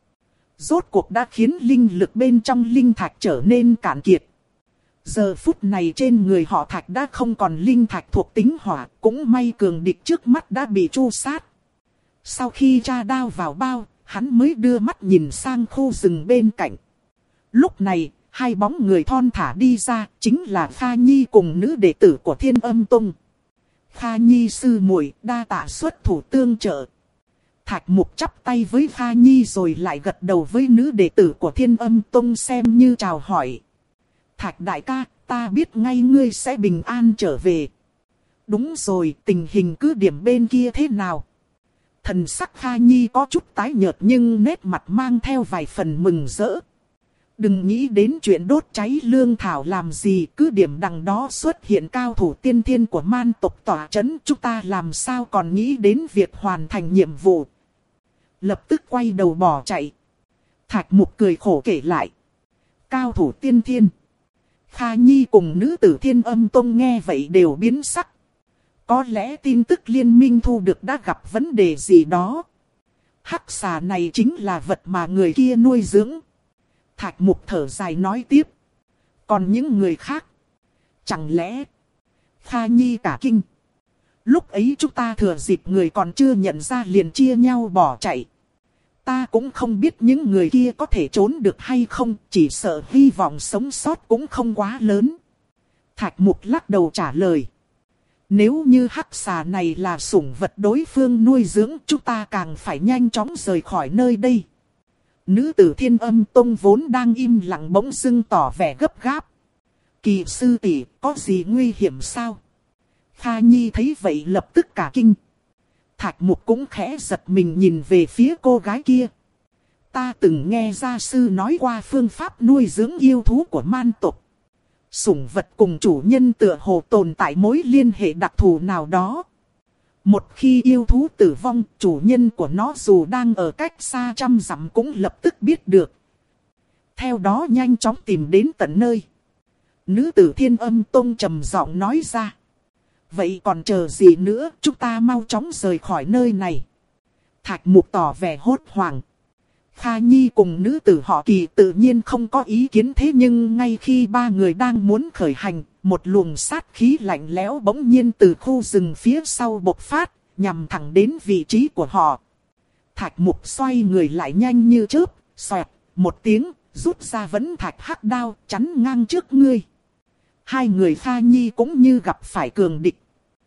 rốt cuộc đã khiến linh lực bên trong linh thạch trở nên cạn kiệt. Giờ phút này trên người họ Thạch đã không còn linh thạch thuộc tính hỏa, cũng may cường địch trước mắt đã bị tru sát. Sau khi tra đao vào bao, hắn mới đưa mắt nhìn sang khu rừng bên cạnh. Lúc này, hai bóng người thon thả đi ra, chính là Kha Nhi cùng nữ đệ tử của Thiên Âm Tông. Kha Nhi sư muội, đa tạ xuất thủ tương trợ. Thạch Mục chắp tay với Kha Nhi rồi lại gật đầu với nữ đệ tử của Thiên Âm Tông xem như chào hỏi. Thạch đại ca, ta biết ngay ngươi sẽ bình an trở về. Đúng rồi, tình hình cứ điểm bên kia thế nào? Thần sắc Kha Nhi có chút tái nhợt nhưng nét mặt mang theo vài phần mừng rỡ. Đừng nghĩ đến chuyện đốt cháy lương thảo làm gì, cứ điểm đằng đó xuất hiện cao thủ tiên thiên của man tộc tỏa trấn, chúng ta làm sao còn nghĩ đến việc hoàn thành nhiệm vụ. Lập tức quay đầu bỏ chạy. Thạch Mục cười khổ kể lại. Cao thủ tiên thiên. Kha Nhi cùng nữ tử Thiên Âm Tông nghe vậy đều biến sắc. Có lẽ tin tức liên minh thu được đã gặp vấn đề gì đó. Hắc xà này chính là vật mà người kia nuôi dưỡng. Thạch Mục thở dài nói tiếp. Còn những người khác, chẳng lẽ... Kha Nhi cả kinh. Lúc ấy chúng ta thừa dịp người còn chưa nhận ra liền chia nhau bỏ chạy. Ta cũng không biết những người kia có thể trốn được hay không, chỉ sợ hy vọng sống sót cũng không quá lớn. Thạch Mục lắc đầu trả lời. Nếu như hắc xà này là sủng vật đối phương nuôi dưỡng, chúng ta càng phải nhanh chóng rời khỏi nơi đây. Nữ tử Thiên Âm Tông vốn đang im lặng bỗng dưng tỏ vẻ gấp gáp. Kỳ sư tỷ, có gì nguy hiểm sao? Kha Nhi thấy vậy lập tức cả kinh. Thạch Mục cũng khẽ giật mình nhìn về phía cô gái kia. Ta từng nghe gia sư nói qua phương pháp nuôi dưỡng yêu thú của man tộc. Sủng vật cùng chủ nhân tựa hồ tồn tại mối liên hệ đặc thù nào đó. Một khi yêu thú tử vong, chủ nhân của nó dù đang ở cách xa trăm dặm cũng lập tức biết được. Theo đó nhanh chóng tìm đến tận nơi. Nữ tử Thiên Âm Tông trầm giọng nói ra. Vậy còn chờ gì nữa, chúng ta mau chóng rời khỏi nơi này. Thạch Mục tỏ vẻ hốt hoảng. Kha Nhi cùng nữ tử họ Kỳ tự nhiên không có ý kiến, thế nhưng ngay khi ba người đang muốn khởi hành, một luồng sát khí lạnh lẽo bỗng nhiên từ khu rừng phía sau bộc phát, nhằm thẳng đến vị trí của họ. Thạch Mục xoay người lại nhanh như chớp, xoẹt, một tiếng, rút ra vấn thạch hắc đao, chắn ngang trước ngươi. Hai người Kha Nhi cũng như gặp phải cường địch.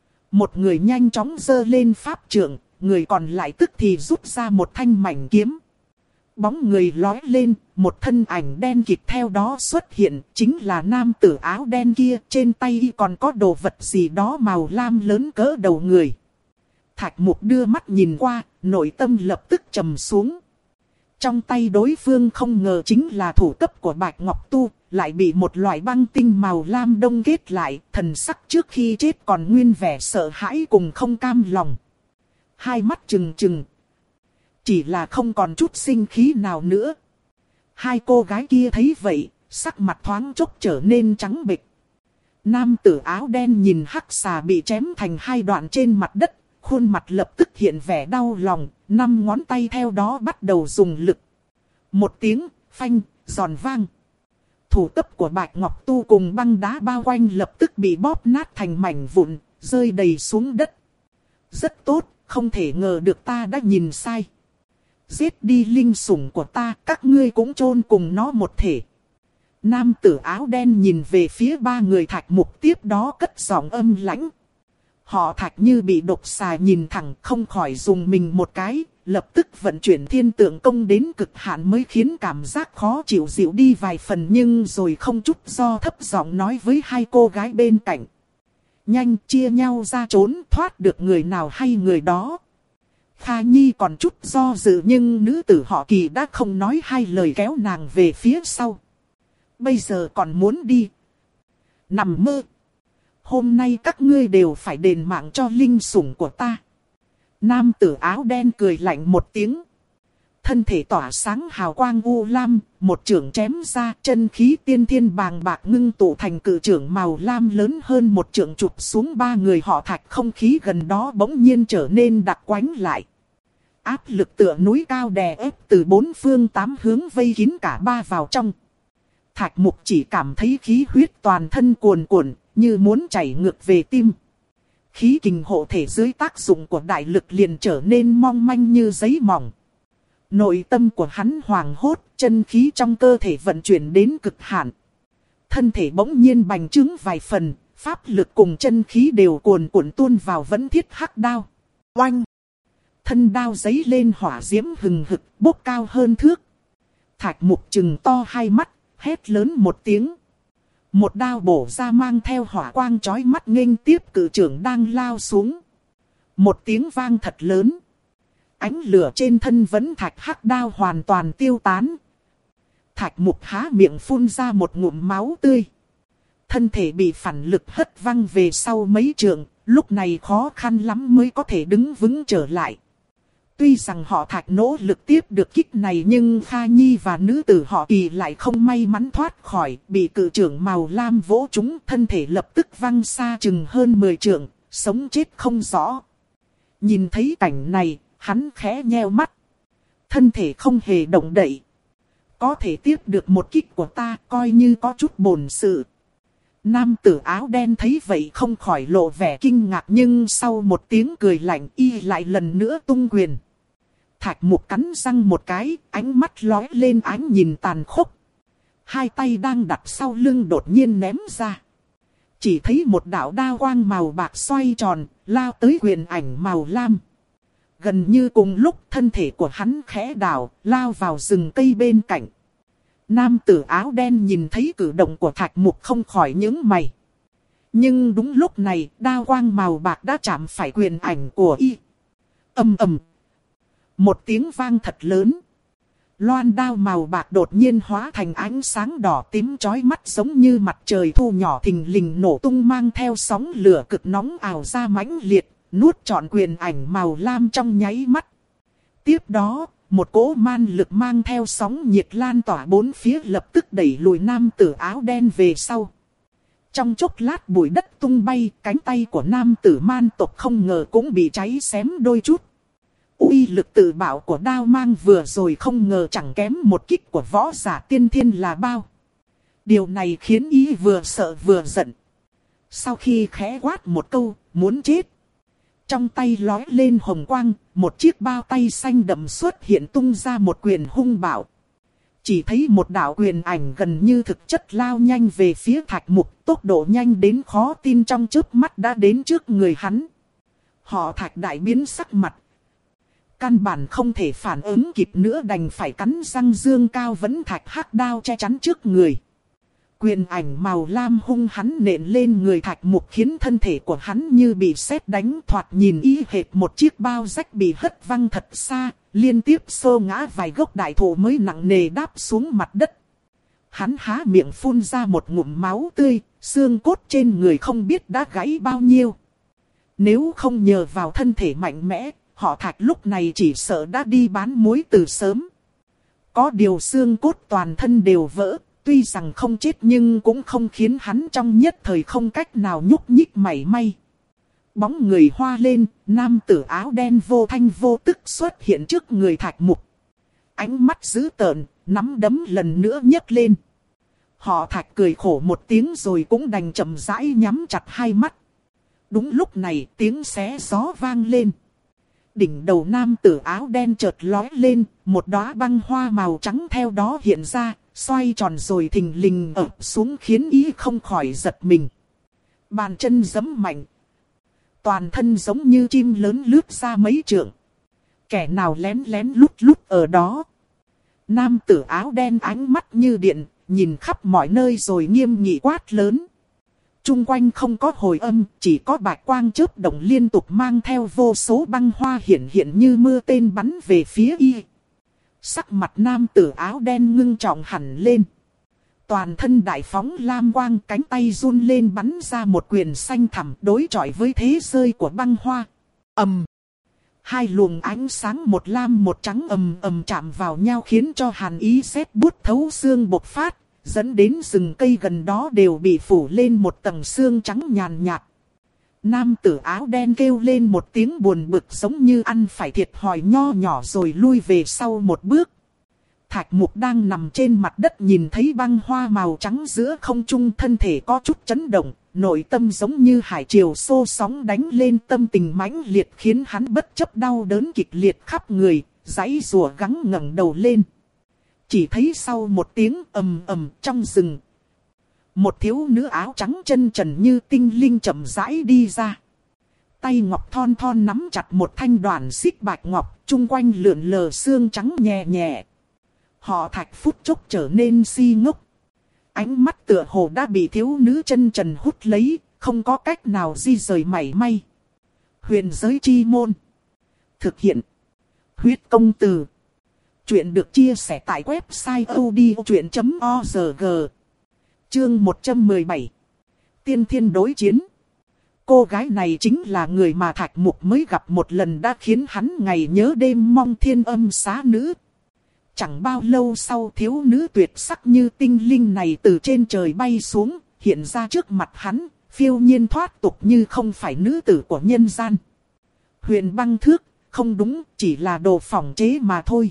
Một người nhanh chóng giơ lên pháp trượng, người còn lại tức thì rút ra một thanh mảnh kiếm. Bóng người lói lên, một thân ảnh đen kịt theo đó xuất hiện, chính là nam tử áo đen kia, trên tay y còn có đồ vật gì đó màu lam lớn cỡ đầu người. Thạch Mục đưa mắt nhìn qua, nội tâm lập tức trầm xuống. Trong tay đối phương không ngờ chính là thủ cấp của Bạch Ngọc Tu, lại bị một loại băng tinh màu lam đông kết lại, thần sắc trước khi chết còn nguyên vẻ sợ hãi cùng không cam lòng. Hai mắt trừng trừng. Chỉ là không còn chút sinh khí nào nữa. Hai cô gái kia thấy vậy, sắc mặt thoáng chốc trở nên trắng bệch. Nam tử áo đen nhìn hắc xà bị chém thành hai đoạn trên mặt đất, khuôn mặt lập tức hiện vẻ đau lòng, năm ngón tay theo đó bắt đầu dùng lực. Một tiếng, phanh, giòn vang. Thủ cấp của Bạch Ngọc Tu cùng băng đá bao quanh lập tức bị bóp nát thành mảnh vụn, rơi đầy xuống đất. Rất tốt, không thể ngờ được ta đã nhìn sai. Giết đi linh sủng của ta, các ngươi cũng chôn cùng nó một thể. Nam tử áo đen nhìn về phía ba người Thạch Mục, tiếp đó cất giọng âm lãnh. Họ Thạch như bị độc xà nhìn thẳng, không khỏi dùng mình một cái, lập tức vận chuyển thiên tượng công đến cực hạn mới khiến cảm giác khó chịu dịu đi vài phần, nhưng rồi không chút do thấp giọng nói với hai cô gái bên cạnh. Nhanh chia nhau ra trốn, thoát được người nào hay người đó. Kha Nhi còn chút do dự nhưng nữ tử họ Kỳ đã không nói hai lời kéo nàng về phía sau. Bây giờ còn muốn đi. Nằm mơ. Hôm nay các ngươi đều phải đền mạng cho linh sủng của ta. Nam tử áo đen cười lạnh một tiếng. Thân thể tỏa sáng hào quang u lam, một chưởng chém ra, chân khí tiên thiên bàng bạc ngưng tụ thành cự chưởng màu lam lớn hơn một chưởng chụp xuống ba người họ Thạch. Không khí gần đó bỗng nhiên trở nên đặc quánh lại. Áp lực tựa núi cao đè ép từ bốn phương tám hướng vây kín cả ba vào trong. Thạch Mục chỉ cảm thấy khí huyết toàn thân cuồn cuộn, như muốn chảy ngược về tim. Khí kình hộ thể dưới tác dụng của đại lực liền trở nên mong manh như giấy mỏng. Nội tâm của hắn hoảng hốt, chân khí trong cơ thể vận chuyển đến cực hạn. Thân thể bỗng nhiên bành trướng vài phần, pháp lực cùng chân khí đều cuồn cuộn tuôn vào Vẫn Thiết Hắc Đao. Oanh! Thân đao giấy lên hỏa diễm hừng hực, bốc cao hơn thước. Thạch Mục trừng to hai mắt, hét lớn một tiếng. Một đao bổ ra mang theo hỏa quang chói mắt nghênh tiếp cự trưởng đang lao xuống. Một tiếng vang thật lớn. Ánh lửa trên thân Vẫn Thạch Hắc Đao hoàn toàn tiêu tán. Thạch Mục há miệng phun ra một ngụm máu tươi. Thân thể bị phản lực hất văng về sau mấy trượng, lúc này khó khăn lắm mới có thể đứng vững trở lại. Tuy rằng họ Thạch nỗ lực tiếp được kích này nhưng Kha Nhi và nữ tử họ Kỳ lại không may mắn thoát khỏi, bị cự trưởng màu lam vỗ trúng, thân thể lập tức văng xa chừng hơn mười trượng, sống chết không rõ. Nhìn thấy cảnh này, hắn khẽ nheo mắt. Thân thể không hề động đậy. Có thể tiếp được một kích của ta, coi như có chút bổn sự. Nam tử áo đen thấy vậy không khỏi lộ vẻ kinh ngạc, nhưng sau một tiếng cười lạnh y lại lần nữa tung quyền. Thạch Mục cắn răng một cái, ánh mắt lóe lên ánh nhìn tàn khốc. Hai tay đang đặt sau lưng đột nhiên ném ra. Chỉ thấy một đạo đao quang màu bạc xoay tròn, lao tới quyền ảnh màu lam. Gần như cùng lúc thân thể của hắn khẽ đảo, lao vào rừng cây bên cạnh. Nam tử áo đen nhìn thấy cử động của Thạch Mục không khỏi nhướng mày. Nhưng đúng lúc này, đao quang màu bạc đã chạm phải quyền ảnh của y. Ầm ầm. Một tiếng vang thật lớn. Loan đao màu bạc đột nhiên hóa thành ánh sáng đỏ tím chói mắt giống như mặt trời thu nhỏ thình lình nổ tung, mang theo sóng lửa cực nóng ào ra mãnh liệt, nuốt trọn quyền ảnh màu lam trong nháy mắt. Tiếp đó, một cỗ man lực mang theo sóng nhiệt lan tỏa bốn phía lập tức đẩy lùi nam tử áo đen về sau. Trong chốc lát bụi đất tung bay, cánh tay của nam tử man tộc không ngờ cũng bị cháy xém đôi chút. Uy lực tự bảo của đao mang vừa rồi không ngờ chẳng kém một kích của võ giả tiên thiên là bao. Điều này khiến y vừa sợ vừa giận. Sau khi khẽ quát một câu, muốn chết. Trong tay lói lên hồng quang, một chiếc bao tay xanh đậm xuất hiện tung ra một quyền hung bạo. Chỉ thấy một đạo quyền ảnh gần như thực chất lao nhanh về phía Thạch Mục, tốc độ nhanh đến khó tin, trong chớp mắt đã đến trước người hắn. Họ Thạch đại biến sắc mặt. Căn bản không thể phản ứng kịp nữa, đành phải cắn răng dương cao Vẫn Thạch Hắc Đao che chắn trước người. Quyền ảnh màu lam hung hắn nện lên người Thạch Mục khiến thân thể của hắn như bị sét đánh, thoạt nhìn y hệt một chiếc bao rách bị hất văng thật xa, liên tiếp xô ngã vài gốc đại thụ mới nặng nề đáp xuống mặt đất. Hắn há miệng phun ra một ngụm máu tươi, xương cốt trên người không biết đã gãy bao nhiêu. Nếu không nhờ vào thân thể mạnh mẽ, họ Thạch lúc này chỉ sợ đã đi bán muối từ sớm. Có điều xương cốt toàn thân đều vỡ, tuy rằng không chết nhưng cũng không khiến hắn trong nhất thời không cách nào nhúc nhích mảy may. Bóng người hoa lên, nam tử áo đen vô thanh vô tức xuất hiện trước người Thạch Mục. Ánh mắt dữ tợn, nắm đấm lần nữa nhấc lên. Họ Thạch cười khổ một tiếng rồi cũng đành chậm rãi nhắm chặt hai mắt. Đúng lúc này tiếng xé gió vang lên. Đỉnh đầu nam tử áo đen chợt lói lên, một đóa băng hoa màu trắng theo đó hiện ra, xoay tròn rồi thình lình ập xuống khiến ý không khỏi giật mình. Bàn chân giẫm mạnh. Toàn thân giống như chim lớn lướt ra mấy trượng. Kẻ nào lén lén lút lút ở đó? Nam tử áo đen ánh mắt như điện, nhìn khắp mọi nơi rồi nghiêm nghị quát lớn. Trung quanh không có hồi âm, chỉ có bạch quang chớp động liên tục mang theo vô số băng hoa hiện hiện như mưa tên bắn về phía y. Sắc mặt nam tử áo đen ngưng trọng hẳn lên. Toàn thân đại phóng lam quang, cánh tay run lên bắn ra một quyền xanh thẳm đối chọi với thế rơi của băng hoa. Ầm! Hai luồng ánh sáng một lam một trắng ầm ầm chạm vào nhau khiến cho hàn ý sét buốt thấu xương bộc phát, dẫn đến rừng cây gần đó đều bị phủ lên một tầng xương trắng nhàn nhạt. Nam tử áo đen kêu lên một tiếng buồn bực giống như ăn phải thiệt thòi nho nhỏ rồi lui về sau một bước. Thạch Mục đang nằm trên mặt đất nhìn thấy băng hoa màu trắng giữa không trung, thân thể có chút chấn động, nội tâm giống như hải triều xô sóng đánh lên, tâm tình mãnh liệt khiến hắn bất chấp đau đớn kịch liệt khắp người, giãy giụa gắng ngẩng đầu lên. Chỉ thấy sau một tiếng ầm ầm trong rừng, một thiếu nữ áo trắng chân trần như tinh linh chậm rãi đi ra. Tay ngọc thon thon nắm chặt một thanh đoàn xích bạch ngọc, chung quanh lượn lờ xương trắng nhẹ nhẹ. Họ Thạch phút chốc trở nên si ngốc. Ánh mắt tựa hồ đã bị thiếu nữ chân trần hút lấy, không có cách nào di rời mảy may. Huyền giới chi môn. Thực hiện. Huyết công từ. Chuyện được chia sẻ tại website odchuyện chấm org. Chương một trăm mười bảy. Tiên thiên đối chiến. Cô gái này chính là người mà Thạch Mục mới gặp một lần đã khiến hắn ngày nhớ đêm mong, Thiên Âm Xá Nữ. Chẳng bao lâu sau, thiếu nữ tuyệt sắc như tinh linh này từ trên trời bay xuống, hiện ra trước mặt hắn, phiêu nhiên thoát tục như không phải nữ tử của nhân gian. Huyền băng thước, không đúng, chỉ là đồ phỏng chế mà thôi.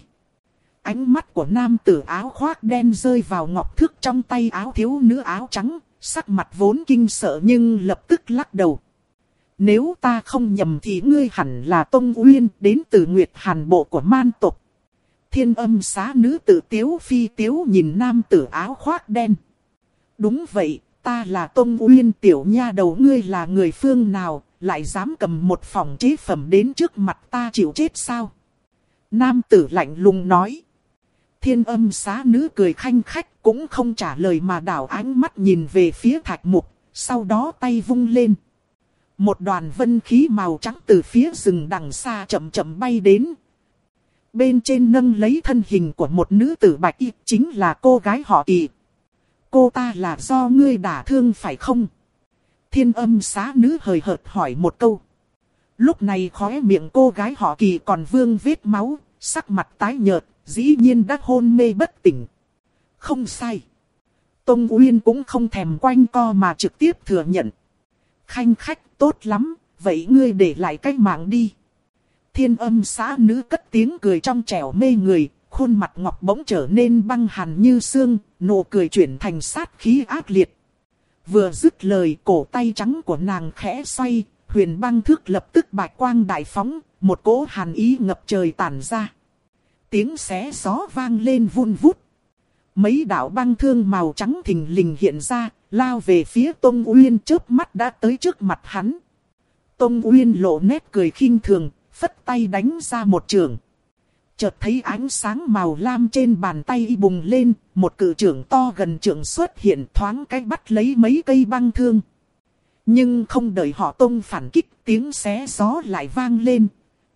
Ánh mắt của nam tử áo khoác đen rơi vào ngọc thước trong tay áo thiếu nữ áo trắng, sắc mặt vốn kinh sợ nhưng lập tức lắc đầu. Nếu ta không nhầm thì ngươi hẳn là Tông Uyên, đến từ Nguyệt Hàn bộ của man tộc. Thiên Âm Xá Nữ tự tiếu phi tiếu nhìn nam tử áo khoác đen. Đúng vậy, ta là Tông Uyên, tiểu nha đầu, ngươi là người phương nào, lại dám cầm một phỏng chế phẩm đến trước mặt ta chịu chết sao? Nam tử lạnh lùng nói. Thiên Âm Xá Nữ cười khanh khách cũng không trả lời mà đảo ánh mắt nhìn về phía Thạch Mục, sau đó tay vung lên. Một đoàn vân khí màu trắng từ phía rừng đằng xa chậm chậm bay đến. Bên trên nâng lấy thân hình của một nữ tử bạch y, chính là cô gái họ Kỳ. Cô ta là do ngươi đả thương phải không? Thiên Âm Xá Nữ hời hợt hỏi một câu. Lúc này khóe miệng cô gái họ Kỳ còn vương vết máu, sắc mặt tái nhợt, dĩ nhiên đã hôn mê bất tỉnh. Không sai. Tông Uyên cũng không thèm quanh co mà trực tiếp thừa nhận. Khanh khách, tốt lắm, vậy ngươi để lại cái mạng đi. Thiên Âm Xá Nữ cất tiếng cười trong trẻo mê người, khuôn mặt ngọc bỗng trở nên băng hàn như xương, nụ cười chuyển thành sát khí ác liệt. Vừa dứt lời, cổ tay trắng của nàng khẽ xoay, huyền băng thước lập tức bạch quang đại phóng, một cỗ hàn ý ngập trời tản ra. Tiếng xé gió vang lên vun vút. Mấy đạo băng thương màu trắng thình lình hiện ra, lao về phía Tông Uyên, chớp mắt đã tới trước mặt hắn. Tông Uyên lộ nét cười khinh thường, phất tay đánh ra một chưởng. Chợt thấy ánh sáng màu lam trên bàn tay y bùng lên, một cự chưởng to gần chưởng xuất hiện, thoáng cái bắt lấy mấy cây băng thương. Nhưng không đợi họ Tông phản kích, tiếng xé gió lại vang lên.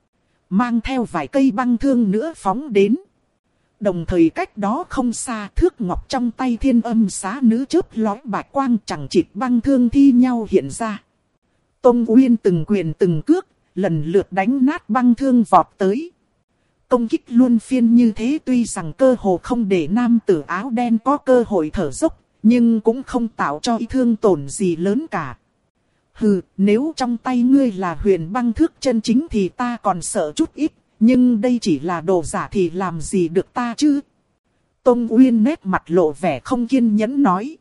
Mang theo vài cây băng thương nữa phóng đến. Đồng thời cách đó không xa, thước ngọc trong tay Thiên Âm Xá Nữ chớp lóe bạch quang, chẳng chịt băng thương thi nhau hiện ra. Tông Uyên từng quyền từng cước, lần lượt đánh nát băng thương vọt tới. Công kích luân phiên như thế tuy rằng cơ hồ không để nam tử áo đen có cơ hội thở dốc, nhưng cũng không tạo cho ý thương tổn gì lớn cả. Hừ, nếu trong tay ngươi là huyền băng thước chân chính thì ta còn sợ chút ít, nhưng đây chỉ là đồ giả thì làm gì được ta chứ? Tông Uyên nét mặt lộ vẻ không kiên nhẫn nói.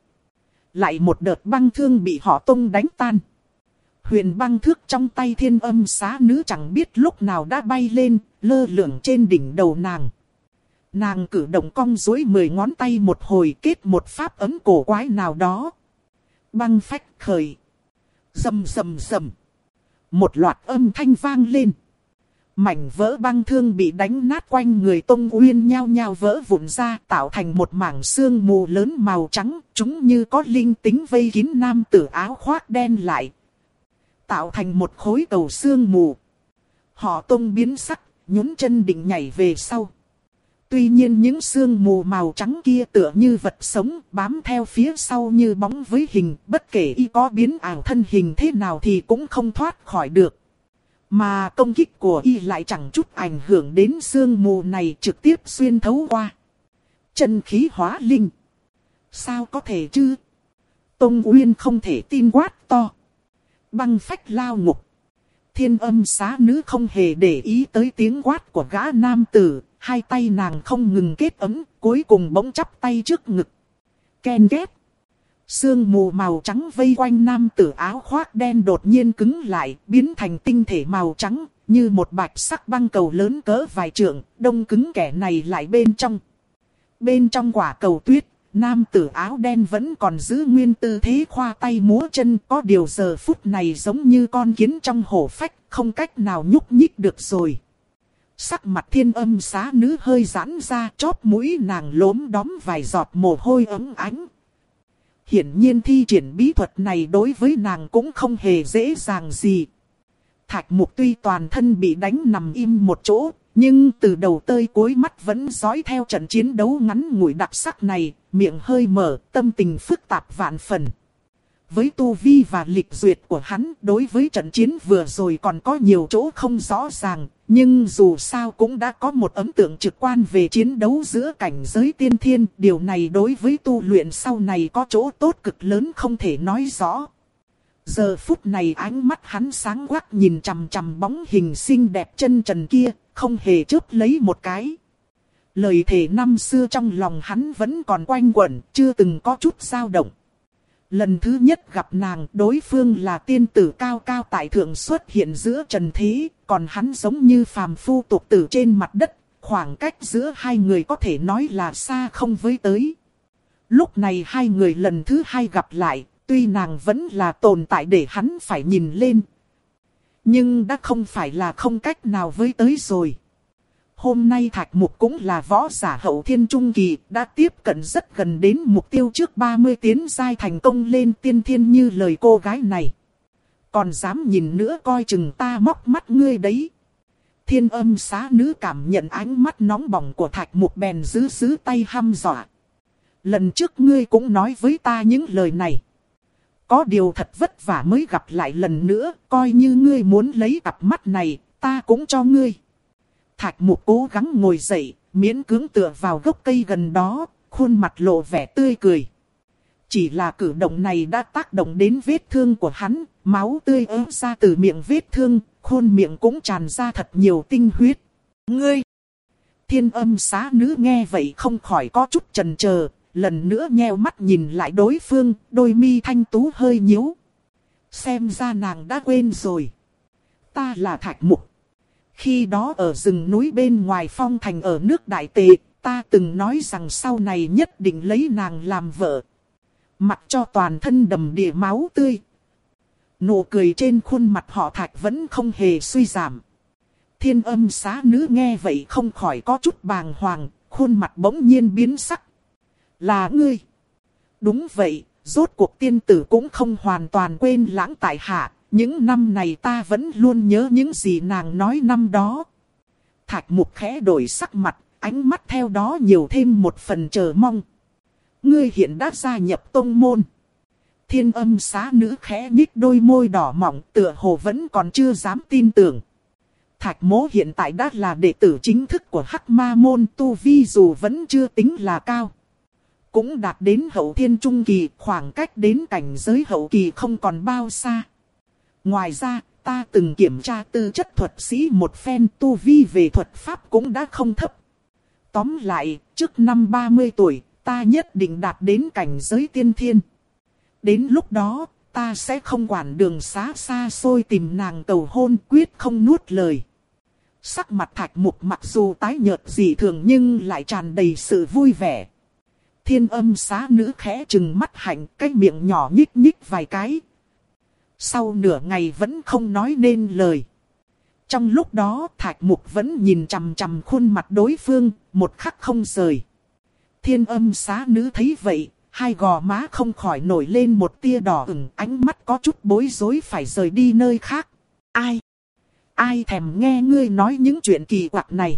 Lại một đợt băng thương bị họ Tông đánh tan. Huyền băng thước trong tay Thiên Âm Xá Nữ chẳng biết lúc nào đã bay lên, lơ lửng trên đỉnh đầu nàng. Nàng cử động cong duỗi mười ngón tay một hồi, kết một pháp ấn cổ quái nào đó. Băng phách khởi. Rầm rầm rầm. Một loạt âm thanh vang lên. Mảnh vỡ băng thương bị đánh nát quanh người Tông Uyên nhao nhao vỡ vụn ra, tạo thành một mảng sương mù lớn màu trắng, chúng như có linh tính vây kín nam tử áo khoác đen lại. Tạo thành một khối cầu sương mù. Họ Tông biến sắc, nhún chân định nhảy về sau. Tuy nhiên những sương mù màu trắng kia tựa như vật sống, bám theo phía sau như bóng với hình, bất kể y có biến ảo thân hình thế nào thì cũng không thoát khỏi được. Mà công kích của y lại chẳng chút ảnh hưởng đến sương mù này, trực tiếp xuyên thấu qua. Chân khí hóa linh. Sao có thể chứ? Tông Uyên không thể tin quát to. Băng phách lao ngục. Thiên Âm Xá Nữ không hề để ý tới tiếng quát của gã nam tử. Hai tay nàng không ngừng kết ấm, cuối cùng bỗng chắp tay trước ngực. Ken két. Sương mù màu trắng vây quanh nam tử áo khoác đen đột nhiên cứng lại, biến thành tinh thể màu trắng, như một bạch sắc băng cầu lớn cỡ vài trượng, đông cứng kẻ này lại bên trong. Bên trong quả cầu tuyết, nam tử áo đen vẫn còn giữ nguyên tư thế khoa tay múa chân, có điều giờ phút này giống như con kiến trong hổ phách, không cách nào nhúc nhích được rồi. Sắc mặt Thiên Âm Xá Nữ hơi giãn ra, chóp mũi nàng lốm đóm vài giọt mồ hôi ấm ánh. Hiển nhiên thi triển bí thuật này đối với nàng cũng không hề dễ dàng gì. Thạch Mục tuy toàn thân bị đánh nằm im một chỗ, nhưng từ đầu tới cuối mắt vẫn dõi theo trận chiến đấu ngắn ngủi đặc sắc này, miệng hơi mở, tâm tình phức tạp vạn phần. Với tu vi và lịch duyệt của hắn, đối với trận chiến vừa rồi còn có nhiều chỗ không rõ ràng, nhưng dù sao cũng đã có một ấn tượng trực quan về chiến đấu giữa cảnh giới tiên thiên, điều này đối với tu luyện sau này có chỗ tốt cực lớn không thể nói rõ. Giờ phút này ánh mắt hắn sáng quắc nhìn chằm chằm bóng hình xinh đẹp chân trần kia, không hề chớp lấy một cái. Lời thề năm xưa trong lòng hắn vẫn còn quanh quẩn, chưa từng có chút dao động. Lần thứ nhất gặp nàng, đối phương là tiên tử cao cao tại thượng xuất hiện giữa trần thế, còn hắn giống như phàm phu tục tử trên mặt đất, khoảng cách giữa hai người có thể nói là xa không với tới. Lúc này hai người lần thứ hai gặp lại, tuy nàng vẫn là tồn tại để hắn phải nhìn lên, nhưng đã không phải là không cách nào với tới rồi. Hôm nay Thạch Mục cũng là võ giả hậu thiên trung kỳ, đã tiếp cận rất gần đến mục tiêu trước ba mươi tiến giai thành công lên tiên thiên như lời cô gái này. Còn dám nhìn nữa coi chừng ta móc mắt ngươi đấy. Thiên Âm Xá Nữ cảm nhận ánh mắt nóng bỏng của Thạch Mục bèn giữ giữ tay hăm dọa. Lần trước ngươi cũng nói với ta những lời này. Có điều thật vất vả mới gặp lại lần nữa, coi như ngươi muốn lấy cặp mắt này, ta cũng cho ngươi. Thạch Mục cố gắng ngồi dậy, miễn cưỡng tựa vào gốc cây gần đó, khuôn mặt lộ vẻ tươi cười. Chỉ là cử động này đã tác động đến vết thương của hắn, máu tươi ứa ra từ miệng vết thương, khuôn miệng cũng tràn ra thật nhiều tinh huyết. Ngươi! Thiên Âm Xá Nữ nghe vậy không khỏi có chút chần chờ, lần nữa nheo mắt nhìn lại đối phương, đôi mi thanh tú hơi nhíu. Xem ra nàng đã quên rồi. Ta là Thạch Mục. Khi đó ở rừng núi bên ngoài phong thành ở nước Đại Tề, ta từng nói rằng sau này nhất định lấy nàng làm vợ. Mặc cho toàn thân đầm đìa máu tươi. Nụ cười trên khuôn mặt họ Thạch vẫn không hề suy giảm. Thiên Âm Xá Nữ nghe vậy không khỏi có chút bàng hoàng, khuôn mặt bỗng nhiên biến sắc. Là ngươi. Đúng vậy, rốt cuộc tiên tử cũng không hoàn toàn quên lãng tại hạ. Những năm này ta vẫn luôn nhớ những gì nàng nói năm đó. Thạch Mục khẽ đổi sắc mặt, ánh mắt theo đó nhiều thêm một phần chờ mong. Ngươi hiện đã gia nhập tông môn. Thiên Âm Xá Nữ khẽ nhích đôi môi đỏ mỏng, tựa hồ vẫn còn chưa dám tin tưởng. Thạch Mỗ hiện tại đã là đệ tử chính thức của Hắc Ma môn, tu vi dù vẫn chưa tính là cao, cũng đạt đến hậu thiên trung kỳ, khoảng cách đến cảnh giới hậu kỳ không còn bao xa. Ngoài ra, ta từng kiểm tra tư chất thuật sĩ một phen, tu vi về thuật pháp cũng đã không thấp. Tóm lại, trước năm ba mươi tuổi, ta nhất định đạt đến cảnh giới tiên thiên. Đến lúc đó, ta sẽ không quản đường xá xa xôi tìm nàng cầu hôn, quyết không nuốt lời. Sắc mặt Thạch Mục mặc dù tái nhợt dị thường nhưng lại tràn đầy sự vui vẻ. Thiên Âm Xá Nữ khẽ trừng mắt hạnh, cái miệng nhỏ nhích nhích vài cái. Sau nửa ngày vẫn không nói nên lời. Trong lúc đó Thạch Mục vẫn nhìn chằm chằm khuôn mặt đối phương, một khắc không rời. Thiên Âm Xá Nữ thấy vậy, hai gò má không khỏi nổi lên một tia đỏ ửng, ánh mắt có chút bối rối phải rời đi nơi khác. Ai? Ai thèm nghe ngươi nói những chuyện kỳ quặc này?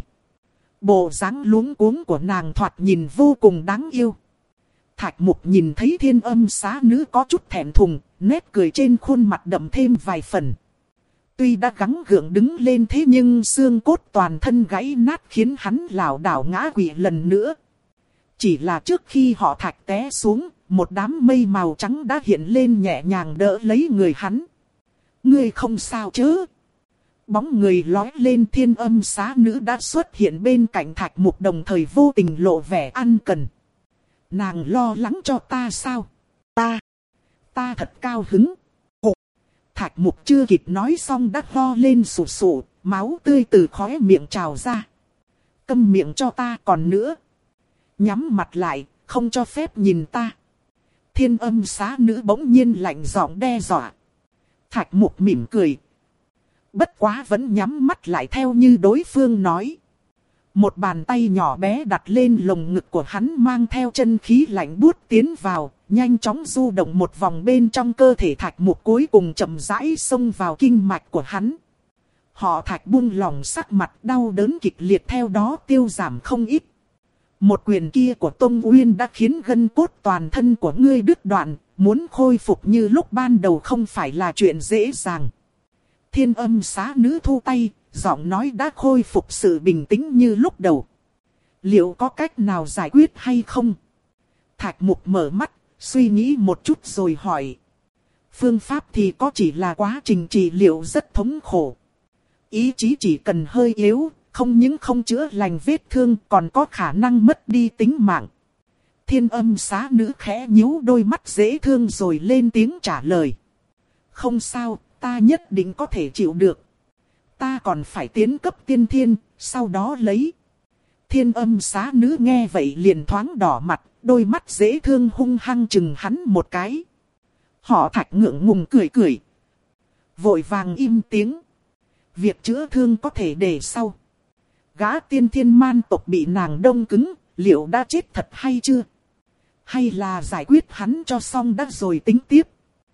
Bộ dáng luống cuống của nàng thoạt nhìn vô cùng đáng yêu. Thạch Mục nhìn thấy Thiên Âm Xá Nữ có chút thẹn thùng, nét cười trên khuôn mặt đậm thêm vài phần. Tuy đã gắng gượng đứng lên thế nhưng xương cốt toàn thân gãy nát khiến hắn lảo đảo ngã quỵ lần nữa. Chỉ là trước khi họ Thạch té xuống, một đám mây màu trắng đã hiện lên nhẹ nhàng đỡ lấy người hắn. Ngươi không sao chứ? Bóng người lói lên. Thiên Âm Xá Nữ đã xuất hiện bên cạnh Thạch Mục, đồng thời vô tình lộ vẻ ân cần. Nàng lo lắng cho ta sao? Ta, ta thật cao hứng. Hục. Thạch Mục chưa kịp nói xong đã ho lên sù sù, máu tươi từ khóe miệng trào ra. Câm miệng cho ta, còn nữa. Nhắm mặt lại, không cho phép nhìn ta. Thiên Âm Xá Nữ bỗng nhiên lạnh giọng đe dọa. Thạch Mục mỉm cười. Bất quá vẫn nhắm mắt lại theo như đối phương nói. Một bàn tay nhỏ bé đặt lên lồng ngực của hắn, mang theo chân khí lạnh buốt tiến vào, nhanh chóng du động một vòng bên trong cơ thể Thạch Mục, cuối cùng chậm rãi xông vào kinh mạch của hắn. Họ Thạch buông lỏng, sắc mặt đau đớn kịch liệt theo đó tiêu giảm không ít. Một quyền kia của Tông Uyên đã khiến gân cốt toàn thân của ngươi đứt đoạn, muốn khôi phục như lúc ban đầu không phải là chuyện dễ dàng. Thiên Âm Xá Nữ thu tay, giọng nói đã khôi phục sự bình tĩnh như lúc đầu. Liệu có cách nào giải quyết hay không? Thạch Mục mở mắt, suy nghĩ một chút rồi hỏi. Phương pháp thì có, chỉ là quá trình trị liệu rất thống khổ. Ý chí chỉ cần hơi yếu, không những không chữa lành vết thương còn có khả năng mất đi tính mạng. Thiên Âm Xá Nữ khẽ nhíu đôi mắt dễ thương rồi lên tiếng trả lời. Không sao, ta nhất định có thể chịu được. Ta còn phải tiến cấp tiên thiên, sau đó lấy. Thiên Âm Xá Nữ nghe vậy liền thoáng đỏ mặt, đôi mắt dễ thương hung hăng chừng hắn một cái. Họ Thạch ngượng ngùng cười cười, vội vàng im tiếng. Việc chữa thương có thể để sau. Gã tiên thiên man tộc bị nàng đông cứng, liệu đã chết thật hay chưa? Hay là giải quyết hắn cho xong đã rồi tính tiếp?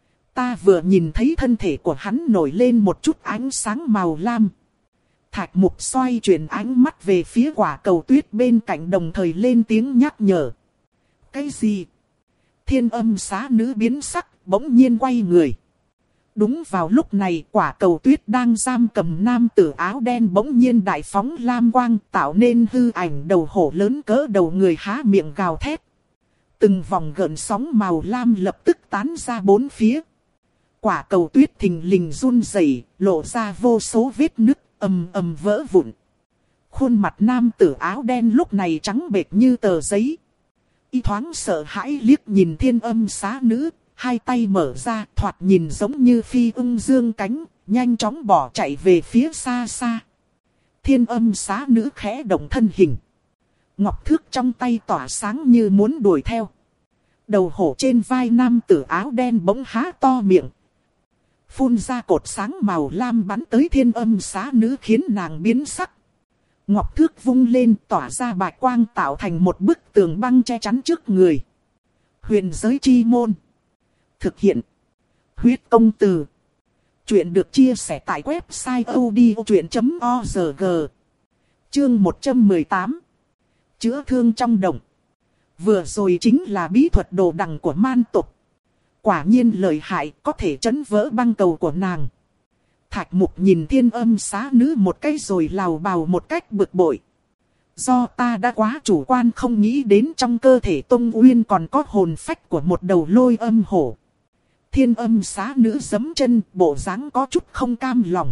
Ta vừa nhìn thấy thân thể của hắn nổi lên một chút ánh sáng màu lam. Thạch Mục xoay chuyển ánh mắt về phía quả cầu tuyết bên cạnh, đồng thời lên tiếng nhắc nhở. Cái gì? Thiên Âm Xá Nữ biến sắc, bỗng nhiên quay người. Đúng vào lúc này, quả cầu tuyết đang giam cầm nam tử áo đen bỗng nhiên đại phóng lam quang, tạo nên hư ảnh đầu hổ lớn cỡ đầu người há miệng gào thét. Từng vòng gợn sóng màu lam lập tức tán ra bốn phía. Quả cầu tuyết thình lình run rẩy, lộ ra vô số vết nứt, ầm ầm vỡ vụn. Khuôn mặt nam tử áo đen lúc này trắng bệch như tờ giấy. Y thoáng sợ hãi liếc nhìn Thiên Âm Xá Nữ, hai tay mở ra thoạt nhìn giống như phi ưng dương cánh, nhanh chóng bỏ chạy về phía xa xa. Thiên Âm Xá Nữ khẽ động thân hình. Ngọc thước trong tay tỏa sáng như muốn đuổi theo. Đầu hổ trên vai nam tử áo đen bỗng há to miệng. Phun ra cột sáng màu lam bắn tới Thiên Âm Xá Nữ khiến nàng biến sắc. Ngọc thước vung lên tỏa ra bạch quang tạo thành một bức tường băng che chắn trước người. Huyền giới chi môn. Thực hiện. Huyết công từ. Chuyện được chia sẻ tại website odchuyện chấm org. Chương một trăm mười tám. Chữa thương trong động. Vừa rồi chính là bí thuật đồ đằng của man tộc. Quả nhiên lợi hại, có thể chấn vỡ băng cầu của nàng. Thạch Mục nhìn Thiên Âm Xá Nữ một cái rồi lào bào một cách bực bội. Do ta đã quá chủ quan không nghĩ đến trong cơ thể Tông Uyên còn có hồn phách của một đầu lôi âm hổ. Thiên Âm Xá Nữ giẫm chân, bộ dáng có chút không cam lòng.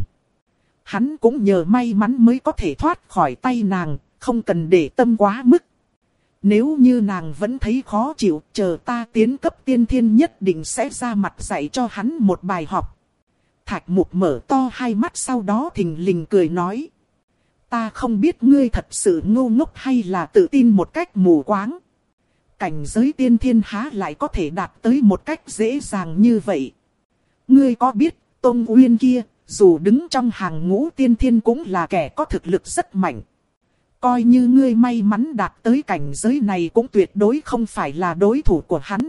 Hắn cũng nhờ may mắn mới có thể thoát khỏi tay nàng, không cần để tâm quá mức. Nếu như nàng vẫn thấy khó chịu, chờ ta tiến cấp tiên thiên nhất định sẽ ra mặt dạy cho hắn một bài học. Thạch Mục mở to hai mắt, sau đó thình lình cười nói. Ta không biết ngươi thật sự ngu ngốc hay là tự tin một cách mù quáng. Cảnh giới tiên thiên há lại có thể đạt tới một cách dễ dàng như vậy. Ngươi có biết Tông Uyên kia, dù đứng trong hàng ngũ tiên thiên cũng là kẻ có thực lực rất mạnh. Coi như ngươi may mắn đạt tới cảnh giới này cũng tuyệt đối không phải là đối thủ của hắn.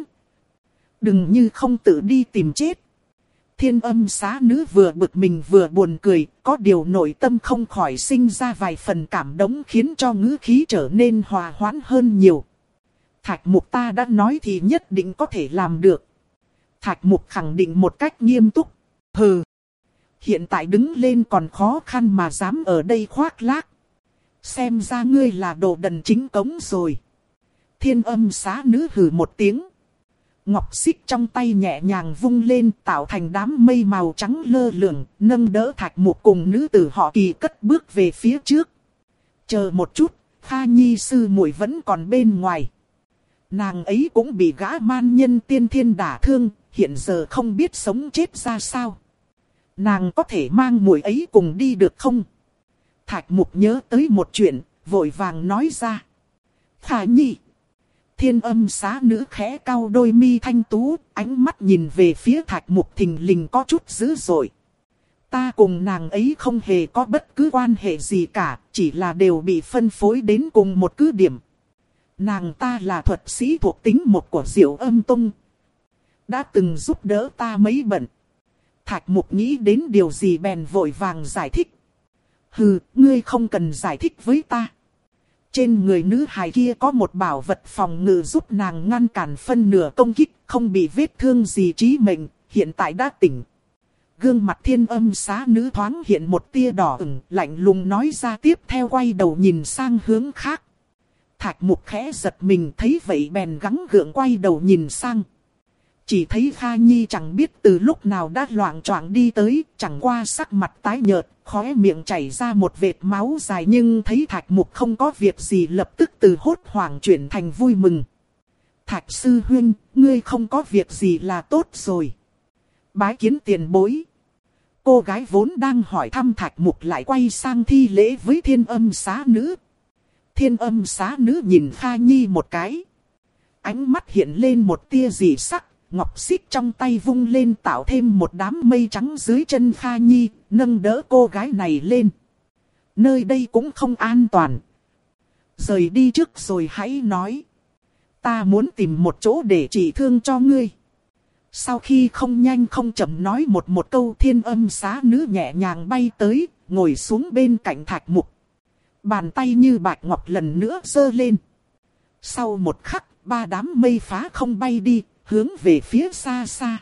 Đừng như không tự đi tìm chết. Thiên Âm Xá Nữ vừa bực mình vừa buồn cười, có điều nội tâm không khỏi sinh ra vài phần cảm động khiến cho ngữ khí trở nên hòa hoãn hơn nhiều. Thạch Mục ta đã nói thì nhất định có thể làm được. Thạch Mục khẳng định một cách nghiêm túc. Hừ, hiện tại đứng lên còn khó khăn mà dám ở đây khoác lác. Xem ra ngươi là đồ đần chính cống rồi. Thiên Âm Xá Nữ hừ một tiếng. Ngọc xích trong tay nhẹ nhàng vung lên tạo thành đám mây màu trắng lơ lửng, nâng đỡ Thạch Mục cùng nữ tử họ Kỳ cất bước về phía trước. Chờ một chút, Kha Nhi sư muội vẫn còn bên ngoài. Nàng ấy cũng bị gã man nhân tiên thiên đả thương, hiện giờ không biết sống chết ra sao. Nàng có thể mang muội ấy cùng đi được không? Thạch Mục nhớ tới một chuyện, vội vàng nói ra. Kha Nhi. Thiên Âm Xá Nữ khẽ cau đôi mi thanh tú, ánh mắt nhìn về phía Thạch Mục thình lình có chút dữ dội. Ta cùng nàng ấy không hề có bất cứ quan hệ gì cả, chỉ là đều bị phân phối đến cùng một cứ điểm. Nàng ta là thuật sĩ thuộc tính một của Diệu Âm Tông, đã từng giúp đỡ ta mấy bận. Thạch Mục nghĩ đến điều gì bèn vội vàng giải thích. Hừ, ngươi không cần giải thích với ta. Trên người nữ hài kia có một bảo vật phòng ngự giúp nàng ngăn cản phân nửa công kích, không bị vết thương gì chí mệnh, hiện tại đã tỉnh. Gương mặt Thiên Âm Xá Nữ thoáng hiện một tia đỏ ửng, lạnh lùng nói ra, tiếp theo quay đầu nhìn sang hướng khác. Thạch Mục khẽ giật mình thấy vậy bèn gắng gượng quay đầu nhìn sang. Chỉ thấy Kha Nhi chẳng biết từ lúc nào đã loạng choạng đi tới, chẳng qua sắc mặt tái nhợt, khóe miệng chảy ra một vệt máu dài, nhưng thấy Thạch Mục không có việc gì lập tức từ hốt hoảng chuyển thành vui mừng. Thạch sư huynh, ngươi không có việc gì là tốt rồi. Bái kiến tiền bối. Cô gái vốn đang hỏi thăm Thạch Mục lại quay sang thi lễ với Thiên Âm Xá Nữ. Thiên Âm Xá Nữ nhìn Kha Nhi một cái. Ánh mắt hiện lên một tia dị sắc. Ngọc xích trong tay vung lên tạo thêm một đám mây trắng dưới chân Kha Nhi, nâng đỡ cô gái này lên. Nơi đây cũng không an toàn. Rời đi trước rồi hãy nói. Ta muốn tìm một chỗ để trị thương cho ngươi. Sau khi không nhanh không chậm nói một một câu, Thiên Âm Xá Nữ nhẹ nhàng bay tới, ngồi xuống bên cạnh Thạch Mục. Bàn tay như bạch ngọc lần nữa giơ lên. Sau một khắc, ba đám mây phá không bay đi, hướng về phía xa xa.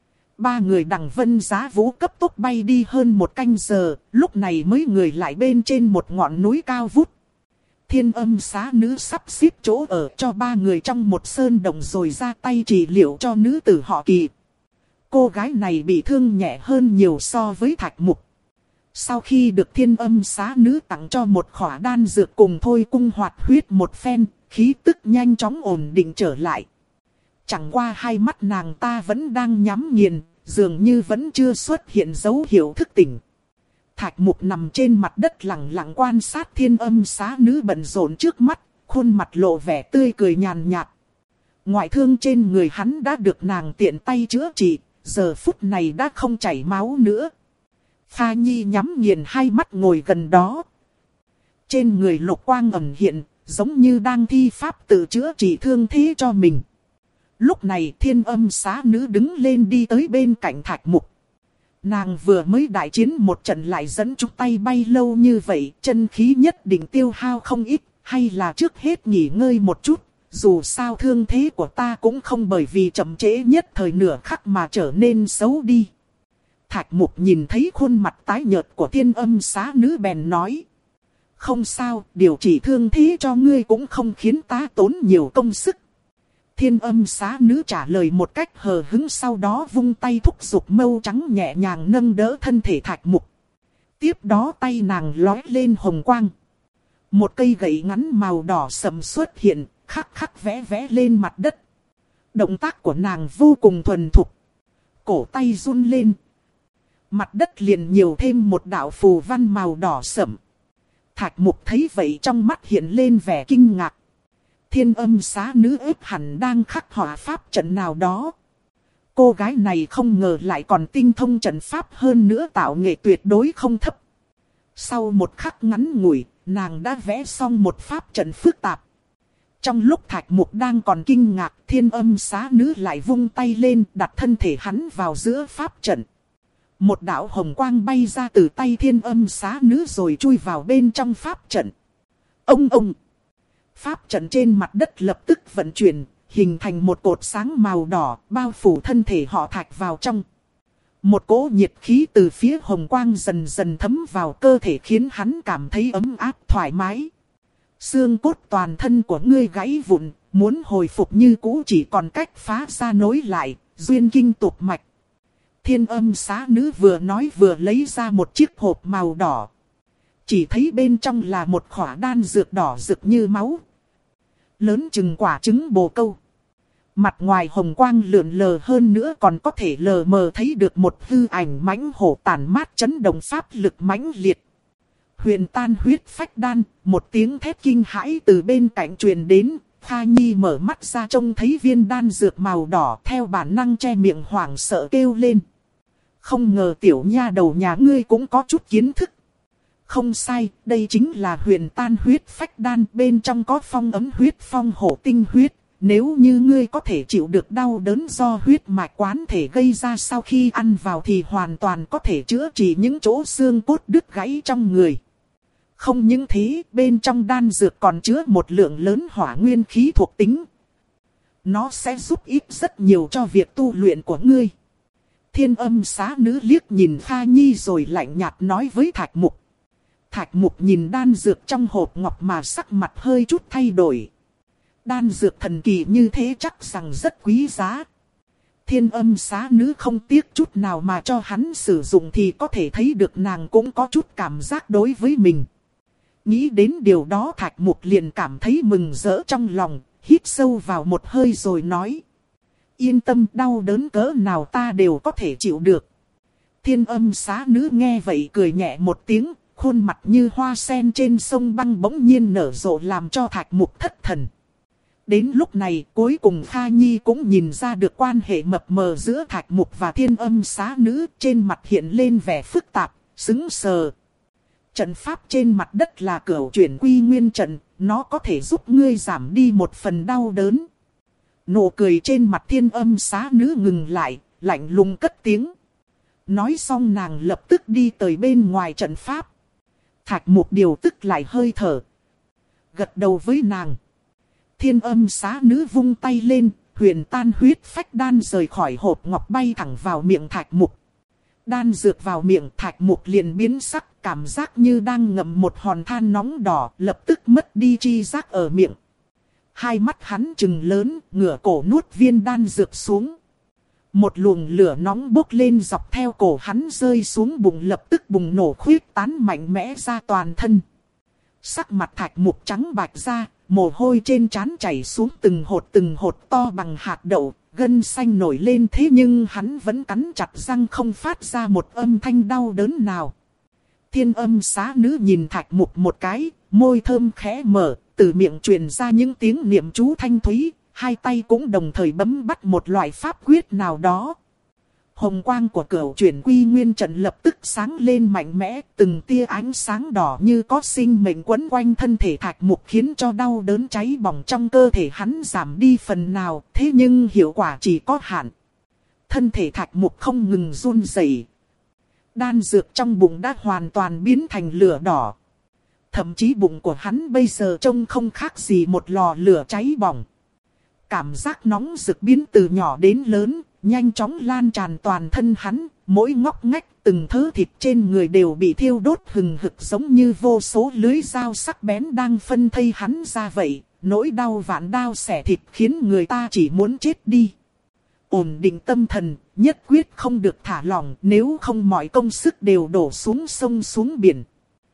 Ba người đằng Vân Giá Vũ cấp tốc bay đi hơn một canh giờ, lúc này mới người lại bên trên một ngọn núi cao vút. Thiên Âm Xá Nữ sắp xếp chỗ ở cho ba người trong một sơn động rồi ra tay trị liệu cho nữ tử họ Kỳ. Cô gái này bị thương nhẹ hơn nhiều so với Thạch Mục. Sau khi được Thiên Âm Xá Nữ tặng cho một khỏa đan dược cùng thôi cung hoạt huyết một phen, khí tức nhanh chóng ổn định trở lại. Chẳng qua hai mắt nàng ta vẫn đang nhắm nghiền, dường như vẫn chưa xuất hiện dấu hiệu thức tỉnh. Thạch Mục nằm trên mặt đất lặng lặng quan sát Thiên Âm Xá Nữ bận rộn trước mắt, khuôn mặt lộ vẻ tươi cười nhàn nhạt. Ngoại thương trên người hắn đã được nàng tiện tay chữa trị, giờ phút này đã không chảy máu nữa. Kha Nhi nhắm nghiền hai mắt ngồi gần đó. Trên người lục quang ẩn hiện, giống như đang thi pháp tự chữa trị thương thế cho mình. Lúc này Thiên Âm Xá Nữ đứng lên đi tới bên cạnh Thạch Mục. Nàng vừa mới đại chiến một trận lại dẫn chúng tay bay lâu như vậy, chân khí nhất định tiêu hao không ít, hay là trước hết nghỉ ngơi một chút, dù sao thương thế của ta cũng không bởi vì chậm trễ nhất thời nửa khắc mà trở nên xấu đi. Thạch Mục nhìn thấy khuôn mặt tái nhợt của Thiên Âm Xá Nữ bèn nói. Không sao, điều trị thương thế cho ngươi cũng không khiến ta tốn nhiều công sức. Thiên Âm Xá Nữ trả lời một cách hờ hững, sau đó vung tay thúc giục mâu trắng nhẹ nhàng nâng đỡ thân thể Thạch Mục. Tiếp đó tay nàng lói lên hồng quang. Một cây gậy ngắn màu đỏ sẫm xuất hiện, khắc khắc vẽ vẽ lên mặt đất. Động tác của nàng vô cùng thuần thục. Cổ tay run lên. Mặt đất liền nhiều thêm một đạo phù văn màu đỏ sẫm. Thạch Mục thấy vậy trong mắt hiện lên vẻ kinh ngạc. Thiên Âm Xá Nữ ếp hẳn đang khắc họa pháp trận nào đó. Cô gái này không ngờ lại còn tinh thông trận pháp hơn nữa, tạo nghệ tuyệt đối không thấp. Sau một khắc ngắn ngủi, nàng đã vẽ xong một pháp trận phức tạp. Trong lúc Thạch Mục đang còn kinh ngạc, Thiên Âm Xá Nữ lại vung tay lên, đặt thân thể hắn vào giữa pháp trận. Một đạo hồng quang bay ra từ tay Thiên Âm Xá Nữ rồi chui vào bên trong pháp trận. Ông ông! Pháp trận trên mặt đất lập tức vận chuyển, hình thành một cột sáng màu đỏ, bao phủ thân thể họ Thạch vào trong. Một cỗ nhiệt khí từ phía hồng quang dần dần thấm vào cơ thể khiến hắn cảm thấy ấm áp thoải mái. Xương cốt toàn thân của ngươi gãy vụn, muốn hồi phục như cũ chỉ còn cách phá ra nối lại, duyên kinh tụt mạch. Thiên Âm Xá Nữ vừa nói vừa lấy ra một chiếc hộp màu đỏ. Chỉ thấy bên trong là một khỏa đan dược đỏ rực như máu, lớn chừng quả trứng bồ câu. Mặt ngoài hồng quang lượn lờ hơn nữa còn có thể lờ mờ thấy được một hư ảnh mãnh hổ tản mát chấn động pháp lực mãnh liệt. Huyền tan huyết phách đan, một tiếng thét kinh hãi từ bên cạnh truyền đến. Kha Nhi mở mắt ra trông thấy viên đan dược màu đỏ, theo bản năng che miệng hoảng sợ kêu lên. Không ngờ tiểu nha đầu nhà ngươi cũng có chút kiến thức. Không sai, đây chính là huyền tan huyết phách đan, bên trong có phong ấm huyết phong hổ tinh huyết. Nếu như ngươi có thể chịu được đau đớn do huyết mạch quán thể gây ra sau khi ăn vào thì hoàn toàn có thể chữa trị những chỗ xương cốt đứt gãy trong người. Không những thế, bên trong đan dược còn chứa một lượng lớn hỏa nguyên khí thuộc tính. Nó sẽ giúp ích rất nhiều cho việc tu luyện của ngươi. Thiên Âm Xá Nữ liếc nhìn Kha Nhi rồi lạnh nhạt nói với Thạch Mục. Thạch Mục nhìn đan dược trong hộp ngọc mà sắc mặt hơi chút thay đổi. Đan dược thần kỳ như thế chắc rằng rất quý giá. Thiên Âm Xá Nữ không tiếc chút nào mà cho hắn sử dụng thì có thể thấy được nàng cũng có chút cảm giác đối với mình. Nghĩ đến điều đó Thạch Mục liền cảm thấy mừng rỡ trong lòng, hít sâu vào một hơi rồi nói. Yên tâm, đau đớn cỡ nào ta đều có thể chịu được. Thiên Âm Xá Nữ nghe vậy cười nhẹ một tiếng, khuôn mặt như hoa sen trên sông băng bỗng nhiên nở rộ làm cho Thạch Mục thất thần. Đến lúc này cuối cùng Kha Nhi cũng nhìn ra được quan hệ mập mờ giữa Thạch Mục và Thiên Âm Xá Nữ, trên mặt hiện lên vẻ phức tạp, sững sờ. Trận pháp trên mặt đất là cửu chuyển quy nguyên trận, nó có thể giúp ngươi giảm đi một phần đau đớn. Nụ cười trên mặt Thiên Âm Xá Nữ ngừng lại, lạnh lùng cất tiếng. Nói xong nàng lập tức đi tới bên ngoài trận pháp. Thạch Mục điều tức lại hơi thở, gật đầu với nàng. Thiên Âm Xá Nữ vung tay lên, huyền tan huyết phách đan rời khỏi hộp ngọc bay thẳng vào miệng Thạch Mục. Đan dược vào miệng Thạch Mục liền biến sắc, cảm giác như đang ngậm một hòn than nóng đỏ, lập tức mất đi tri giác ở miệng. Hai mắt hắn trừng lớn, ngửa cổ nuốt viên đan dược xuống. Một luồng lửa nóng bốc lên dọc theo cổ hắn rơi xuống bụng, lập tức bùng nổ khuyết tán mạnh mẽ ra toàn thân. Sắc mặt Thạch Mục trắng bạch ra, mồ hôi trên trán chảy xuống từng hột từng hột to bằng hạt đậu, gân xanh nổi lên, thế nhưng hắn vẫn cắn chặt răng không phát ra một âm thanh đau đớn nào. Thiên Âm Xá Nữ nhìn Thạch Mục một cái, môi thơm khẽ mở, từ miệng truyền ra những tiếng niệm chú thanh thúy, hai tay cũng đồng thời bấm bắt một loại pháp quyết nào đó. Hồng quang của cửu chuyển quy nguyên trận lập tức sáng lên mạnh mẽ, từng tia ánh sáng đỏ như có sinh mệnh quấn quanh thân thể Thạch Mục khiến cho đau đớn cháy bỏng trong cơ thể hắn giảm đi phần nào, thế nhưng hiệu quả chỉ có hạn. Thân thể Thạch Mục không ngừng run rẩy. Đan dược trong bụng đã hoàn toàn biến thành lửa đỏ. Thậm chí bụng của hắn bây giờ trông không khác gì một lò lửa cháy bỏng. Cảm giác nóng rực biến từ nhỏ đến lớn, nhanh chóng lan tràn toàn thân hắn, mỗi ngóc ngách từng thớ thịt trên người đều bị thiêu đốt hừng hực giống như vô số lưới dao sắc bén đang phân thây hắn ra vậy. Nỗi đau vạn đao xẻ thịt khiến người ta chỉ muốn chết đi. Ổn định tâm thần, nhất quyết không được thả lỏng, nếu không mọi công sức đều đổ xuống sông xuống biển.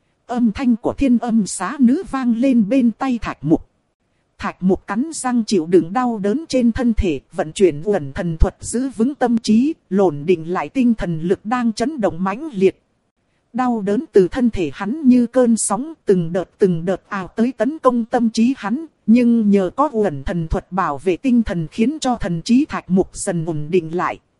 Âm thanh của Thiên Âm Xá Nữ vang lên bên tay Thạch Mục. Thạch Mục cắn răng chịu đựng đau đớn trên thân thể, vận chuyển uẩn thần thuật giữ vững tâm trí, ổn định lại tinh thần lực đang chấn động mãnh liệt. Đau đớn từ thân thể hắn như cơn sóng, từng đợt từng đợt ào tới tấn công tâm trí hắn, nhưng nhờ có uẩn thần thuật bảo vệ tinh thần khiến cho thần trí Thạch Mục dần ổn định lại.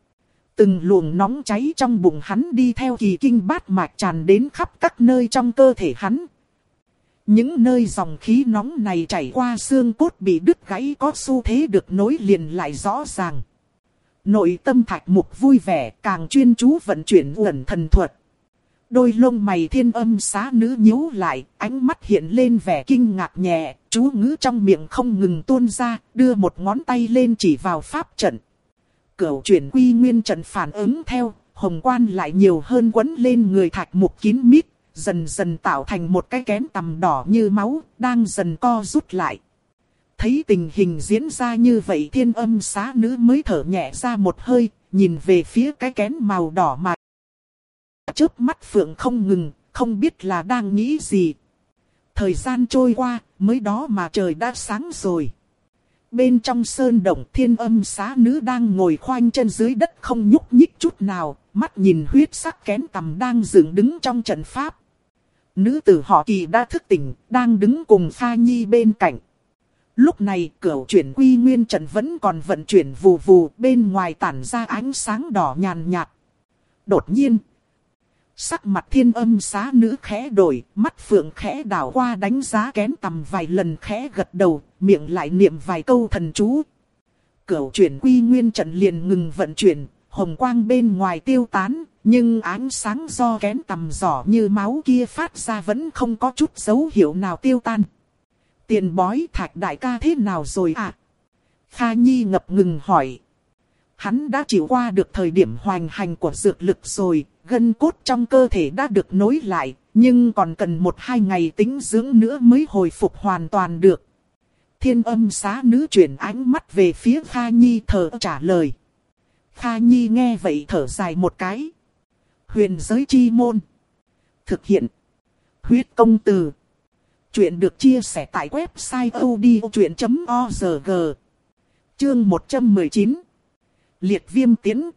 Từng luồng nóng cháy trong bụng hắn đi theo kỳ kinh bát mạch tràn đến khắp các nơi trong cơ thể hắn. Những nơi dòng khí nóng này chảy qua xương cốt bị đứt gãy có xu thế được nối liền lại rõ ràng. Nội tâm Thạch Mục vui vẻ, càng chuyên chú vận chuyển uẩn thần thuật. Đôi lông mày Thiên Âm Xá Nữ nhíu lại, ánh mắt hiện lên vẻ kinh ngạc nhẹ, chú ngữ trong miệng không ngừng tuôn ra, đưa một ngón tay lên chỉ vào pháp trận. Cửu chuyển quy nguyên trận phản ứng theo, hồng quan lại nhiều hơn quấn lên người Thạch Mục kín mít, dần dần tạo thành một cái kén tằm đỏ như máu, đang dần co rút lại. Thấy tình hình diễn ra như vậy, Thiên Âm Xá Nữ mới thở nhẹ ra một hơi, nhìn về phía cái kén màu đỏ mà chớp mắt phượng không ngừng, không biết là đang nghĩ gì. Thời gian trôi qua, mới đó mà trời đã sáng rồi. Bên trong sơn động, Thiên Âm Xá Nữ đang ngồi khoanh chân dưới đất không nhúc nhích chút nào, mắt nhìn huyết sắc kén tằm đang dựng đứng trong trận pháp. Nữ tử họ Kỳ đã thức tỉnh, đang đứng cùng Pha Nhi bên cạnh. Lúc này cửu chuyển quy nguyên trận vẫn còn vận chuyển vù vù, bên ngoài tản ra ánh sáng đỏ nhàn nhạt. Đột nhiên, sắc mặt Thiên Âm Xá Nữ khẽ đổi, mắt phượng khẽ đảo qua đánh giá kén tằm vài lần, khẽ gật đầu, miệng lại niệm vài câu thần chú. Cửu chuyển quy nguyên trận liền ngừng vận chuyển, hồng quang bên ngoài tiêu tán, nhưng ánh sáng do kén tằm giỏ như máu kia phát ra vẫn không có chút dấu hiệu nào tiêu tan. Tiền bói Thạch đại ca thế nào rồi à? Kha Nhi ngập ngừng hỏi. Hắn đã chịu qua được thời điểm hoành hành của dược lực rồi, gân cốt trong cơ thể đã được nối lại, nhưng còn cần một hai ngày tĩnh dưỡng nữa mới hồi phục hoàn toàn được. Thiên Âm Xá Nữ chuyển ánh mắt về phía Kha Nhi thở trả lời. Kha Nhi nghe vậy thở dài một cái. Huyền giới chi môn. Thực hiện. Huyết công từ. Chuyện được chia sẻ tại website odchuyện chấm org. Chương một trăm mười chín. Liệt viêm tiến.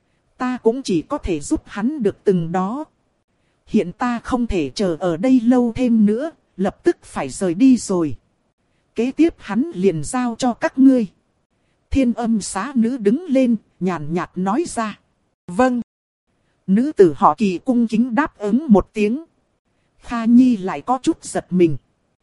Ta cũng chỉ có thể giúp hắn được từng đó. Hiện ta không thể chờ ở đây lâu thêm nữa, lập tức phải rời đi rồi. Kế tiếp hắn liền giao cho các ngươi. Thiên Âm Xá Nữ đứng lên, nhàn nhạt nói ra. Vâng. Nữ tử họ Kỳ cung kính đáp ứng một tiếng. Kha Nhi lại có chút giật mình.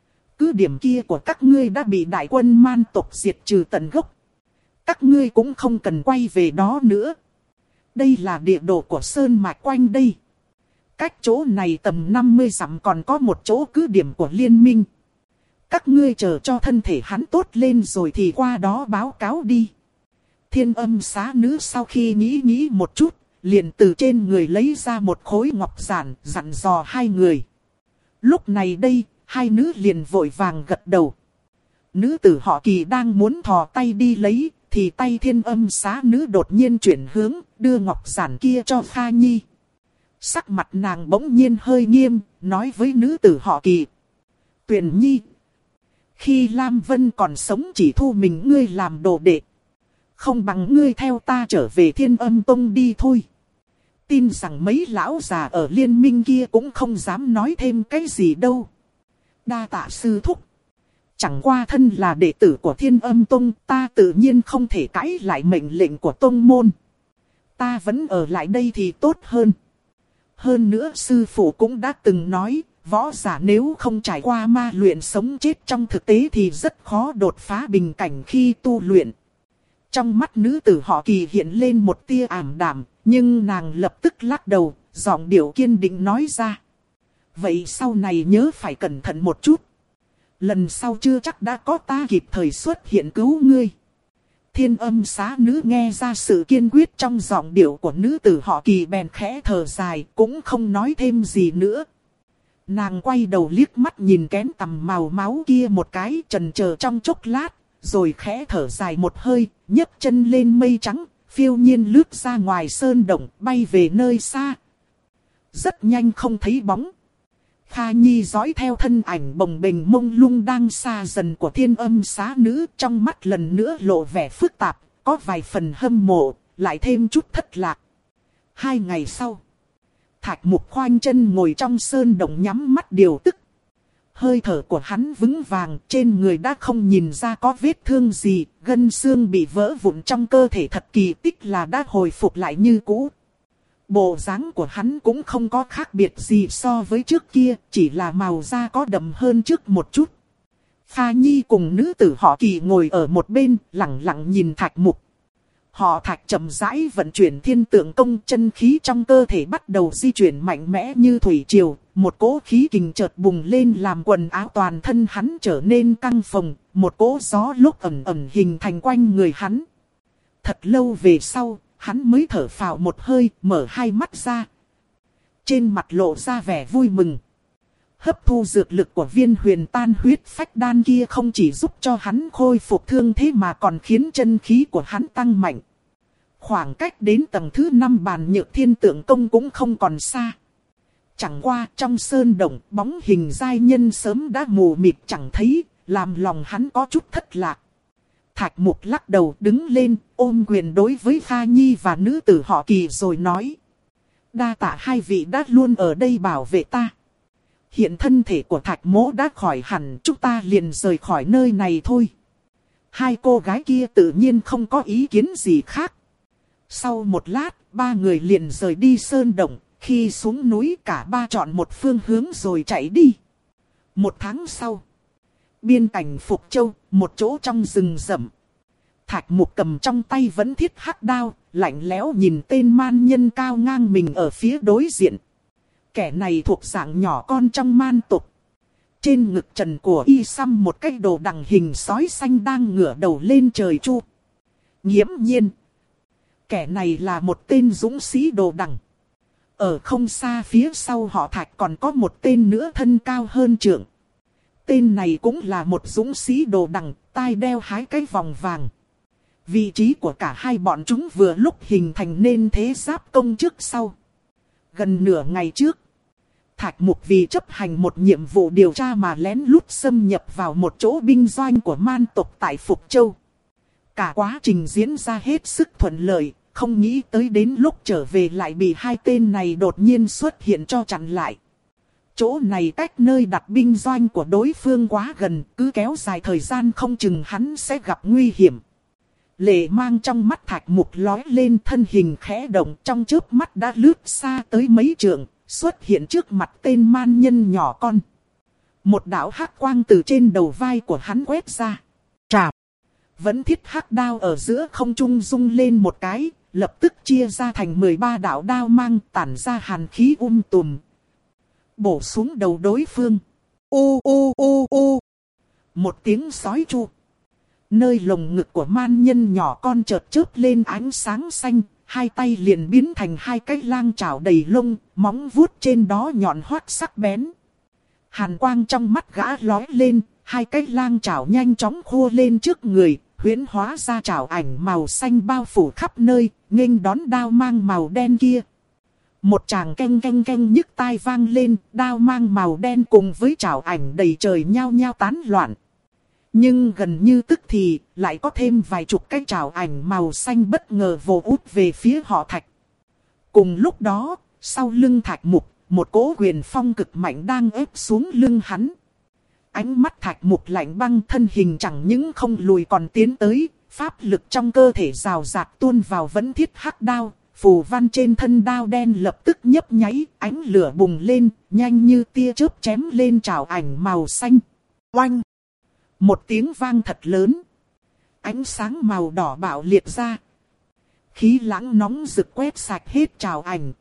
Cứ điểm kia của các ngươi đã bị đại quân man tộc diệt trừ tận gốc. Các ngươi cũng không cần quay về đó nữa. Đây là địa đồ của Sơn Mạch quanh đây. Cách chỗ này tầm năm mươi dặm còn có một chỗ cứ điểm của liên minh. Các ngươi chờ cho thân thể hắn tốt lên rồi thì qua đó báo cáo đi. Thiên Âm Xá Nữ sau khi nghĩ nghĩ một chút, liền từ trên người lấy ra một khối ngọc giản, dặn dò hai người. Lúc này đây, hai nữ liền vội vàng gật đầu. Nữ tử họ Kỳ đang muốn thò tay đi lấy, thì tay Thiên Âm Xá Nữ đột nhiên chuyển hướng, đưa ngọc giản kia cho Kha Nhi. Sắc mặt nàng bỗng nhiên hơi nghiêm, nói với nữ tử họ Kỳ. Tuyền Nhi, khi Lam Vân còn sống chỉ thu mình ngươi làm đồ đệ. Không bằng ngươi theo ta trở về Thiên Âm Tông đi thôi. Tin rằng mấy lão già ở liên minh kia cũng không dám nói thêm cái gì đâu. Đa tạ sư thúc. Chẳng qua thân là đệ tử của Thiên Âm Tông, ta tự nhiên không thể cãi lại mệnh lệnh của tông môn. Ta vẫn ở lại đây thì tốt hơn. Hơn nữa sư phụ cũng đã từng nói, võ giả nếu không trải qua ma luyện sống chết trong thực tế thì rất khó đột phá bình cảnh khi tu luyện. Trong mắt nữ tử họ Kỳ hiện lên một tia ảm đạm, nhưng nàng lập tức lắc đầu, giọng điệu kiên định nói ra. Vậy sau này nhớ phải cẩn thận một chút. Lần sau chưa chắc đã có ta kịp thời xuất hiện cứu ngươi. Thiên Âm Xá Nữ nghe ra sự kiên quyết trong giọng điệu của nữ tử họ Kỳ, bèn khẽ thở dài, cũng không nói thêm gì nữa. Nàng quay đầu liếc mắt nhìn kén tằm màu máu kia một cái, chần chờ trong chốc lát, rồi khẽ thở dài một hơi, nhấc chân lên mây trắng, phiêu nhiên lướt ra ngoài sơn động, bay về nơi xa. Rất nhanh không thấy bóng. Kha Nhi dõi theo thân ảnh bồng bềnh mông lung đang xa dần của Thiên Âm Xá Nữ, trong mắt lần nữa lộ vẻ phức tạp, có vài phần hâm mộ, lại thêm chút thất lạc. Hai ngày sau, Thạch Mục khoanh chân ngồi trong sơn động nhắm mắt điều tức. Hơi thở của hắn vững vàng, trên người đã không nhìn ra có vết thương gì, gân xương bị vỡ vụn trong cơ thể thật kỳ tích là đã hồi phục lại như cũ. Bộ dáng của hắn cũng không có khác biệt gì so với trước kia, chỉ là màu da có đậm hơn trước một chút. Kha Nhi cùng nữ tử họ Kỳ ngồi ở một bên, lặng lặng nhìn Thạch Mục. Họ Thạch chậm rãi vận chuyển thiên tượng công, chân khí trong cơ thể bắt đầu di chuyển mạnh mẽ như thủy triều. Một cỗ khí kình chợt bùng lên làm quần áo toàn thân hắn trở nên căng phồng. Một cỗ gió lúc ẩn ẩn hình thành quanh người hắn. Thật lâu về sau, hắn mới thở phào một hơi, mở hai mắt ra. Trên mặt lộ ra vẻ vui mừng. Hấp thu dược lực của viên huyền tan huyết phách đan kia không chỉ giúp cho hắn khôi phục thương thế mà còn khiến chân khí của hắn tăng mạnh. Khoảng cách đến tầng thứ năm bàn nhược thiên tượng công cũng không còn xa. Chẳng qua trong sơn động bóng hình giai nhân sớm đã mù mịt chẳng thấy, làm lòng hắn có chút thất lạc. Thạch Mục lắc đầu đứng lên, ôm quyền đối với Kha Nhi và nữ tử họ Kỳ rồi nói. Đa tạ hai vị đã luôn ở đây bảo vệ ta. Hiện thân thể của Thạch Mỗ đã khỏi hẳn, chúng ta liền rời khỏi nơi này thôi. Hai cô gái kia tự nhiên không có ý kiến gì khác. Sau một lát, ba người liền rời đi sơn động, khi xuống núi cả ba chọn một phương hướng rồi chạy đi. Một tháng sau, biên cảnh Phục Châu, một chỗ trong rừng rậm. Thạch Mục cầm trong tay vẫn thiết hắc đao, lạnh lẽo nhìn tên man nhân cao ngang mình ở phía đối diện. Kẻ này thuộc dạng nhỏ con trong man tộc. Trên ngực trần của y xăm một cái đồ đằng hình sói xanh đang ngửa đầu lên trời chu. Nghiễm nhiên, kẻ này là một tên dũng sĩ đồ đằng. Ở không xa phía sau họ Thạch còn có một tên nữa thân cao hơn trượng. Tên này cũng là một dũng sĩ đồ đằng, tai đeo hai cái vòng vàng. Vị trí của cả hai bọn chúng vừa lúc hình thành nên thế giáp công trước sau. Gần nửa ngày trước, Thạch Mục vì chấp hành một nhiệm vụ điều tra mà lén lút xâm nhập vào một chỗ binh doanh của man tộc tại Phục Châu. Cả quá trình diễn ra hết sức thuận lợi, không nghĩ tới đến lúc trở về lại bị hai tên này đột nhiên xuất hiện cho chặn lại. Chỗ này cách nơi đặt binh doanh của đối phương quá gần, cứ kéo dài thời gian không chừng hắn sẽ gặp nguy hiểm. Lệ mang trong mắt Thạch Mục lói lên, thân hình khẽ động, trong chớp mắt đã lướt xa tới mấy trượng, xuất hiện trước mặt tên man nhân nhỏ con. Một đạo hắc quang từ trên đầu vai của hắn quét ra. Trảm! Vẫn thiết hắc đao ở giữa không trung rung lên một cái, lập tức chia ra thành mười ba đạo đao mang tản ra hàn khí um tùm. Bổ xuống đầu đối phương. Ô ô ô ô! Một tiếng sói chu. Nơi lồng ngực của man nhân nhỏ con chợt chớp lên ánh sáng xanh, hai tay liền biến thành hai cái lang chảo đầy lông, móng vuốt trên đó nhọn hoắt sắc bén. Hàn quang trong mắt gã lói lên, hai cái lang chảo nhanh chóng khua lên trước người, huyễn hóa ra chảo ảnh màu xanh bao phủ khắp nơi, nghênh đón đao mang màu đen kia. Một tràng canh canh canh nhức tai vang lên, đao mang màu đen cùng với chảo ảnh đầy trời nhao nhao tán loạn. Nhưng gần như tức thì, lại có thêm vài chục cái chảo ảnh màu xanh bất ngờ vồ út về phía họ Thạch. Cùng lúc đó, sau lưng Thạch Mục, một cỗ quyền phong cực mạnh đang ép xuống lưng hắn. Ánh mắt Thạch Mục lạnh băng, thân hình chẳng những không lùi còn tiến tới, pháp lực trong cơ thể rào rạt tuôn vào vẫn thiết hắc đao. Phù văn trên thân đao đen lập tức nhấp nháy, ánh lửa bùng lên, nhanh như tia chớp chém lên chảo ảnh màu xanh. Oanh! Một tiếng vang thật lớn. Ánh sáng màu đỏ bạo liệt ra. Khí lãng nóng rực quét sạch hết chảo ảnh.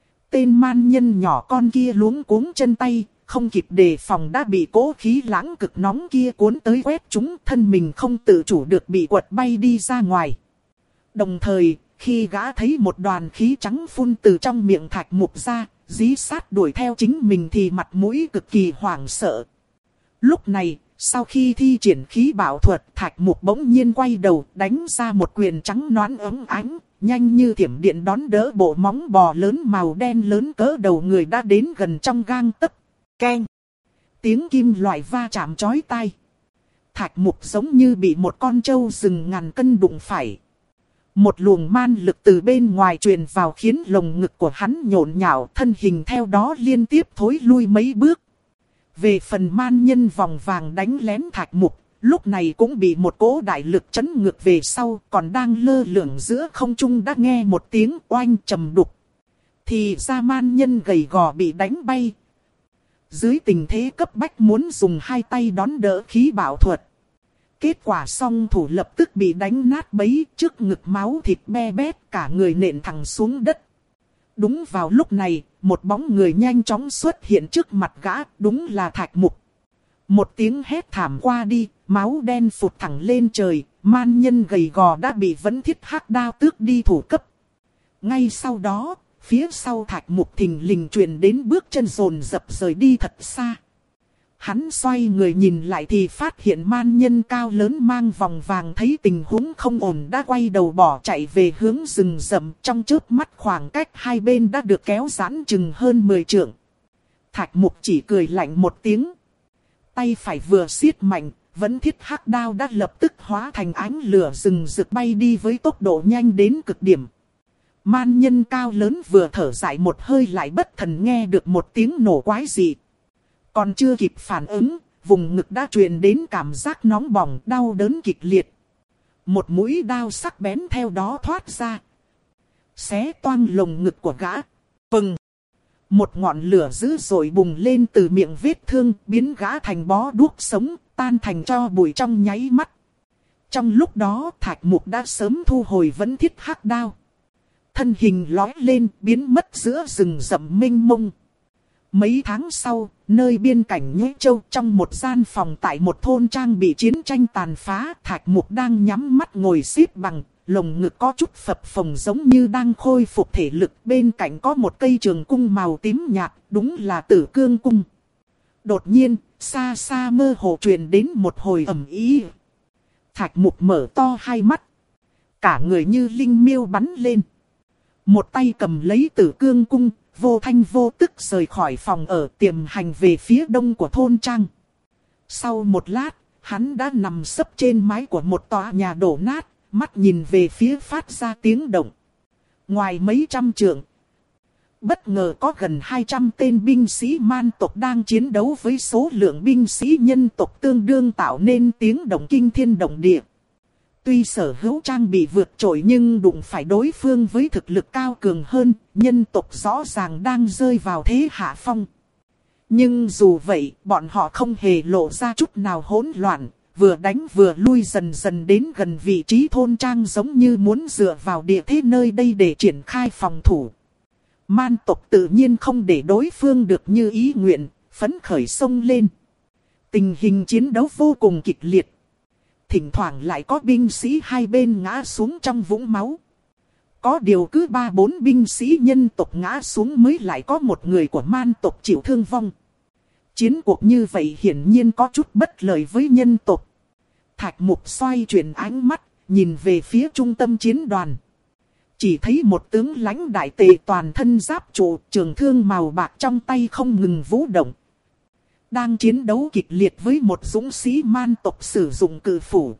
Tên man nhân nhỏ con kia luống cuống chân tay, không kịp đề phòng đã bị cỗ khí lãng cực nóng kia cuốn tới quét chúng, thân mình không tự chủ được bị quật bay đi ra ngoài. Đồng thời, khi gã thấy một đoàn khí trắng phun từ trong miệng Thạch Mục ra, dí sát đuổi theo chính mình thì mặt mũi cực kỳ hoảng sợ. Lúc này, sau khi thi triển khí bảo thuật, Thạch Mục bỗng nhiên quay đầu đánh ra một quyền trắng nõn ấm ánh, nhanh như thiểm điện đón đỡ bộ móng bò lớn màu đen lớn cỡ đầu người đã đến gần trong gang tấc. Keng! Tiếng kim loại va chạm chói tai. Thạch Mục giống như bị một con trâu rừng ngàn cân đụng phải. Một luồng man lực từ bên ngoài truyền vào khiến lồng ngực của hắn nhộn nhạo, thân hình theo đó liên tiếp thối lui mấy bước. Về phần man nhân vòng vàng đánh lén Thạch Mục, lúc này cũng bị một cỗ đại lực chấn ngược về sau, còn đang lơ lửng giữa không trung đã nghe một tiếng oanh trầm đục. Thì ra man nhân gầy gò bị đánh bay. Dưới tình thế cấp bách muốn dùng hai tay đón đỡ khí bảo thuật. Kết quả song thủ lập tức bị đánh nát bấy, trước ngực máu thịt be bét, cả người nện thẳng xuống đất. Đúng vào lúc này, một bóng người nhanh chóng xuất hiện trước mặt gã, đúng là Thạch Mục. Một tiếng hét thảm qua đi, máu đen phụt thẳng lên trời, man nhân gầy gò đã bị Vấn Thiết Hắc Đao tước đi thủ cấp. Ngay sau đó, phía sau Thạch Mục thình lình truyền đến bước chân dồn dập rời đi thật xa. Hắn xoay người nhìn lại thì phát hiện man nhân cao lớn mang vòng vàng thấy tình huống không ổn đã quay đầu bỏ chạy về hướng rừng rậm, trong chớp mắt khoảng cách hai bên đã được kéo giãn chừng hơn mười trượng. Thạch Mục chỉ cười lạnh một tiếng. Tay phải vừa siết mạnh, Vấn Thiết Hắc Đao đã lập tức hóa thành ánh lửa rừng rực bay đi với tốc độ nhanh đến cực điểm. Man nhân cao lớn vừa thở dài một hơi lại bất thần nghe được một tiếng nổ quái dị. Còn chưa kịp phản ứng, vùng ngực đã truyền đến cảm giác nóng bỏng, đau đớn kịch liệt. Một mũi đao sắc bén theo đó thoát ra, xé toang lồng ngực của gã. Phừng! Một ngọn lửa dữ dội bùng lên từ miệng vết thương, biến gã thành bó đuốc sống, tan thành tro bụi trong nháy mắt. Trong lúc đó Thạch Mục đã sớm thu hồi Vấn Thiết Hắc Đao. Thân hình lói lên, biến mất giữa rừng rậm mênh mông. Mấy tháng sau, nơi biên cảnh Nhuế Châu, trong một gian phòng tại một thôn trang bị chiến tranh tàn phá, Thạch Mục đang nhắm mắt ngồi xếp bằng, lồng ngực có chút phập phồng giống như đang khôi phục thể lực. Bên cạnh có một cây trường cung màu tím nhạt, đúng là Tử Cương Cung. Đột nhiên, xa xa mơ hồ truyền đến một hồi ầm ĩ. Thạch Mục mở to hai mắt, cả người như linh miêu bắn lên. Một tay cầm lấy Tử Cương Cung, vô thanh vô tức rời khỏi phòng ở, tiềm hành về phía đông của thôn trang. Sau một lát, hắn đã nằm sấp trên mái của một tòa nhà đổ nát, mắt nhìn về phía phát ra tiếng động. Ngoài mấy trăm trượng, bất ngờ có gần hai trăm tên binh sĩ man tộc đang chiến đấu với số lượng binh sĩ nhân tộc tương đương, tạo nên tiếng động kinh thiên động địa. Tuy sở hữu trang bị vượt trội nhưng đụng phải đối phương với thực lực cao cường hơn, nhân tộc rõ ràng đang rơi vào thế hạ phong. Nhưng dù vậy, bọn họ không hề lộ ra chút nào hỗn loạn, vừa đánh vừa lui dần dần đến gần vị trí thôn trang, giống như muốn dựa vào địa thế nơi đây để triển khai phòng thủ. Man tộc tự nhiên không để đối phương được như ý nguyện, phấn khởi xông lên. Tình hình chiến đấu vô cùng kịch liệt. Thỉnh thoảng lại có binh sĩ hai bên ngã xuống trong vũng máu. Có điều cứ ba bốn binh sĩ nhân tộc ngã xuống mới lại có một người của man tộc chịu thương vong. Chiến cuộc như vậy hiển nhiên có chút bất lợi với nhân tộc. Thạch Mục xoay chuyển ánh mắt, nhìn về phía trung tâm chiến đoàn. Chỉ thấy một tướng lãnh đại tề toàn thân giáp trụ, trường thương màu bạc trong tay không ngừng vũ động. Đang chiến đấu kịch liệt với một dũng sĩ man tộc sử dụng cự phủ.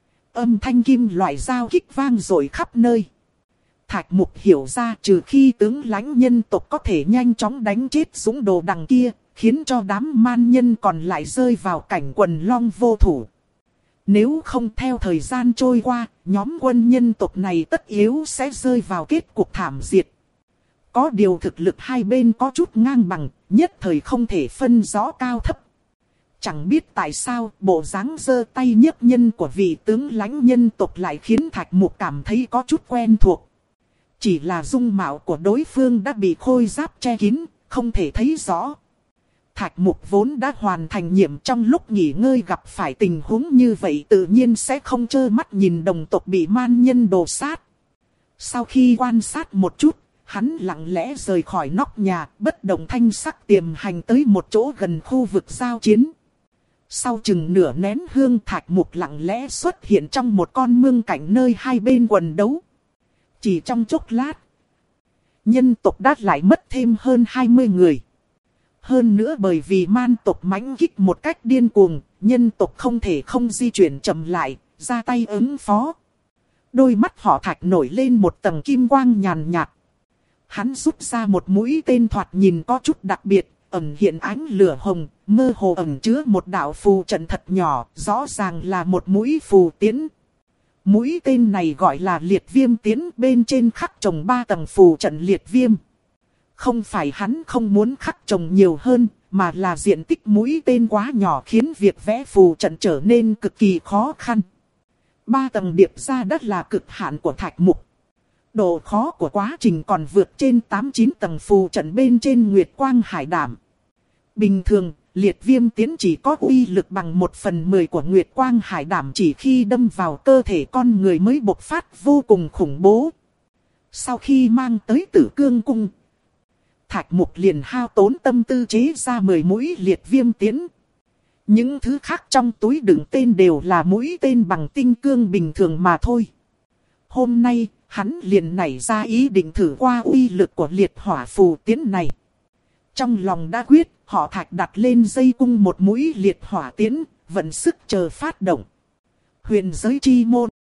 Âm thanh kim loại dao kích vang dội khắp nơi. Thạch Mục hiểu ra, trừ khi tướng lãnh nhân tộc có thể nhanh chóng đánh chết dũng đồ đằng kia, khiến cho đám man nhân còn lại rơi vào cảnh quần long vô thủ. Nếu không theo thời gian trôi qua, nhóm quân nhân tộc này tất yếu sẽ rơi vào kết cục thảm diệt. Có điều thực lực hai bên có chút ngang bằng, nhất thời không thể phân rõ cao thấp. Chẳng biết tại sao bộ dáng giơ tay nhấc nhân của vị tướng lãnh nhân tộc lại khiến Thạch Mục cảm thấy có chút quen thuộc. Chỉ là dung mạo của đối phương đã bị khôi giáp che kín, không thể thấy rõ. Thạch Mục vốn đã hoàn thành nhiệm, trong lúc nghỉ ngơi gặp phải tình huống như vậy tự nhiên sẽ không trơ mắt nhìn đồng tộc bị man nhân đồ sát. Sau khi quan sát một chút, hắn lặng lẽ rời khỏi nóc nhà, bất động thanh sắc tiềm hành tới một chỗ gần khu vực giao chiến. Sau chừng nửa nén hương, Thạch Mục lặng lẽ xuất hiện trong một con mương cạnh nơi hai bên quần đấu. Chỉ trong chốc lát, nhân tộc đã lại mất thêm hơn hai mươi người. Hơn nữa bởi vì man tộc mãnh kích một cách điên cuồng, nhân tộc không thể không di chuyển chậm lại, ra tay ứng phó. Đôi mắt họ Thạch nổi lên một tầng kim quang nhàn nhạt. Hắn rút ra một mũi tên thoạt nhìn có chút đặc biệt, ẩn hiện ánh lửa hồng, mơ hồ ẩn chứa một đạo phù trận thật nhỏ, rõ ràng là một mũi phù tiễn. Mũi tên này gọi là liệt viêm tiễn, bên trên khắc trồng ba tầng phù trận liệt viêm. Không phải hắn không muốn khắc trồng nhiều hơn, mà là diện tích mũi tên quá nhỏ khiến việc vẽ phù trận trở nên cực kỳ khó khăn. Ba tầng điệp ra đất là cực hạn của thạch mục. Độ khó của quá trình còn vượt trên tám chín tầng phù trận bên trên Nguyệt Quang Hải Đảm. Bình thường, liệt viêm tiến chỉ có uy lực bằng một phần mười của Nguyệt Quang Hải Đảm, chỉ khi đâm vào cơ thể con người mới bộc phát vô cùng khủng bố. Sau khi mang tới Tử Cương Cung, Thạch Mục liền hao tốn tâm tư chế ra mười mũi liệt viêm tiến. Những thứ khác trong túi đựng tên đều là mũi tên bằng tinh cương bình thường mà thôi. Hôm nay, hắn liền nảy ra ý định thử qua uy lực của liệt hỏa phù tiến này. Trong lòng đã quyết, họ Thạch đặt lên dây cung một mũi liệt hỏa tiến, vận sức chờ phát động. Huyền giới chi môn.